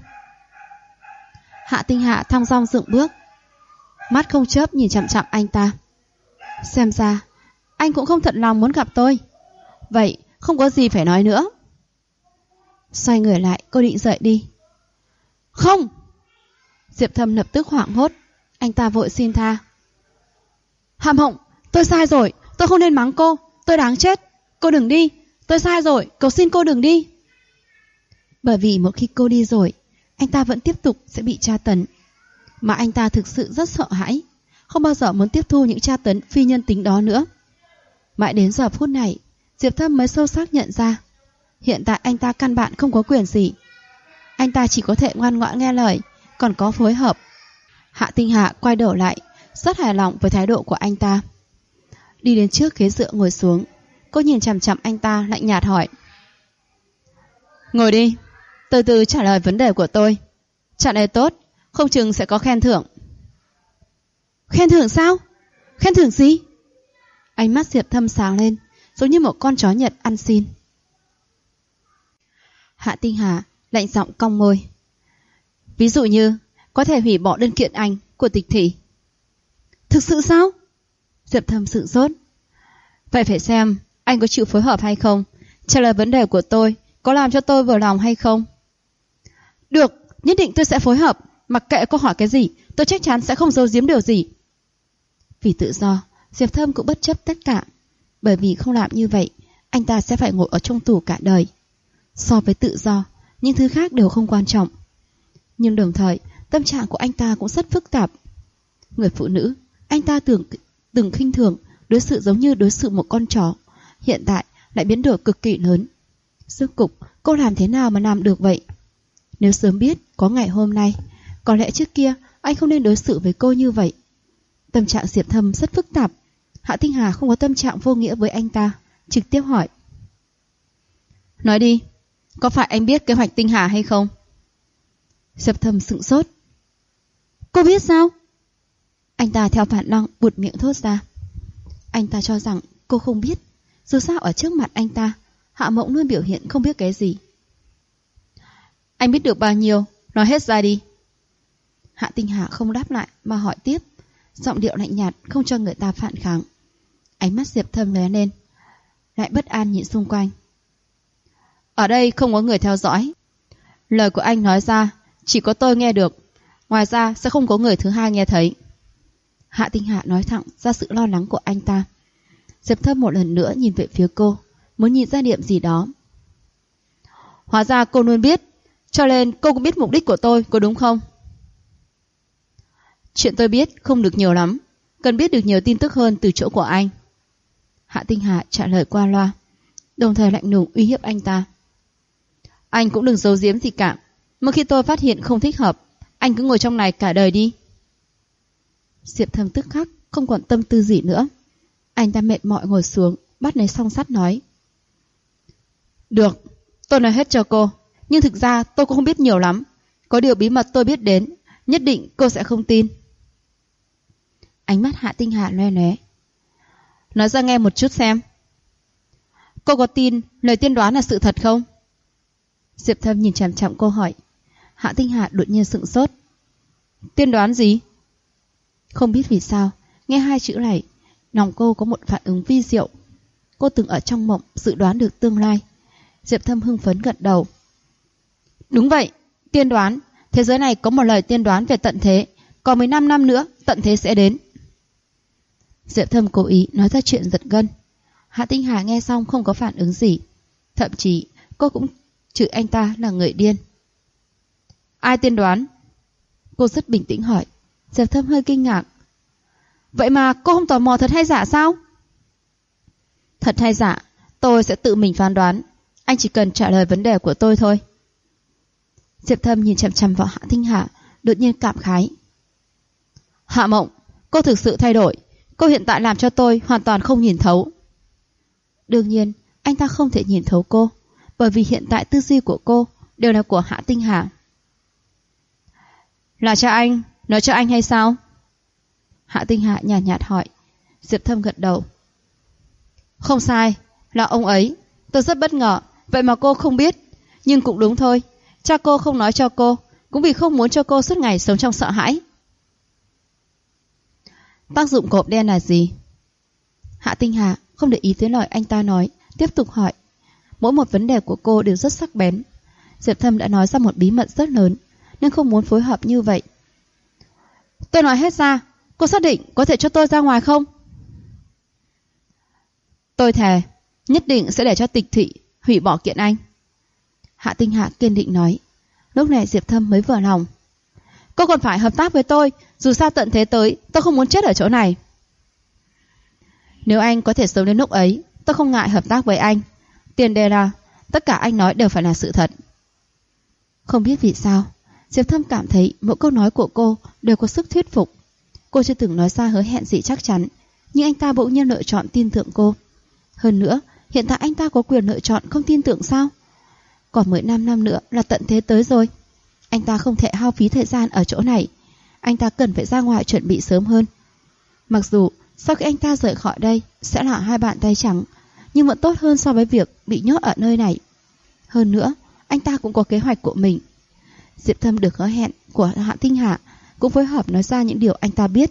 Hạ Tinh Hạ thong dong dựng bước, mắt không chớp nhìn chằm chằm anh ta. Xem ra anh cũng không thật lòng muốn gặp tôi. Vậy không có gì phải nói nữa. Xoay người lại, cô định dậy đi. Không! Diệp Thâm lập tức hoảng hốt. Anh ta vội xin tha. Hạ Mộng, tôi sai rồi, tôi không nên mắng cô, tôi đáng chết. Cô đừng đi, tôi sai rồi, cầu xin cô đừng đi. Bởi vì một khi cô đi rồi, anh ta vẫn tiếp tục sẽ bị tra tấn. Mà anh ta thực sự rất sợ hãi, không bao giờ muốn tiếp thu những tra tấn phi nhân tính đó nữa. Mãi đến giờ phút này, Diệp Thâm mới sâu sắc nhận ra, hiện tại anh ta căn bản không có quyền gì. Anh ta chỉ có thể ngoan ngoãn nghe lời, còn có phối hợp. Hạ Tinh Hạ quay đầu lại, rất hài lòng với thái độ của anh ta. Đi đến trước ghế dựa ngồi xuống, cô nhìn chằm chằm anh ta lạnh nhạt hỏi. Ngồi đi, từ từ trả lời vấn đề của tôi. Trả lời tốt, không chừng sẽ có khen thưởng. Khen thưởng sao? Khen thưởng gì? Ánh mắt Diệp Thâm sáng lên, giống như một con chó Nhật ăn xin. Hạ Tinh Hà lạnh giọng cong môi. Ví dụ như có thể hủy bỏ đơn kiện anh của Tịch Thị. Thực sự sao? Diệp Thâm sửng sốt. Vậy phải xem anh có chịu phối hợp hay không, trả lời vấn đề của tôi có làm cho tôi vừa lòng hay không. Được, nhất định tôi sẽ phối hợp. Mặc kệ cô hỏi cái gì, tôi chắc chắn sẽ không giấu giếm điều gì. Vì tự do, Diệp Thâm cũng bất chấp tất cả. Bởi vì không làm như vậy, anh ta sẽ phải ngồi ở trong tù cả đời. So với tự do, những thứ khác đều không quan trọng. Nhưng đồng thời, tâm trạng của anh ta cũng rất phức tạp. Người phụ nữ, anh ta từng khinh thường, đối xử giống như đối xử một con chó, hiện tại lại biến đổi cực kỳ lớn. Rốt cục, cô làm thế nào mà làm được vậy? Nếu sớm biết Có ngày hôm nay, có lẽ trước kia anh không nên đối xử với cô như vậy. Tâm trạng Diệp Thâm rất phức tạp. Hạ Tinh Hà không có tâm trạng vô nghĩa với anh ta, trực tiếp hỏi. Nói đi, có phải anh biết kế hoạch Tinh Hà hay không? Diệp Thâm sững sốt. Cô biết sao? Anh ta theo bản năng buột miệng thốt ra. Anh ta cho rằng cô không biết. Dù sao ở trước mặt anh ta, Hạ Mộng luôn biểu hiện không biết cái gì. Anh biết được bao nhiêu, nói hết ra đi. Hạ Tinh Hà không đáp lại mà hỏi tiếp, giọng điệu lạnh nhạt không cho người ta phản kháng. Ánh mắt Diệp Thâm lóe lên, lại bất an nhìn xung quanh. Ở đây không có người theo dõi. Lời của anh nói ra chỉ có tôi nghe được, ngoài ra sẽ không có người thứ hai nghe thấy. Hạ Tinh Hà nói thẳng ra sự lo lắng của anh ta. Diệp Thâm một lần nữa nhìn về phía cô, muốn nhìn ra điểm gì đó. Hóa ra cô luôn biết, cho nên cô cũng biết mục đích của tôi, có đúng không? Chuyện tôi biết không được nhiều lắm, cần biết được nhiều tin tức hơn từ chỗ của anh. Hạ Tinh Hà trả lời qua loa, đồng thời lạnh lùng uy hiếp anh ta. Anh cũng đừng giấu giếm gì cả, một khi tôi phát hiện không thích hợp, anh cứ ngồi trong này cả đời đi. Diệp Thâm tức khắc không còn tâm tư gì nữa. Anh ta mệt mỏi ngồi xuống, bắt lấy song sắt nói. Được, tôi nói hết cho cô, nhưng thực ra tôi cũng không biết nhiều lắm. Có điều bí mật tôi biết đến, nhất định cô sẽ không tin. Ánh mắt Hạ Tinh Hà loe loé. Nói ra nghe một chút xem. Cô có tin lời tiên đoán là sự thật không? Diệp Thâm nhìn chằm chằm cô hỏi. Hạ Tinh Hà đột nhiên sững sốt. Tiên đoán gì? Không biết vì sao, nghe hai chữ này, lòng cô có một phản ứng vi diệu. Cô từng ở trong mộng dự đoán được tương lai. Diệp Thâm hưng phấn gật đầu. Đúng vậy, tiên đoán. Thế giới này có một lời tiên đoán về tận thế. Còn 15 năm nữa tận thế sẽ đến. Diệp Thâm cố ý nói ra chuyện giật gân. Hạ Tinh Hà nghe xong không có phản ứng gì. Thậm chí cô cũng chửi anh ta là người điên. Ai tiên đoán? Cô rất bình tĩnh hỏi. Diệp Thâm hơi kinh ngạc. Vậy mà cô không tò mò thật hay giả sao? Thật hay giả, tôi sẽ tự mình phán đoán. Anh chỉ cần trả lời vấn đề của tôi thôi. Diệp Thâm nhìn chằm chằm vào Hạ Tinh Hà, đột nhiên cảm khái. Hạ Mộng, cô thực sự thay đổi. Cô hiện tại làm cho tôi hoàn toàn không nhìn thấu. Đương nhiên, anh ta không thể nhìn thấu cô, bởi vì hiện tại tư duy của cô đều là của Hạ Tinh Hà. Là cha anh, nói cho anh hay sao? Hạ Tinh Hà nhàn nhạt hỏi. Diệp Thâm gật đầu. Không sai, là ông ấy. Tôi rất bất ngờ, vậy mà cô không biết. Nhưng cũng đúng thôi, cha cô không nói cho cô, cũng vì không muốn cho cô suốt ngày sống trong sợ hãi. Tác dụng của hộp đen là gì? Hạ Tinh Hà không để ý tới lời anh ta nói, tiếp tục hỏi. Mỗi một vấn đề của cô đều rất sắc bén. Diệp Thâm đã nói ra một bí mật rất lớn, nên không muốn phối hợp như vậy. Tôi nói hết ra, cô xác định có thể cho tôi ra ngoài không? Tôi thề, nhất định sẽ để cho Tịch Thị hủy bỏ kiện anh. Hạ Tinh Hà kiên định nói. Lúc này Diệp Thâm mới vừa lòng. Cô còn phải hợp tác với tôi, dù sao tận thế tới, tôi không muốn chết ở chỗ này. Nếu anh có thể sống đến lúc ấy, tôi không ngại hợp tác với anh. Tiền đề là tất cả anh nói đều phải là sự thật. Không biết vì sao, Diệp Thâm cảm thấy mỗi câu nói của cô đều có sức thuyết phục. Cô chưa từng nói ra hứa hẹn gì chắc chắn, nhưng anh ta bỗng nhiên lựa chọn tin tưởng cô. Hơn nữa, hiện tại anh ta có quyền lựa chọn không tin tưởng sao? Còn 15 năm nữa là tận thế tới rồi. Anh ta không thể hao phí thời gian ở chỗ này. Anh ta cần phải ra ngoài chuẩn bị sớm hơn. Mặc dù sau khi anh ta rời khỏi đây sẽ là hai bàn tay trắng, nhưng vẫn tốt hơn so với việc bị nhốt ở nơi này. Hơn nữa, anh ta cũng có kế hoạch của mình. Diệp Thâm được hứa hẹn của Hạ Tinh Hà cũng phối hợp nói ra những điều anh ta biết.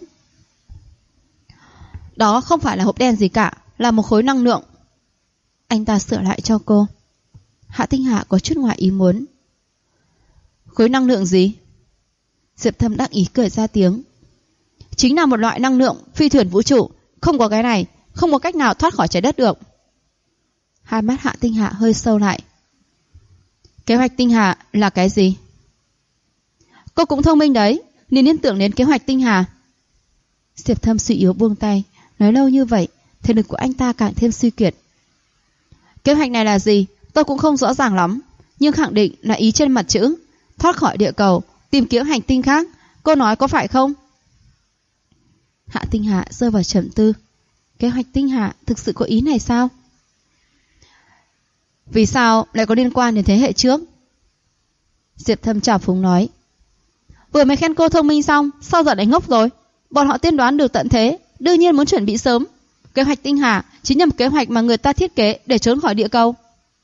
Đó không phải là hộp đen gì cả, là một khối năng lượng. Anh ta sửa lại cho cô. Hạ Tinh Hà có chút ngoài ý muốn. Khối năng lượng gì? Diệp Thâm đắc ý cười ra tiếng. Chính là một loại năng lượng phi thuyền vũ trụ. Không có cái này, không có cách nào thoát khỏi trái đất được. Hai mắt Hạ Tinh Hà hơi sâu lại. Kế hoạch Tinh Hà là cái gì? Cô cũng thông minh đấy, nên liên tưởng đến kế hoạch Tinh Hà. Diệp Thâm suy yếu buông tay. Nói lâu như vậy, thể lực của anh ta càng thêm suy kiệt. Kế hoạch này là gì? Tôi cũng không rõ ràng lắm, nhưng khẳng định là ý trên mặt chữ. thoát khỏi địa cầu, tìm kiếm hành tinh khác. Cô nói có phải không? Hạ Tinh Hà rơi vào trầm tư. Kế hoạch Tinh Hà thực sự có ý này sao? Vì sao lại có liên quan đến thế hệ trước? Diệp Thâm trào phúng nói. Vừa mới khen cô thông minh xong, sao giờ lại ngốc rồi? Bọn họ tiên đoán được tận thế, đương nhiên muốn chuẩn bị sớm. Kế hoạch Tinh Hà chính là một kế hoạch mà người ta thiết kế để trốn khỏi địa cầu.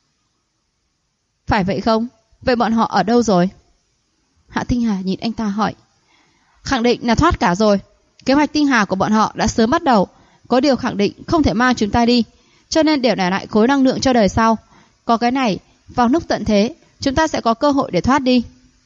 Phải vậy không? Vậy bọn họ ở đâu rồi? Hạ Tinh Hà nhìn anh ta hỏi. Khẳng định là thoát cả rồi. Kế hoạch Tinh Hà của bọn họ đã sớm bắt đầu. Có điều khẳng định không thể mang chúng ta đi, cho nên để lại khối năng lượng cho đời sau. Có cái này, vào lúc tận thế, chúng ta sẽ có cơ hội để thoát đi.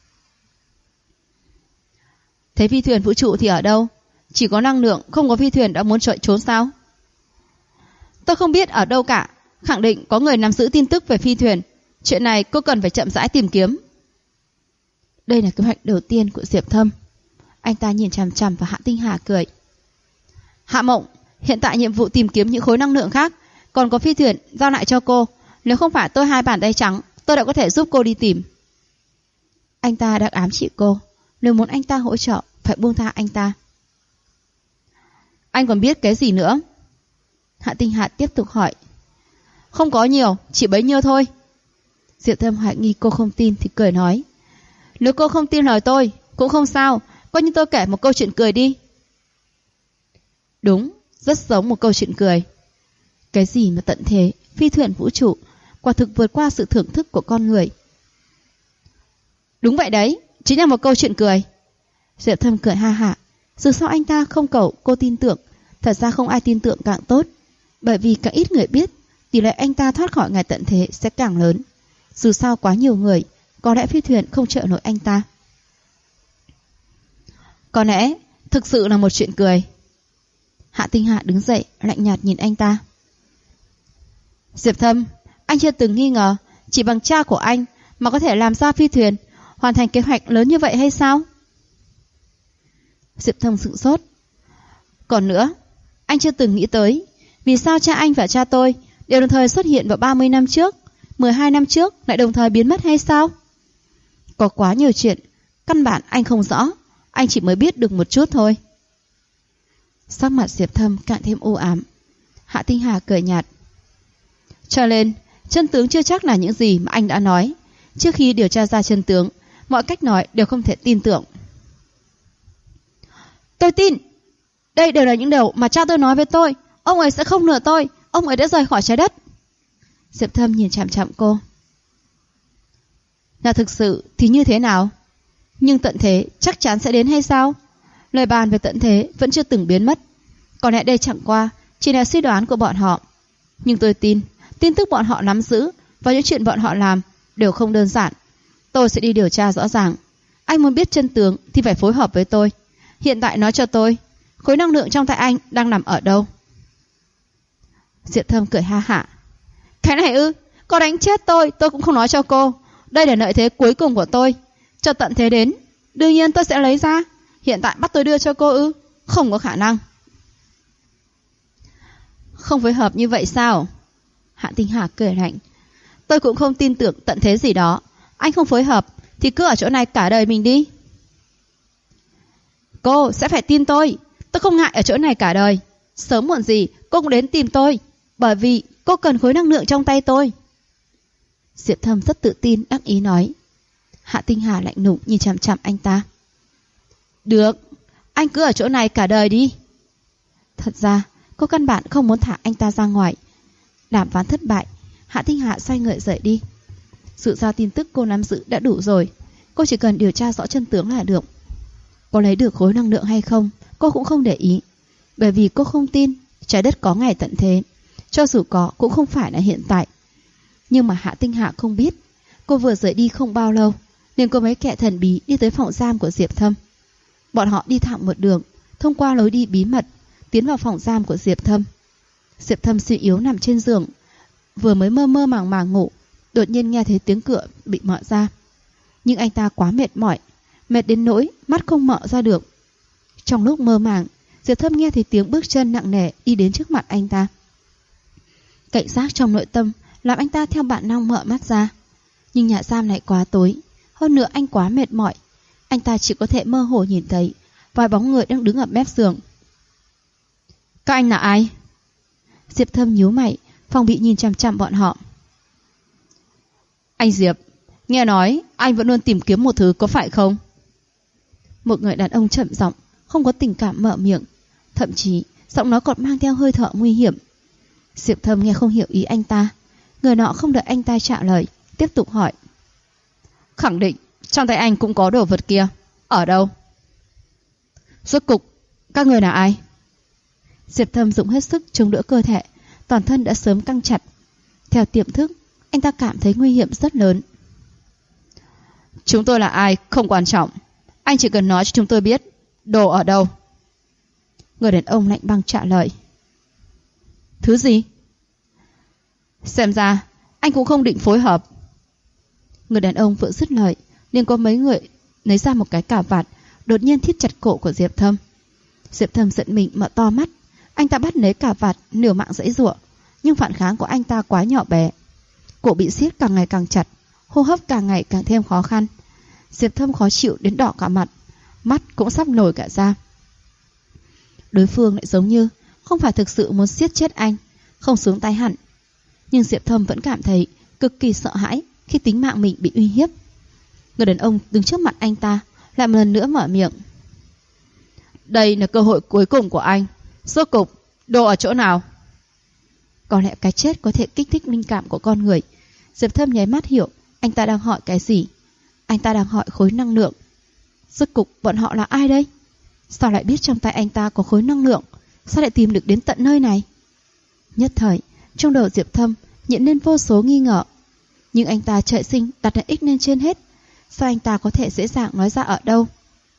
Thế phi thuyền vũ trụ thì ở đâu? Chỉ có năng lượng, không có phi thuyền đã muốn chạy trốn sao? Tôi không biết ở đâu cả. Khẳng định có người nắm giữ tin tức về phi thuyền. Chuyện này cô cần phải chậm rãi tìm kiếm. Đây là kế hoạch đầu tiên của Diệp Thâm. Anh ta nhìn chằm chằm vào Hạ Tinh Hà cười. Hạ Mộng, hiện tại nhiệm vụ tìm kiếm những khối năng lượng khác, còn có phi thuyền giao lại cho cô. Nếu không phải tôi hai bàn tay trắng, tôi đã có thể giúp cô đi tìm. Anh ta đang ám chỉ cô. Nếu muốn anh ta hỗ trợ, phải buông tha anh ta. Anh còn biết cái gì nữa? Hạ Tinh Hà tiếp tục hỏi. Không có nhiều, chỉ bấy nhiêu thôi. Diệp Thâm hoài nghi cô không tin thì cười nói. Nếu cô không tin lời tôi, cũng không sao, coi như tôi kể một câu chuyện cười đi. Đúng, rất giống một câu chuyện cười. Cái gì mà tận thế, phi thuyền vũ trụ, quả thực vượt qua sự thưởng thức của con người. Đúng vậy đấy, chính là một câu chuyện cười. Diệp Thâm cười ha hả. Dù sao anh ta không cầu cô tin tưởng, thật ra không ai tin tưởng càng tốt. Bởi vì càng ít người biết, tỷ lệ anh ta thoát khỏi ngày tận thế sẽ càng lớn. Dù sao quá nhiều người, có lẽ phi thuyền không trợ nổi anh ta. Có lẽ thực sự là một chuyện cười. Hạ Tinh Hạ đứng dậy, lạnh nhạt nhìn anh ta. Diệp Thâm, anh chưa từng nghi ngờ chỉ bằng cha của anh mà có thể làm ra phi thuyền, hoàn thành kế hoạch lớn như vậy hay sao? Diệp Thâm sửng sốt. Còn nữa, anh chưa từng nghĩ tới vì sao cha anh và cha tôi đều đồng thời xuất hiện vào 30 năm trước, 12 năm trước lại đồng thời biến mất hay sao? Có quá nhiều chuyện, căn bản anh không rõ, anh chỉ mới biết được một chút thôi. Sắc mặt Diệp Thâm càng thêm u ám. Hạ Tinh Hà cười nhạt. Cho nên, chân tướng chưa chắc là những gì mà anh đã nói. Trước khi điều tra ra chân tướng, mọi cách nói đều không thể tin tưởng. Tôi tin. Đây đều là những điều mà cha tôi nói với tôi. Ông ấy sẽ không lừa tôi. Ông ấy đã rời khỏi trái đất. Diệp Thâm nhìn chằm chằm cô. Là thực sự thì như thế nào? Nhưng tận thế chắc chắn sẽ đến hay sao? Lời bàn về tận thế vẫn chưa từng biến mất. Có lẽ đây chẳng qua chỉ là suy đoán của bọn họ. Nhưng tôi tin tin tức bọn họ nắm giữ và những chuyện bọn họ làm đều không đơn giản. Tôi sẽ đi điều tra rõ ràng. Anh muốn biết chân tướng thì phải phối hợp với tôi. Hiện tại nói cho tôi, khối năng lượng trong tay anh đang nằm ở đâu? Diệp Thâm cười ha hả. Cái này ư? Có đánh chết tôi cũng không nói cho cô. Đây là lợi thế cuối cùng của tôi. Cho tận thế đến, đương nhiên tôi sẽ lấy ra. Hiện tại bắt tôi đưa cho cô ư? Không có khả năng. Không phối hợp như vậy sao? Hạ Tinh Hà cười lạnh. Tôi cũng không tin tưởng tận thế gì đó. Anh không phối hợp thì cứ ở chỗ này cả đời mình đi. Cô sẽ phải tin tôi. Tôi không ngại ở chỗ này cả đời. Sớm muộn gì cô cũng đến tìm tôi. Bởi vì cô cần khối năng lượng trong tay tôi. Diệp Thâm rất tự tin đắc ý nói. Hạ Tinh Hà lạnh lùng nhìn chằm chằm anh ta. Được, anh cứ ở chỗ này cả đời đi. Thật ra cô căn bản không muốn thả anh ta ra ngoài. Đàm phán thất bại, Hạ Tinh Hà xoay người rời đi. Sự ra tin tức cô nắm giữ đã đủ rồi. Cô chỉ cần điều tra rõ chân tướng là được. Có lấy được khối năng lượng hay không cô cũng không để ý. Bởi vì cô không tin trái đất có ngày tận thế. Cho dù có cũng không phải là hiện tại. Nhưng mà Hạ Tinh Hà không biết, cô vừa rời đi không bao lâu nên có mấy kẻ thần bí đi tới phòng giam của Diệp Thâm. Bọn họ đi thẳng một đường, thông qua lối đi bí mật, tiến vào phòng giam của Diệp Thâm. Diệp Thâm suy yếu nằm trên giường, vừa mới mơ mơ màng màng ngủ, đột nhiên nghe thấy tiếng cửa bị mở ra. Nhưng anh ta quá mệt mỏi, mệt đến nỗi mắt không mở ra được. Trong lúc mơ màng, Diệp Thâm nghe thấy tiếng bước chân nặng nề đi đến trước mặt anh ta. Cảnh giác trong nội tâm làm anh ta theo bản năng mở mắt ra. Nhưng nhà giam này quá tối, Hơn nữa anh quá mệt mỏi, anh ta chỉ có thể mơ hồ nhìn thấy vài bóng người đang đứng ở mép giường. Các anh là ai? Diệp Thâm nhíu mày, phòng bị nhìn chằm chằm bọn họ. Anh Diệp, nghe nói anh vẫn luôn tìm kiếm một thứ có phải không? Một người đàn ông chậm giọng, không có tình cảm mở miệng, thậm chí giọng nói còn mang theo hơi thở nguy hiểm. Diệp Thâm nghe không hiểu ý anh ta. Người nọ không đợi anh ta trả lời, tiếp tục hỏi. Khẳng định trong tay anh cũng có đồ vật kia. Ở đâu? Rốt cục các người là ai? Diệp Thâm dùng hết sức chống đỡ cơ thể, toàn thân đã sớm căng chặt. Theo tiềm thức, anh ta cảm thấy nguy hiểm rất lớn. Chúng tôi là ai không quan trọng, anh chỉ cần nói cho chúng tôi biết đồ ở đâu. Người đàn ông lạnh băng trả lời. Thứ gì? Xem ra anh cũng không định phối hợp. Người đàn ông vừa dứt lời, liền có mấy người lấy ra một cái cà vạt, đột nhiên thít chặt cổ của Diệp Thâm. Diệp Thâm giận mình mở to mắt. Anh ta bắt lấy cà vạt, liều mạng giãy giụa, nhưng phản kháng của anh ta quá nhỏ bé. Cổ bị siết càng ngày càng chặt, hô hấp càng ngày càng thêm khó khăn. Diệp Thâm khó chịu đến đỏ cả mặt, mắt cũng sắp nổi cả ra. Đối phương lại giống như không phải thực sự muốn siết chết anh, không xuống tay hẳn. Nhưng Diệp Thâm vẫn cảm thấy cực kỳ sợ hãi khi tính mạng mình bị uy hiếp. Người đàn ông đứng trước mặt anh ta lại một lần nữa mở miệng. Đây là cơ hội cuối cùng của anh. Rốt cục đồ ở chỗ nào? Có lẽ cái chết có thể kích thích linh cảm của con người. Diệp Thâm nháy mắt hiểu anh ta đang hỏi cái gì. Anh ta đang hỏi khối năng lượng. Rốt cục bọn họ là ai đây? Sao lại biết trong tay anh ta có khối năng lượng? Sao lại tìm được đến tận nơi này? Nhất thời trong đầu Diệp Thâm hiện lên vô số nghi ngờ. Nhưng anh ta trời sinh đặt lợi ích lên trên hết. Sao anh ta có thể dễ dàng nói ra ở đâu?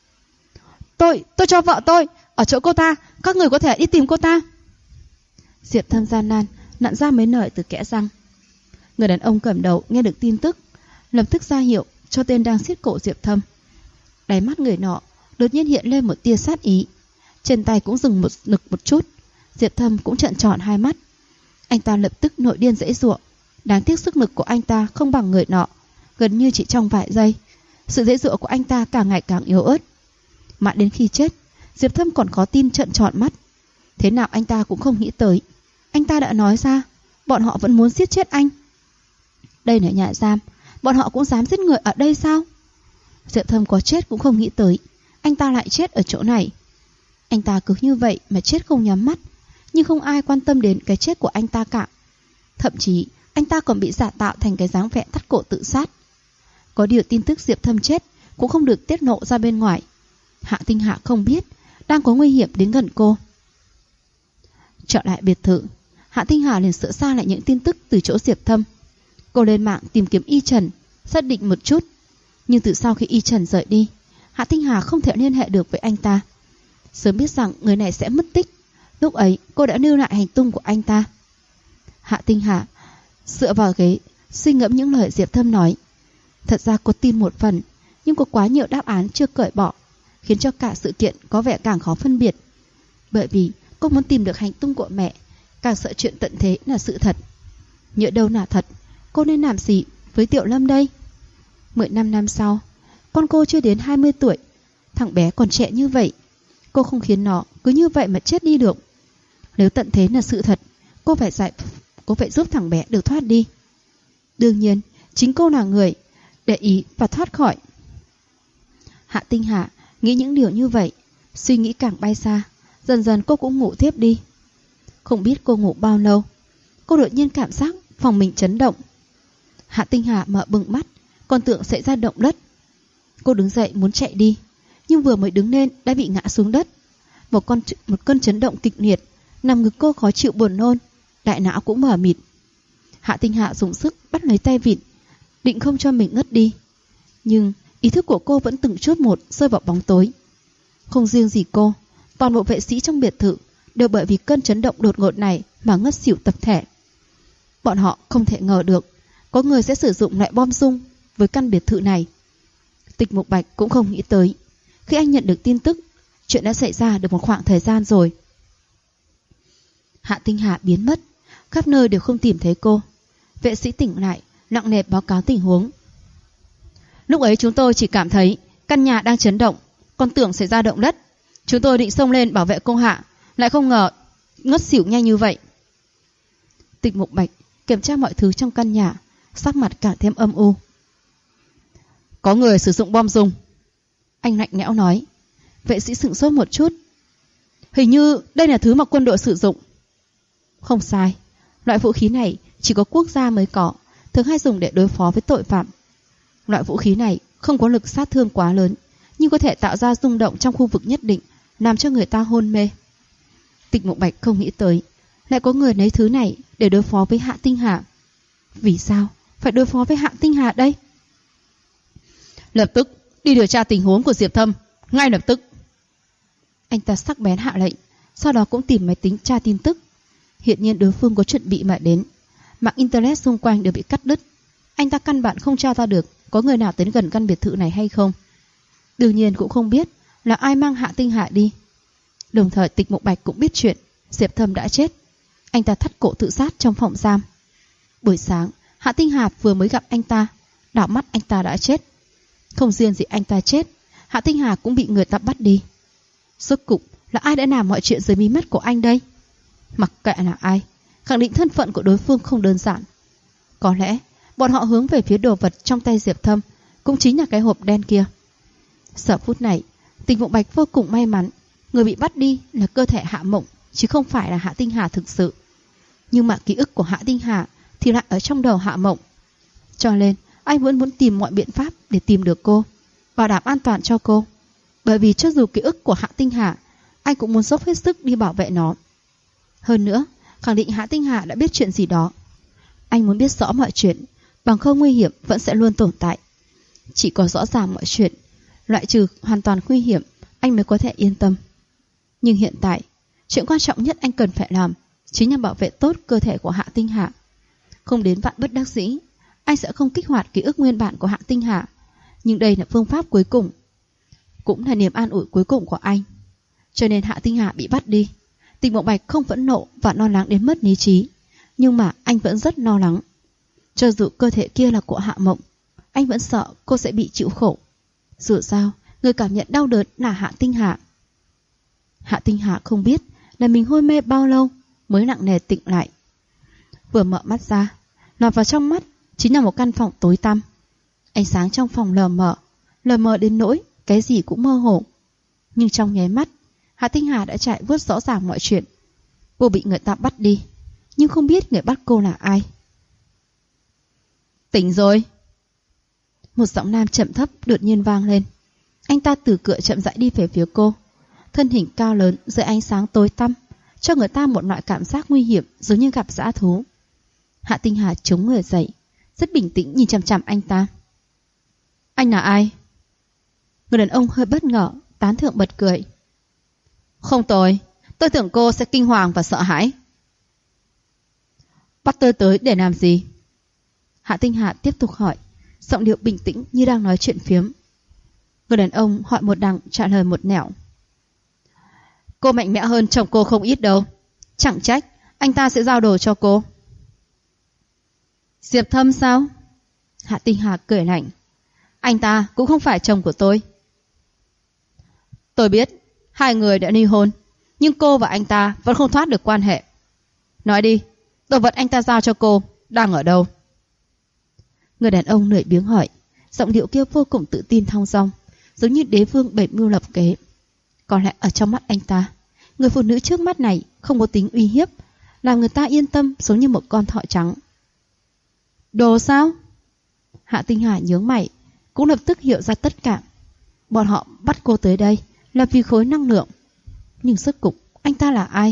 Tôi cho vợ tôi ở chỗ cô ta. Các người có thể đi tìm cô ta. Diệp Thâm gian nan nặn ra mấy lời từ kẽ răng. Người đàn ông cầm đầu nghe được tin tức, lập tức ra hiệu cho tên đang siết cổ Diệp Thâm. Đáy mắt người nọ đột nhiên hiện lên một tia sát ý, trên tay cũng dừng một chút. Diệp Thâm cũng trợn tròn hai mắt. Anh ta lập tức nội điên giãy giụa. Đáng tiếc sức lực của anh ta không bằng người nọ. Gần như chỉ trong vài giây, sự giãy giụa của anh ta càng ngày càng yếu ớt. Mãi đến khi chết, Diệp Thâm còn có tin trợn tròn mắt. Thế nào anh ta cũng không nghĩ tới, anh ta đã nói ra bọn họ vẫn muốn giết chết anh. Đây là nhà giam, bọn họ cũng dám giết người ở đây sao? Diệp Thâm có chết cũng không nghĩ tới anh ta lại chết ở chỗ này. Anh ta cứ như vậy mà chết không nhắm mắt, nhưng không ai quan tâm đến cái chết của anh ta cả. Thậm chí anh ta còn bị giả tạo thành cái dáng vẻ thắt cổ tự sát. Có điều tin tức Diệp Thâm chết cũng không được tiết lộ ra bên ngoài. Hạ Tinh Hạ không biết đang có nguy hiểm đến gần cô. Trở lại biệt thự, Hạ Tinh Hà liền sửa sang lại những tin tức từ chỗ Diệp Thâm. Cô lên mạng tìm kiếm Y Trần, xác định một chút. Nhưng từ sau khi Y Trần rời đi, Hạ Tinh Hà không thể liên hệ được với anh ta. Sớm biết rằng người này sẽ mất tích, lúc ấy cô đã lưu lại hành tung của anh ta. Hạ Tinh Hà dựa vào ghế, suy ngẫm những lời Diệp Thâm nói. Thật ra cô tin một phần, nhưng có quá nhiều đáp án chưa cởi bỏ, khiến cho cả sự kiện có vẻ càng khó phân biệt. Bởi vì cô muốn tìm được hành tung của mẹ, càng sợ chuyện tận thế là sự thật. Nhỡ đâu là thật, cô nên làm gì với Tiểu Lâm đây? 15 năm sau, con cô chưa đến 20 tuổi, thằng bé còn trẻ như vậy. Cô không khiến nó cứ như vậy mà chết đi được. Nếu tận thế là sự thật, cô phải giúp thằng bé được thoát đi. Đương nhiên, chính cô là người để ý và thoát khỏi. Hạ Tinh Hà nghĩ những điều như vậy, suy nghĩ càng bay xa. Dần dần cô cũng ngủ thiếp đi. Không biết cô ngủ bao lâu, cô đột nhiên cảm giác phòng mình chấn động. Hạ Tinh Hà mở bừng mắt, còn tưởng xảy ra động đất. Cô đứng dậy muốn chạy đi, nhưng vừa mới đứng lên đã bị ngã xuống đất. Một cơn chấn động kịch liệt, nằm ngực cô khó chịu buồn nôn, đại não cũng mờ mịt. Hạ Tinh Hà dùng sức bắt lấy tay vịn, định không cho mình ngất đi. Nhưng ý thức của cô vẫn từng chút một rơi vào bóng tối. Không riêng gì cô, toàn bộ vệ sĩ trong biệt thự đều bởi vì cơn chấn động đột ngột này mà ngất xỉu tập thể. Bọn họ không thể ngờ được có người sẽ sử dụng loại bom dung với căn biệt thự này. Tịch Mục Bạch cũng không nghĩ tới, khi anh nhận được tin tức, chuyện đã xảy ra được một khoảng thời gian rồi. Hạ Tinh Hà biến mất, khắp nơi đều không tìm thấy cô. Vệ sĩ tỉnh lại, nặng nề báo cáo tình huống. Lúc ấy chúng tôi chỉ cảm thấy căn nhà đang chấn động, còn tưởng xảy ra động đất. Chúng tôi định xông lên bảo vệ cô Hạ, lại không ngờ ngất xỉu nhanh như vậy. Tịch Mục Bạch kiểm tra mọi thứ trong căn nhà, sắc mặt càng thêm âm u. Có người sử dụng bom dung. Anh lạnh lẽo nói. Vệ sĩ sửng sốt một chút. Hình như đây là thứ mà quân đội sử dụng. Không sai, loại vũ khí này chỉ có quốc gia mới có, thường hay dùng để đối phó với tội phạm. Loại vũ khí này không có lực sát thương quá lớn, nhưng có thể tạo ra rung động trong khu vực nhất định, làm cho người ta hôn mê. Tịch Mục Bạch không nghĩ tới lại có người lấy thứ này để đối phó với Hạ Tinh Hà. Vì sao phải đối phó với Hạ Tinh Hà đây? Lập tức đi điều tra tình huống của Diệp Thâm, ngay lập tức. Anh ta sắc bén hạ lệnh, sau đó cũng tìm máy tính tra tin tức. Hiện nhiên đối phương có chuẩn bị mà đến. Mạng internet xung quanh đều bị cắt đứt. Anh ta căn bản không tra ra được có người nào đến gần căn biệt thự này hay không. Đương nhiên cũng không biết là ai mang Hạ Tinh Hà đi. Đồng thời Tịch Mục Bạch cũng biết chuyện Diệp Thâm đã chết. Anh ta thắt cổ tự sát trong phòng giam. Buổi sáng Hạ Tinh Hà vừa mới gặp anh ta, đảo mắt anh ta đã chết. Không riêng gì anh ta chết, Hạ Tinh Hà cũng bị người ta bắt đi. Rốt cục là ai đã làm mọi chuyện dưới mí mắt của anh đây? Mặc kệ là ai, khẳng định thân phận của đối phương không đơn giản. Có lẽ bọn họ hướng về phía đồ vật trong tay Diệp Thâm, cũng chính là cái hộp đen kia. Giờ phút này Tịch Mục Bạch vô cùng may mắn, người bị bắt đi là cơ thể Hạ Mộng, chứ không phải là Hạ Tinh Hà thực sự. Nhưng mà ký ức của Hạ Tinh Hà thì lại ở trong đầu Hạ Mộng. Cho nên anh vẫn muốn tìm mọi biện pháp để tìm được cô, bảo đảm an toàn cho cô. Bởi vì cho dù ký ức của Hạ Tinh Hà, anh cũng muốn dốc hết sức đi bảo vệ nó. Hơn nữa, khẳng định Hạ Tinh Hà đã biết chuyện gì đó. Anh muốn biết rõ mọi chuyện, bằng không nguy hiểm vẫn sẽ luôn tồn tại. Chỉ có rõ ràng mọi chuyện, loại trừ hoàn toàn nguy hiểm, anh mới có thể yên tâm. Nhưng hiện tại, chuyện quan trọng nhất anh cần phải làm chính là bảo vệ tốt cơ thể của Hạ Tinh Hà. Không đến vạn bất đắc dĩ, anh sẽ không kích hoạt ký ức nguyên bản của Hạ Tinh Hà. Nhưng đây là phương pháp cuối cùng, cũng là niềm an ủi cuối cùng của anh. Cho nên Hạ Tinh Hà bị bắt đi, Tịch Mộng Bạch không phẫn nộ và lo lắng đến mất lý trí. Nhưng mà anh vẫn rất lo lắng. Cho dù cơ thể kia là của Hạ Mộng, anh vẫn sợ cô sẽ bị chịu khổ. Dù sao, người cảm nhận đau đớn là Hạ Tinh Hà. Hạ Tinh Hà không biết là mình hôn mê bao lâu mới nặng nề tỉnh lại. Vừa mở mắt ra, lọt vào trong mắt chính là một căn phòng tối tăm. Ánh sáng trong phòng lờ mờ đến nỗi cái gì cũng mơ hồ. Nhưng trong nháy mắt, Hạ Tinh Hà đã trải vuốt rõ ràng mọi chuyện. Cô bị người ta bắt đi, nhưng không biết người bắt cô là ai. Tỉnh rồi. Một giọng nam chậm thấp đột nhiên vang lên. Anh ta từ cửa chậm rãi đi về phía cô. Thân hình cao lớn dưới ánh sáng tối tăm, cho người ta một loại cảm giác nguy hiểm, giống như gặp dã thú. Hạ Tinh Hà chống người dậy, rất bình tĩnh nhìn chằm chằm anh ta. Anh là ai? Người đàn ông hơi bất ngờ, tán thưởng bật cười. Không tồi, tôi tưởng cô sẽ kinh hoàng và sợ hãi. Bắt tôi tới để làm gì? Hạ Tinh Hà tiếp tục hỏi, giọng điệu bình tĩnh như đang nói chuyện phiếm. Người đàn ông hỏi một đằng trả lời một nẻo. Cô mạnh mẽ hơn chồng cô không ít đâu. Chẳng trách anh ta sẽ giao đồ cho cô. Diệp Thâm sao? Hạ Tinh Hà cười lạnh. Anh ta cũng không phải chồng của tôi. Tôi biết hai người đã ly hôn, nhưng cô và anh ta vẫn không thoát được quan hệ. Nói đi, đồ vật anh ta giao cho cô đang ở đâu? Người đàn ông lười biếng hỏi, giọng điệu kia vô cùng tự tin thong dong, giống như đế vương bảy mưu lập kế. Có lẽ ở trong mắt anh ta, người phụ nữ trước mắt này không có tính uy hiếp, làm người ta yên tâm giống như một con thỏ trắng. Đồ sao? Hạ Tinh Hà nhướng mày, cũng lập tức hiểu ra tất cả. Bọn họ bắt cô tới đây là vì khối năng lượng. Nhưng rốt cục anh ta là ai?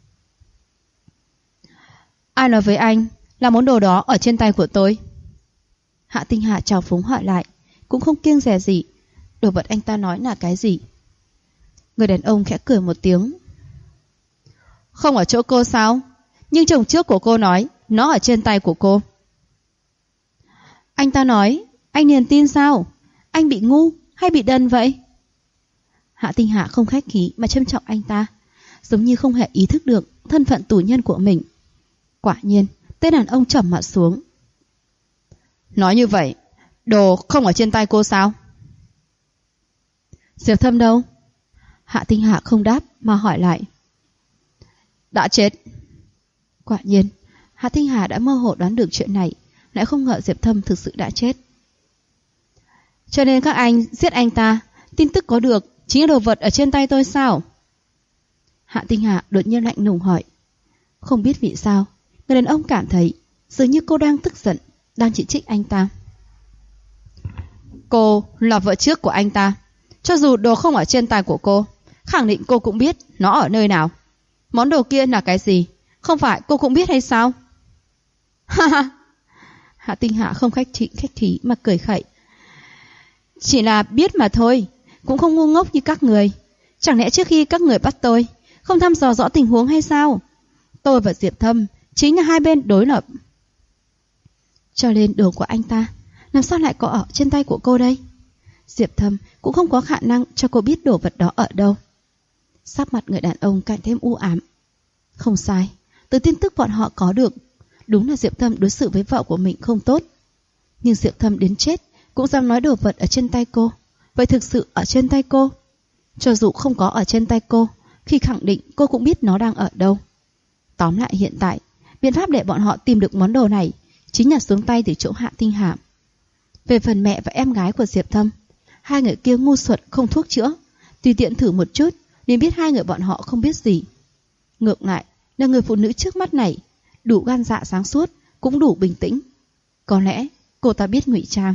Ai nói với anh là món đồ đó ở trên tay của tôi? Hạ Tinh Hà trào phúng hỏi lại, cũng không kiêng dè gì. Đồ vật anh ta nói là cái gì? Người đàn ông khẽ cười một tiếng. Không ở chỗ cô sao? Nhưng chồng trước của cô nói nó ở trên tay của cô. Anh ta nói, anh liền tin sao? Anh bị ngu hay bị đần vậy? Hạ Tinh Hà không khách khí mà trân trọng anh ta, giống như không hề ý thức được thân phận tù nhân của mình. Quả nhiên, tên đàn ông trầm mặt xuống. Nói như vậy Đồ không ở trên tay cô sao? Diệp Thâm đâu? Hạ Tinh Hạ không đáp mà hỏi lại. Đã chết. Quả nhiên, Hạ Tinh Hà đã mơ hồ đoán được chuyện này, lại không ngờ Diệp Thâm thực sự đã chết. Cho nên các anh giết anh ta, tin tức có được chính là đồ vật ở trên tay tôi sao? Hạ Tinh Hà đột nhiên lạnh lùng hỏi. Không biết vì sao, người đàn ông cảm thấy dường như cô đang tức giận, đang chỉ trích anh ta. Cô là vợ trước của anh ta, cho dù đồ không ở trên tay của cô, khẳng định cô cũng biết nó ở nơi nào. Món đồ kia là cái gì, không phải cô cũng biết hay sao? Ha ha. Hạ Tinh Hạ không khách khí mà cười khẩy. Chỉ là biết mà thôi, cũng không ngu ngốc như các người. Chẳng lẽ trước khi các người bắt tôi không thăm dò rõ tình huống hay sao? Tôi và Diệp Thâm chính là hai bên đối lập. Cho nên đồ của anh ta làm sao lại có ở trên tay của cô đây? Diệp Thâm cũng không có khả năng cho cô biết đồ vật đó ở đâu. Sắc mặt người đàn ông càng thêm u ám. Không sai, từ tin tức bọn họ có được, đúng là Diệp Thâm đối xử với vợ của mình không tốt. Nhưng Diệp Thâm đến chết cũng dám nói đồ vật ở trên tay cô. Vậy thực sự ở trên tay cô? Cho dù không có ở trên tay cô, khi khẳng định cô cũng biết nó đang ở đâu. Tóm lại hiện tại, biện pháp để bọn họ tìm được món đồ này chính là xuống tay từ chỗ Hạ Tinh Hạ. Về phần mẹ và em gái của Diệp Thâm, hai người kia ngu xuẩn không thuốc chữa, tùy tiện thử một chút nên biết hai người bọn họ không biết gì. Ngược lại là người phụ nữ trước mắt này, đủ gan dạ sáng suốt, cũng đủ bình tĩnh. Có lẽ cô ta biết ngụy trang.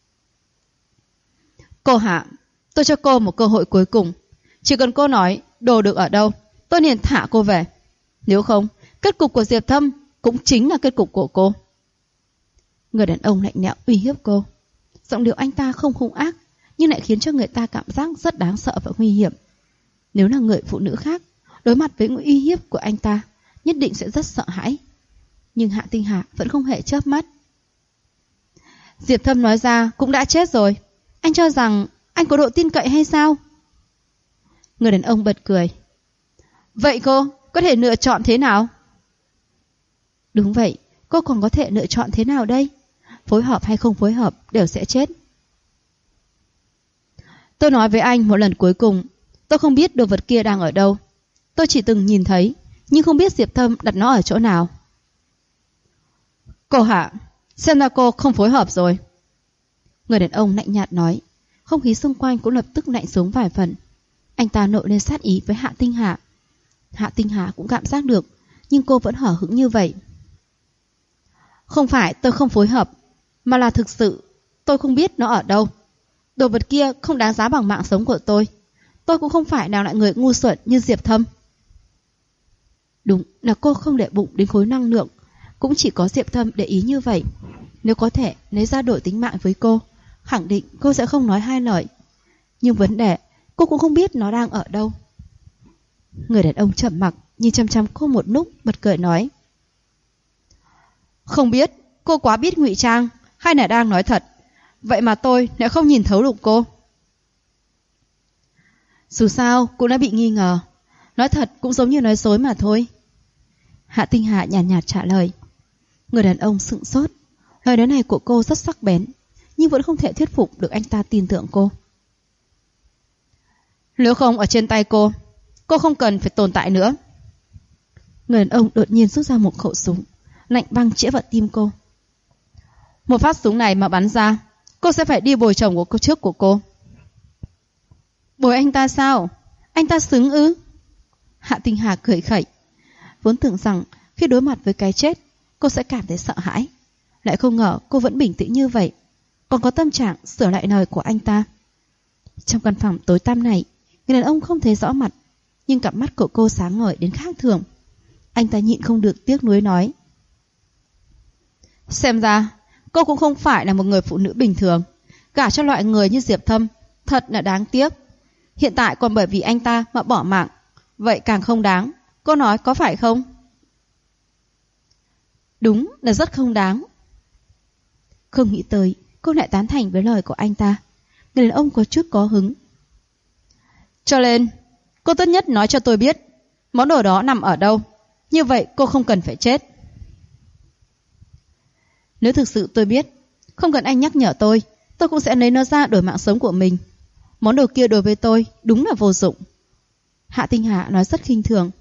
Cô Hạ, tôi cho cô một cơ hội cuối cùng. Chỉ cần cô nói đồ được ở đâu, tôi liền thả cô về. Nếu không, kết cục của Diệp Thâm cũng chính là kết cục của cô. Người đàn ông lạnh lẽo uy hiếp cô. Giọng điệu anh ta không hung ác, nhưng lại khiến cho người ta cảm giác rất đáng sợ và nguy hiểm. Nếu là người phụ nữ khác, đối mặt với uy hiếp của anh ta, nhất định sẽ rất sợ hãi. Nhưng Hạ Tinh Hà vẫn không hề chớp mắt. Diệp Thâm nói ra cũng đã chết rồi. Anh cho rằng anh có độ tin cậy hay sao? Người đàn ông bật cười. Vậy cô có thể lựa chọn thế nào? Đúng vậy, cô còn có thể lựa chọn thế nào đây? Phối hợp hay không phối hợp đều sẽ chết. Tôi nói với anh một lần cuối cùng, tôi không biết đồ vật kia đang ở đâu. Tôi chỉ từng nhìn thấy, nhưng không biết Diệp Thâm đặt nó ở chỗ nào. Cô Hạ, xem ra cô không phối hợp rồi. Người đàn ông lạnh nhạt nói. Không khí xung quanh cũng lập tức lạnh xuống vài phần. Anh ta nổi lên sát ý với Hạ Tinh Hạ. Hạ Tinh Hạ cũng cảm giác được, nhưng cô vẫn hở hững như vậy. Không phải tôi không phối hợp, mà là thực sự tôi không biết nó ở đâu. Đồ vật kia không đáng giá bằng mạng sống của tôi. Tôi cũng không phải nào lại người ngu xuẩn như Diệp Thâm. Đúng là cô không để bụng đến khối năng lượng, cũng chỉ có Diệp Thâm để ý như vậy. Nếu có thể lấy ra đổi tính mạng với cô, khẳng định cô sẽ không nói hai lời. Nhưng vấn đề, cô cũng không biết nó đang ở đâu. Người đàn ông trầm mặc, nhìn chăm chăm cô một lúc, bật cười nói. Không biết cô quá biết ngụy trang hay là đang nói thật, vậy mà tôi lại không nhìn thấu được cô. Dù sao cũng đã bị nghi ngờ, nói thật cũng giống như nói dối mà thôi. Hạ Tinh Hạ nhàn nhạt trả lời. Người đàn ông sững sốt. Lời nói này của cô rất sắc bén, nhưng vẫn không thể thuyết phục được anh ta tin tưởng cô. Nếu không ở trên tay cô không cần phải tồn tại nữa. Người đàn ông đột nhiên rút ra một khẩu súng, lạnh băng chĩa vào tim cô. Một phát súng này mà bắn ra, cô sẽ phải đi bồi chồng của cô trước của cô. Bồi anh ta sao? Anh ta xứng ư? Hạ Tinh Hà cười khẩy. Vốn tưởng rằng khi đối mặt với cái chết, cô sẽ cảm thấy sợ hãi. Lại không ngờ cô vẫn bình tĩnh như vậy, còn có tâm trạng sửa lại lời của anh ta. Trong căn phòng tối tăm này, người đàn ông không thấy rõ mặt, nhưng cặp mắt của cô sáng ngời đến khác thường. Anh ta nhịn không được tiếc nuối nói. Xem ra cô cũng không phải là một người phụ nữ bình thường. Gả cho loại người như Diệp Thâm thật là đáng tiếc. Hiện tại còn bởi vì anh ta mà bỏ mạng, vậy càng không đáng. Cô nói có phải không? Đúng là rất không đáng. Không nghĩ tới cô lại tán thành với lời của anh ta. Người đàn ông có chút có hứng. Cho nên cô tốt nhất nói cho tôi biết món đồ đó nằm ở đâu. Như vậy cô không cần phải chết. Nếu thực sự tôi biết, không cần anh nhắc nhở tôi tôi cũng sẽ lấy nó ra đổi mạng sống của mình. Món đồ kia đối với tôi đúng là vô dụng. Hạ Tinh Hà nói rất khinh thường.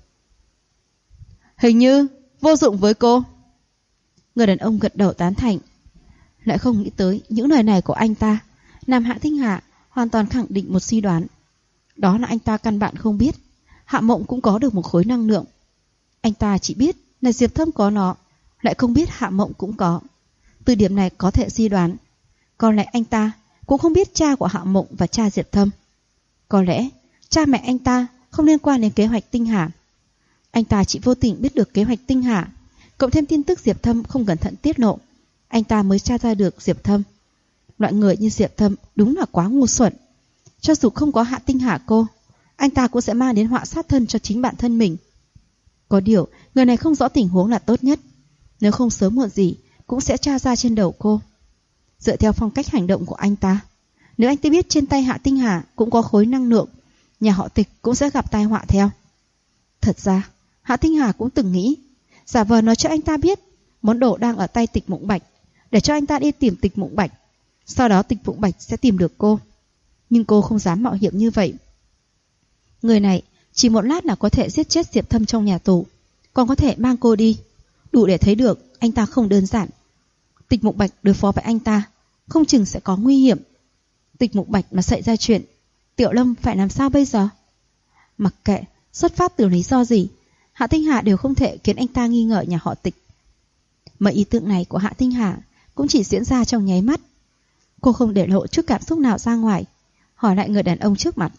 Hình như vô dụng với cô. Người đàn ông gật đầu tán thành. Lại không nghĩ tới những lời này của anh ta làm Hạ Tinh Hà hoàn toàn khẳng định một suy đoán. Đó là anh ta căn bản không biết Hạ Mộng cũng có được một khối năng lượng. Anh ta chỉ biết là Diệp Thâm có nó, lại không biết Hạ Mộng cũng có. Từ điểm này có thể suy đoán, có lẽ anh ta cũng không biết cha của Hạ Mộng và cha Diệp Thâm. Có lẽ cha mẹ anh ta không liên quan đến kế hoạch Tinh Hà. Anh ta chỉ vô tình biết được kế hoạch Tinh Hà, cộng thêm tin tức Diệp Thâm không cẩn thận tiết lộ, anh ta mới tra ra được Diệp Thâm. Loại người như Diệp Thâm đúng là quá ngu xuẩn. Cho dù không có Hạ Tinh Hà cô, anh ta cũng sẽ mang đến họa sát thân cho chính bản thân mình. Có điều người này không rõ tình huống là tốt nhất. Nếu không sớm muộn gì cũng sẽ tra ra trên đầu cô. Dựa theo phong cách hành động của anh ta, nếu anh ta biết trên tay Hạ Tinh Hà cũng có khối năng lượng, nhà họ Tịch cũng sẽ gặp tai họa theo. Thật ra Hạ Tinh Hà cũng từng nghĩ giả vờ nói cho anh ta biết món đồ đang ở tay Tịch Mộng Bạch, để cho anh ta đi tìm Tịch Mộng Bạch. Sau đó Tịch Mộng Bạch sẽ tìm được cô. Nhưng cô không dám mạo hiểm như vậy. Người này chỉ một lát là có thể giết chết Diệp Thâm trong nhà tù, còn có thể mang cô đi. Đủ để thấy được anh ta không đơn giản. Tịch Mộng Bạch đối phó với anh ta không chừng sẽ có nguy hiểm. Tịch Mộng Bạch mà xảy ra chuyện, Tiểu Lâm phải làm sao bây giờ? Mặc kệ xuất phát từ lý do gì, Hạ Tinh Hà đều không thể khiến anh ta nghi ngờ nhà họ Tịch. Mà ý tưởng này của Hạ Tinh Hà cũng chỉ diễn ra trong nháy mắt. Cô không để lộ chút cảm xúc nào ra ngoài, hỏi lại người đàn ông trước mặt.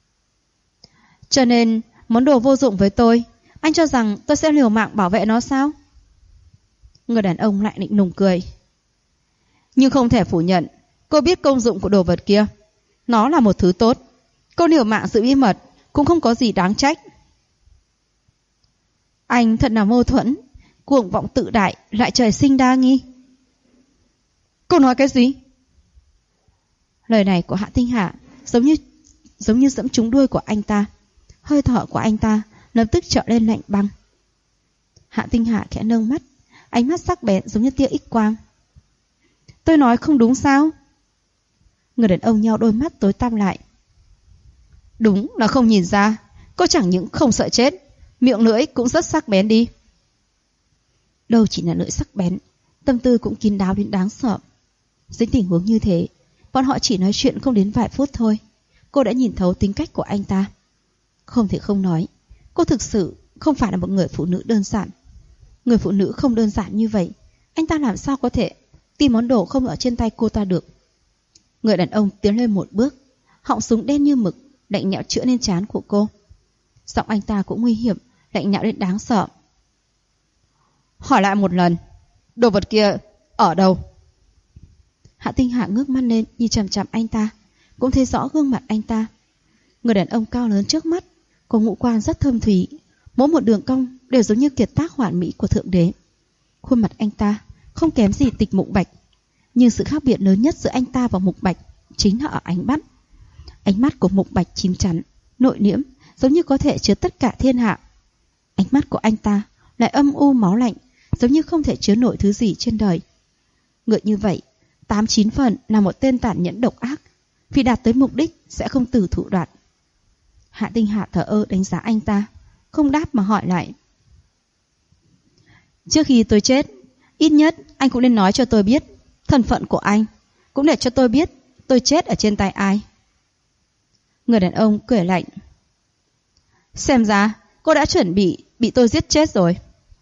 Cho nên món đồ vô dụng với tôi, anh cho rằng tôi sẽ liều mạng bảo vệ nó sao? Người đàn ông lại định nùng cười. Nhưng không thể phủ nhận, cô biết công dụng của đồ vật kia. Nó là một thứ tốt. Cô liều mạng giữ bí mật cũng không có gì đáng trách. Anh thật là mâu thuẫn, cuồng vọng tự đại lại trời sinh đa nghi. Cô nói cái gì? Lời này của Hạ Tinh Hà giống như dẫm trúng đuôi của anh ta. Hơi thở của anh ta lập tức trở lên lạnh băng. Hạ Tinh Hà khẽ nâng mắt, ánh mắt sắc bén giống như tia X quang. Tôi nói không đúng sao? Người đàn ông nheo đôi mắt tối tăm lại. Đúng là không nhìn ra. Cô chẳng những không sợ chết, miệng lưỡi cũng rất sắc bén đi. Đâu chỉ là lưỡi sắc bén, tâm tư cũng kín đáo đến đáng sợ. Dưới tình huống như thế, bọn họ chỉ nói chuyện không đến vài phút thôi, cô đã nhìn thấu tính cách của anh ta. Không thể không nói, cô thực sự không phải là một người phụ nữ đơn giản. Người phụ nữ không đơn giản như vậy, anh ta làm sao có thể tìm món đồ không ở trên tay cô ta được. Người đàn ông tiến lên một bước, họng súng đen như mực lạnh nhẽo chữa lên trán của cô. Giọng anh ta cũng nguy hiểm, lạnh nhẽo đến đáng sợ. Hỏi lại một lần, đồ vật kia ở đâu? Hạ Tinh Hà ngước mắt lên nhìn chằm chằm anh ta, cũng thấy rõ gương mặt anh ta. Người đàn ông cao lớn trước mắt, có ngũ quan rất thâm thúy, mỗi một đường cong đều giống như kiệt tác hoàn mỹ của thượng đế. Khuôn mặt anh ta không kém gì Tịch Mộng Bạch, nhưng sự khác biệt lớn nhất giữa anh ta và Mộng Bạch chính là ở ánh mắt. Ánh mắt của Mộng Bạch chín chắn, nội liễm, giống như có thể chứa tất cả thiên hạ. Ánh mắt của anh ta lại âm u máu lạnh, giống như không thể chứa nổi thứ gì trên đời. Người như vậy 8-9 phần là một tên tàn nhẫn độc ác, vì đạt tới mục đích sẽ không từ thủ đoạn. Hạ Tinh Hà thờ ơ đánh giá anh ta, không đáp mà hỏi lại. Trước khi tôi chết, ít nhất anh cũng nên nói cho tôi biết thân phận của anh, cũng để cho tôi biết tôi chết ở trên tay ai. Người đàn ông cười lạnh. Xem ra cô đã chuẩn bị tôi giết chết rồi.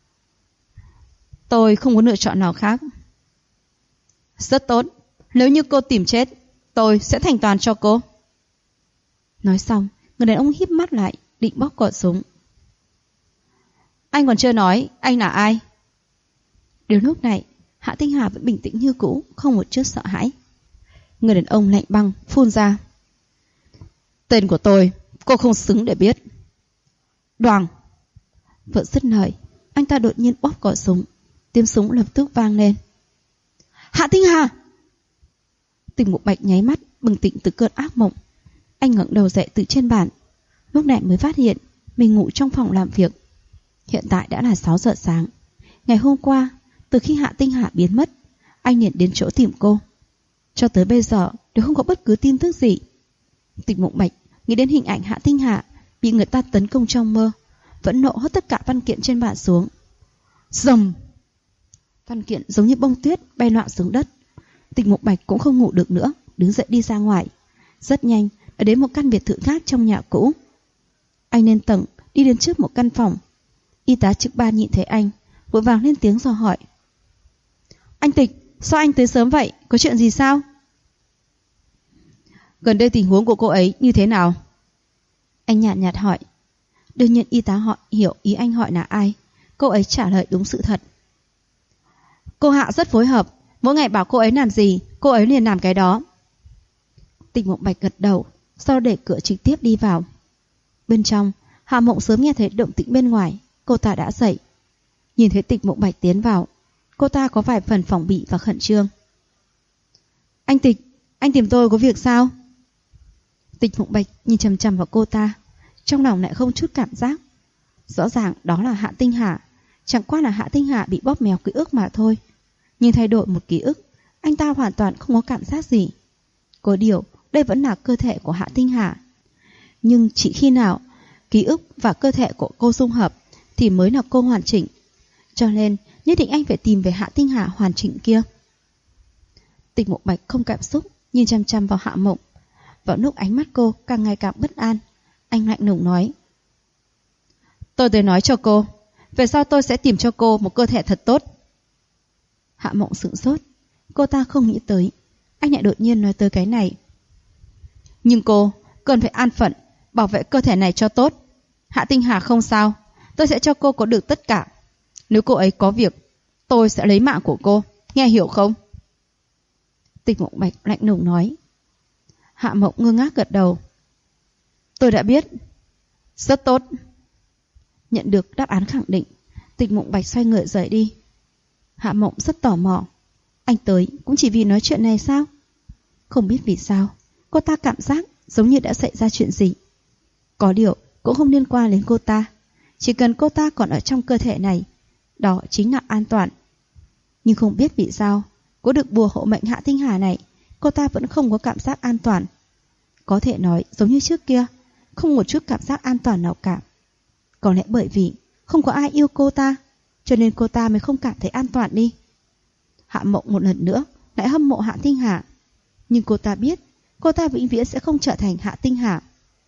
Tôi không có lựa chọn nào khác. Rất tốt, nếu như cô tìm chết, tôi sẽ thành toàn cho cô. Nói xong, người đàn ông híp mắt lại, định bóp cò súng. Anh còn chưa nói anh là ai? Đến lúc này, Hạ Tinh Hà vẫn bình tĩnh như cũ, không một chút sợ hãi. Người đàn ông lạnh băng phun ra. Tên của tôi, cô không xứng để biết. Đoàng. Vừa dứt lời, anh ta đột nhiên bóp cò súng, tiếng súng lập tức vang lên. Hạ Tinh Hà! Tịch Mộng Bạch nháy mắt bừng tỉnh từ cơn ác mộng. Anh ngẩng đầu dậy từ trên bàn, lúc này mới phát hiện mình ngủ trong phòng làm việc. Hiện tại đã là 6 giờ sáng. Ngày hôm qua, từ khi Hạ Tinh Hà biến mất, anh liền đến chỗ tìm cô. Cho tới bây giờ đều không có bất cứ tin tức gì. Tịch Mộng Bạch nghĩ đến hình ảnh Hạ Tinh Hà bị người ta tấn công trong mơ, vẫn nộ hết tất cả văn kiện trên bàn xuống. Rầm! Văn kiện giống như bông tuyết bay loạn xuống đất. Tịch Mộng Bạch cũng không ngủ được nữa, đứng dậy đi ra ngoài. Rất nhanh đã đến một căn biệt thự khác trong nhà cũ. Anh lên tầng, đi đến trước một căn phòng. Y tá trực ban nhìn thấy anh, vội vàng lên tiếng dò hỏi. Anh Tịch, sao anh tới sớm vậy? Có chuyện gì sao? Gần đây tình huống của cô ấy như thế nào? Anh nhạt nhạt hỏi. Đương nhiên y tá họ hiểu ý anh hỏi là ai. Cô ấy trả lời đúng sự thật. Cô Hạ rất phối hợp, mỗi ngày bảo cô ấy làm gì, cô ấy liền làm cái đó. Tịch Mộng Bạch gật đầu, sau để cửa trực tiếp đi vào. Bên trong, Hạ Mộng sớm nghe thấy động tĩnh bên ngoài, cô ta đã dậy. Nhìn thấy Tịch Mộng Bạch tiến vào, cô ta có vài phần phòng bị và khẩn trương. Anh Tịch, anh tìm tôi có việc sao? Tịch Mộng Bạch nhìn chằm chằm vào cô ta, trong lòng lại không chút cảm giác. Rõ ràng đó là Hạ Tinh Hà, chẳng qua là Hạ Tinh Hà bị bóp méo ký ức mà thôi. Nhưng thay đổi một ký ức, anh ta hoàn toàn không có cảm giác gì. Có điều, đây vẫn là cơ thể của Hạ Tinh Hà. Nhưng chỉ khi nào ký ức và cơ thể của cô dung hợp thì mới là cô hoàn chỉnh. Cho nên, nhất định anh phải tìm về Hạ Tinh Hà hoàn chỉnh kia. Tịch Mộng Bạch không cảm xúc, nhìn chăm chăm vào Hạ Mộng. Vào lúc ánh mắt cô càng ngày càng bất an, anh lạnh lùng nói. Tôi tới nói cho cô, về sau tôi sẽ tìm cho cô một cơ thể thật tốt. Hạ Mộng sửng sốt, cô ta không nghĩ tới anh lại đột nhiên nói tới cái này. Nhưng cô cần phải an phận, bảo vệ cơ thể này cho tốt. Hạ Tinh Hà không sao, tôi sẽ cho cô có được tất cả. Nếu cô ấy có việc, tôi sẽ lấy mạng của cô, nghe hiểu không? Tịch Mộng Bạch lạnh lùng nói. Hạ Mộng ngơ ngác gật đầu. Tôi đã biết. Rất tốt. Nhận được đáp án khẳng định, Tịch Mộng Bạch xoay người rời đi. Hạ Mộng rất tò mò. Anh tới cũng chỉ vì nói chuyện này sao? Không biết vì sao, cô ta cảm giác giống như đã xảy ra chuyện gì. Có điều cũng không liên quan đến cô ta. Chỉ cần cô ta còn ở trong cơ thể này, đó chính là an toàn. Nhưng không biết vì sao, có được bùa hộ mệnh Hạ Tinh Hà này, cô ta vẫn không có cảm giác an toàn. Có thể nói giống như trước kia, không một chút cảm giác an toàn nào cả. Có lẽ bởi vì không có ai yêu cô ta, cho nên cô ta mới không cảm thấy an toàn đi. Hạ Mộng một lần nữa lại hâm mộ Hạ Tinh Hà. Nhưng cô ta biết cô ta vĩnh viễn sẽ không trở thành Hạ Tinh Hà.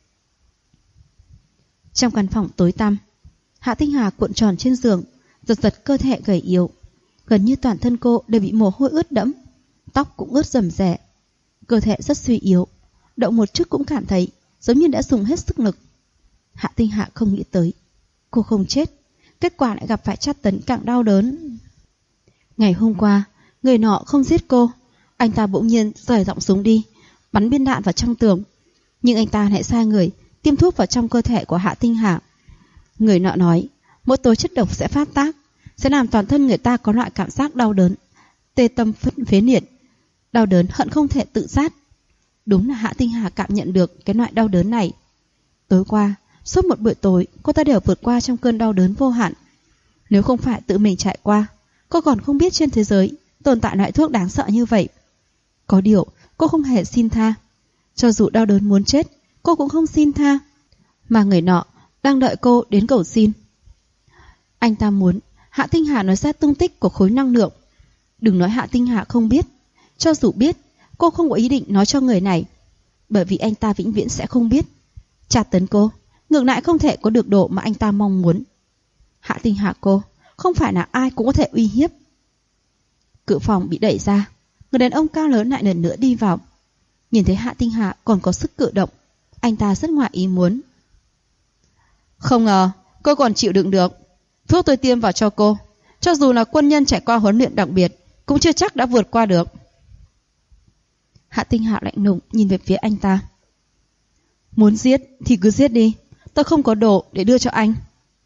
Trong căn phòng tối tăm, Hạ Tinh Hà cuộn tròn trên giường, giật giật cơ thể gầy yếu. Gần như toàn thân cô đều bị mồ hôi ướt đẫm, tóc cũng ướt rầm rẻ. Cơ thể rất suy yếu, động một chút cũng cảm thấy giống như đã dùng hết sức lực. Hạ Tinh Hà không nghĩ tới cô không chết, kết quả lại gặp phải trát tấn càng đau đớn. Ngày hôm qua, người nọ không giết cô, anh ta bỗng nhiên rời giọng súng đi, bắn viên đạn vào trong tường. Nhưng anh ta lại sai người tiêm thuốc vào trong cơ thể của Hạ Tinh Hà. Người nọ nói mỗi tối chất độc sẽ phát tác, sẽ làm toàn thân người ta có loại cảm giác đau đớn, tê tâm phế liệt, đau đớn hận không thể tự sát. Đúng là Hạ Tinh Hà cảm nhận được cái loại đau đớn này. Tối qua, suốt một buổi tối, cô ta đều vượt qua trong cơn đau đớn vô hạn. Nếu không phải tự mình trải qua, cô còn không biết trên thế giới tồn tại loại thuốc đáng sợ như vậy. Có điều, cô không hề xin tha. Cho dù đau đớn muốn chết, cô cũng không xin tha. Mà người nọ đang đợi cô đến cầu xin. Anh ta muốn Hạ Tinh Hà nói ra tung tích của khối năng lượng. Đừng nói Hạ Tinh Hà không biết. Cho dù biết, cô không có ý định nói cho người này, bởi vì anh ta vĩnh viễn sẽ không biết. Tra tấn cô, ngược lại không thể có được độ mà anh ta mong muốn. Hạ Tinh Hà cô không phải là ai cũng có thể uy hiếp. Cửa phòng bị đẩy ra, người đàn ông cao lớn lại lần nữa đi vào. Nhìn thấy Hạ Tinh Hà còn có sức cử động, anh ta rất ngoài ý muốn. Không ngờ cô còn chịu đựng được. Thuốc tôi tiêm vào cho cô, cho dù là quân nhân trải qua huấn luyện đặc biệt, cũng chưa chắc đã vượt qua được. Hạ Tinh Hà lạnh lùng nhìn về phía anh ta. Muốn giết thì cứ giết đi, tôi không có đồ để đưa cho anh.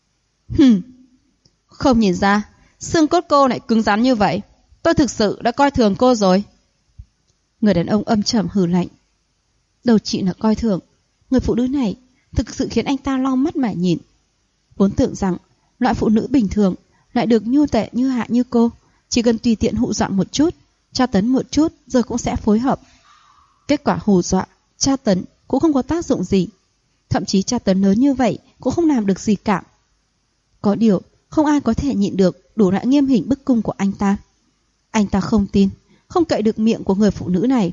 Không nhìn ra xương cốt cô lại cứng rắn như vậy, tôi thực sự đã coi thường cô rồi. Người đàn ông âm trầm hừ lạnh. Đầu chị là coi thường, người phụ nữ này thực sự khiến anh ta lau mắt mà nhìn. Vốn tưởng rằng loại phụ nữ bình thường lại được nhu tệ như Hạ như cô, chỉ cần tùy tiện hụ dọa một chút tra tấn một chút rồi cũng sẽ phối hợp. Kết quả hù dọa, tra tấn cũng không có tác dụng gì. Thậm chí tra tấn lớn như vậy cũng không làm được gì cả. Có điều, không ai có thể nhịn được đủ loại nghiêm hình bức cung của anh ta. Anh ta không tin, không cậy được miệng của người phụ nữ này.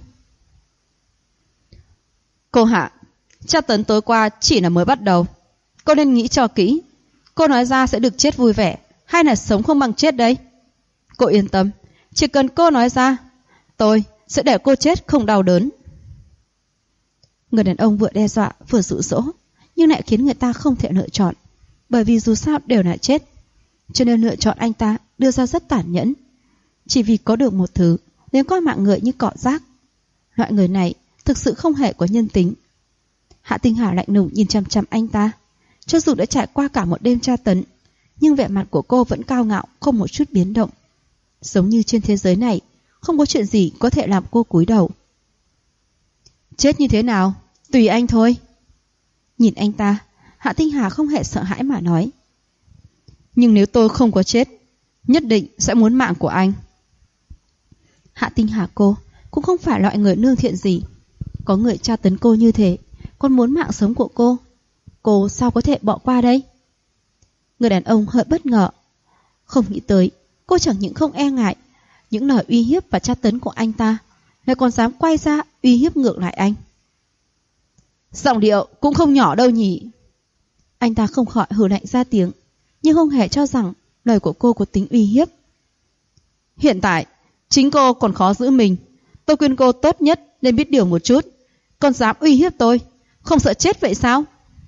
Cô Hạ, tra tấn tối qua chỉ là mới bắt đầu. Cô nên nghĩ cho kỹ. Cô nói ra sẽ được chết vui vẻ hay là sống không bằng chết đây? Cô yên tâm, chỉ cần cô nói ra, tôi sẽ để cô chết không đau đớn. Người đàn ông vừa đe dọa vừa dụ dỗ, nhưng lại khiến người ta không thể lựa chọn, bởi vì dù sao đều là chết. Cho nên lựa chọn anh ta đưa ra rất tàn nhẫn, chỉ vì có được một thứ nên coi mạng người như cọ rác. Loại người này thực sự không hề có nhân tính. Hạ Tinh Hà lạnh lùng nhìn chằm chằm anh ta. Cho dù đã trải qua cả một đêm tra tấn, nhưng vẻ mặt của cô vẫn cao ngạo, không một chút biến động, giống như trên thế giới này không có chuyện gì có thể làm cô cúi đầu. Chết như thế nào, tùy anh thôi. Nhìn anh ta, Hạ Tinh Hà không hề sợ hãi mà nói. Nhưng nếu tôi không có chết, nhất định sẽ muốn mạng của anh. Hạ Tinh Hà cô cũng không phải loại người lương thiện gì. Có người tra tấn cô như thế, còn muốn mạng sống của cô sao có thể bỏ qua đây? Người đàn ông hơi bất ngờ. Không nghĩ tới cô chẳng những không e ngại những lời uy hiếp và tra tấn của anh ta, lại còn dám quay ra uy hiếp ngược lại anh. Giọng điệu cũng không nhỏ đâu nhỉ. Anh ta không khỏi hừ lạnh ra tiếng, nhưng không hề cho rằng lời của cô có tính uy hiếp. Hiện tại chính cô còn khó giữ mình. Tôi khuyên cô tốt nhất nên biết điều một chút. Còn dám uy hiếp tôi, không sợ chết vậy sao?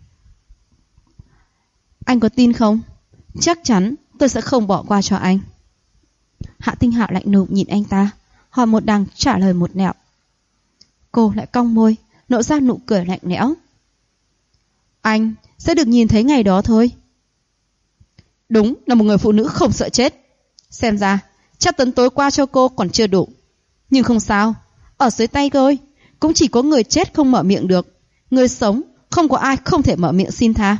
Anh có tin không? Chắc chắn tôi sẽ không bỏ qua cho anh. Hạ Tinh Hạ lạnh lùng nhìn anh ta, hỏi một đằng trả lời một nẻo. Cô lại cong môi, nở ra nụ cười lạnh lẽo. Anh sẽ được nhìn thấy ngày đó thôi. Đúng là một người phụ nữ không sợ chết. Xem ra tra tấn tối qua cho cô còn chưa đủ. Nhưng không sao, ở dưới tay tôi cũng chỉ có người chết không mở miệng được. Người sống không có ai không thể mở miệng xin tha.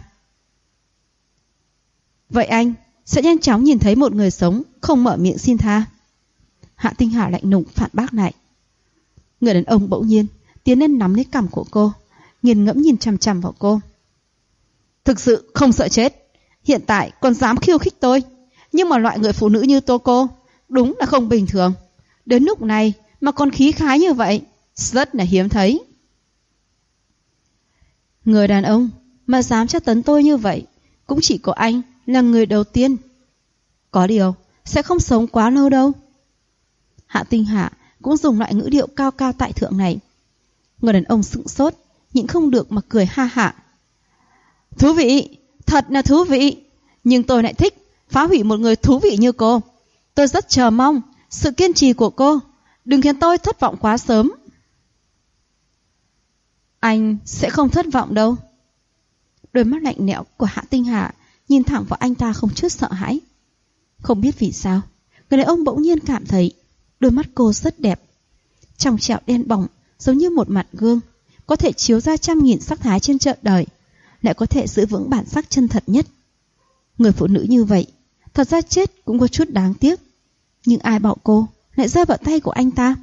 Vậy anh sẽ nhanh chóng nhìn thấy một người sống không mở miệng xin tha. Hạ Tinh Hà lạnh lùng phản bác lại. Người đàn ông bỗng nhiên tiến lên nắm lấy cằm của cô, nghiền ngẫm nhìn chằm chằm vào cô. Thực sự không sợ chết, hiện tại còn dám khiêu khích tôi. Nhưng mà loại người phụ nữ như cô đúng là không bình thường. Đến lúc này mà còn khí khái như vậy, rất là hiếm thấy. Người đàn ông mà dám tra tấn tôi như vậy cũng chỉ có anh là người đầu tiên. Có điều sẽ không sống quá lâu đâu. Hạ Tinh Hạ cũng dùng loại ngữ điệu cao cao tại thượng này. Người đàn ông sững sốt, nhịn không được mà cười ha hả. Thú vị, thật là thú vị. Nhưng tôi lại thích phá hủy một người thú vị như cô. Tôi rất chờ mong sự kiên trì của cô. Đừng khiến tôi thất vọng quá sớm. Anh sẽ không thất vọng đâu. Đôi mắt lạnh lẽo của Hạ Tinh Hạ nhìn thẳng vào anh ta không chút sợ hãi. Không biết vì sao, người đàn ông bỗng nhiên cảm thấy đôi mắt cô rất đẹp, trong trẻo đen bóng, giống như một mặt gương, có thể chiếu ra trăm nghìn sắc thái trên chợ đời, lại có thể giữ vững bản sắc chân thật nhất. Người phụ nữ như vậy, thật ra chết cũng có chút đáng tiếc. Nhưng ai bảo cô lại rơi vào tay của anh ta?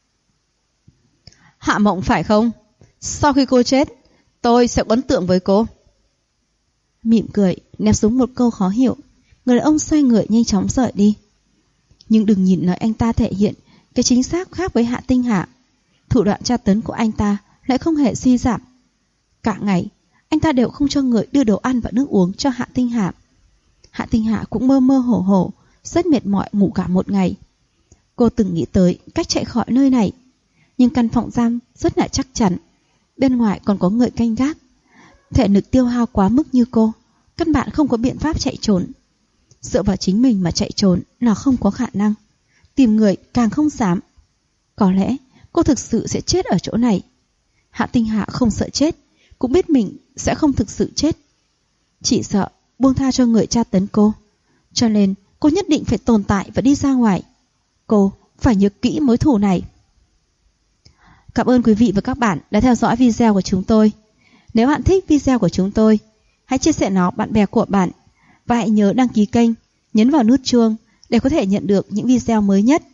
Hạ Mộng phải không? Sau khi cô chết, tôi sẽ ấn tượng với cô. Mỉm cười, ném xuống một câu khó hiểu, người đàn ông xoay người nhanh chóng rời đi. Nhưng đừng nhìn lời anh ta thể hiện cái chính xác khác với Hạ Tinh Hạ. Thủ đoạn tra tấn của anh ta lại không hề suy giảm. Cả ngày, anh ta đều không cho người đưa đồ ăn và nước uống cho Hạ Tinh Hạ. Hạ Tinh Hạ cũng mơ mơ hồ hồ, rất mệt mỏi ngủ cả một ngày. Cô từng nghĩ tới cách chạy khỏi nơi này, nhưng căn phòng giam rất là chắc chắn. Bên ngoài còn có người canh gác. Thể lực tiêu hao quá mức như cô, căn bản không có biện pháp chạy trốn. Dựa vào chính mình mà chạy trốn là không có khả năng. Tìm người càng không dám. Có lẽ cô thực sự sẽ chết ở chỗ này. Hạ Tinh Hạ không sợ chết, cũng biết mình sẽ không thực sự chết. Chỉ sợ buông tha cho người tra tấn cô. Cho nên cô nhất định phải tồn tại và đi ra ngoài. Cô phải nhớ kỹ mối thù này. Cảm ơn quý vị và các bạn đã theo dõi video của chúng tôi. Nếu bạn thích video của chúng tôi, hãy chia sẻ nó bạn bè của bạn. Và hãy nhớ đăng ký kênh, nhấn vào nút chuông để có thể nhận được những video mới nhất.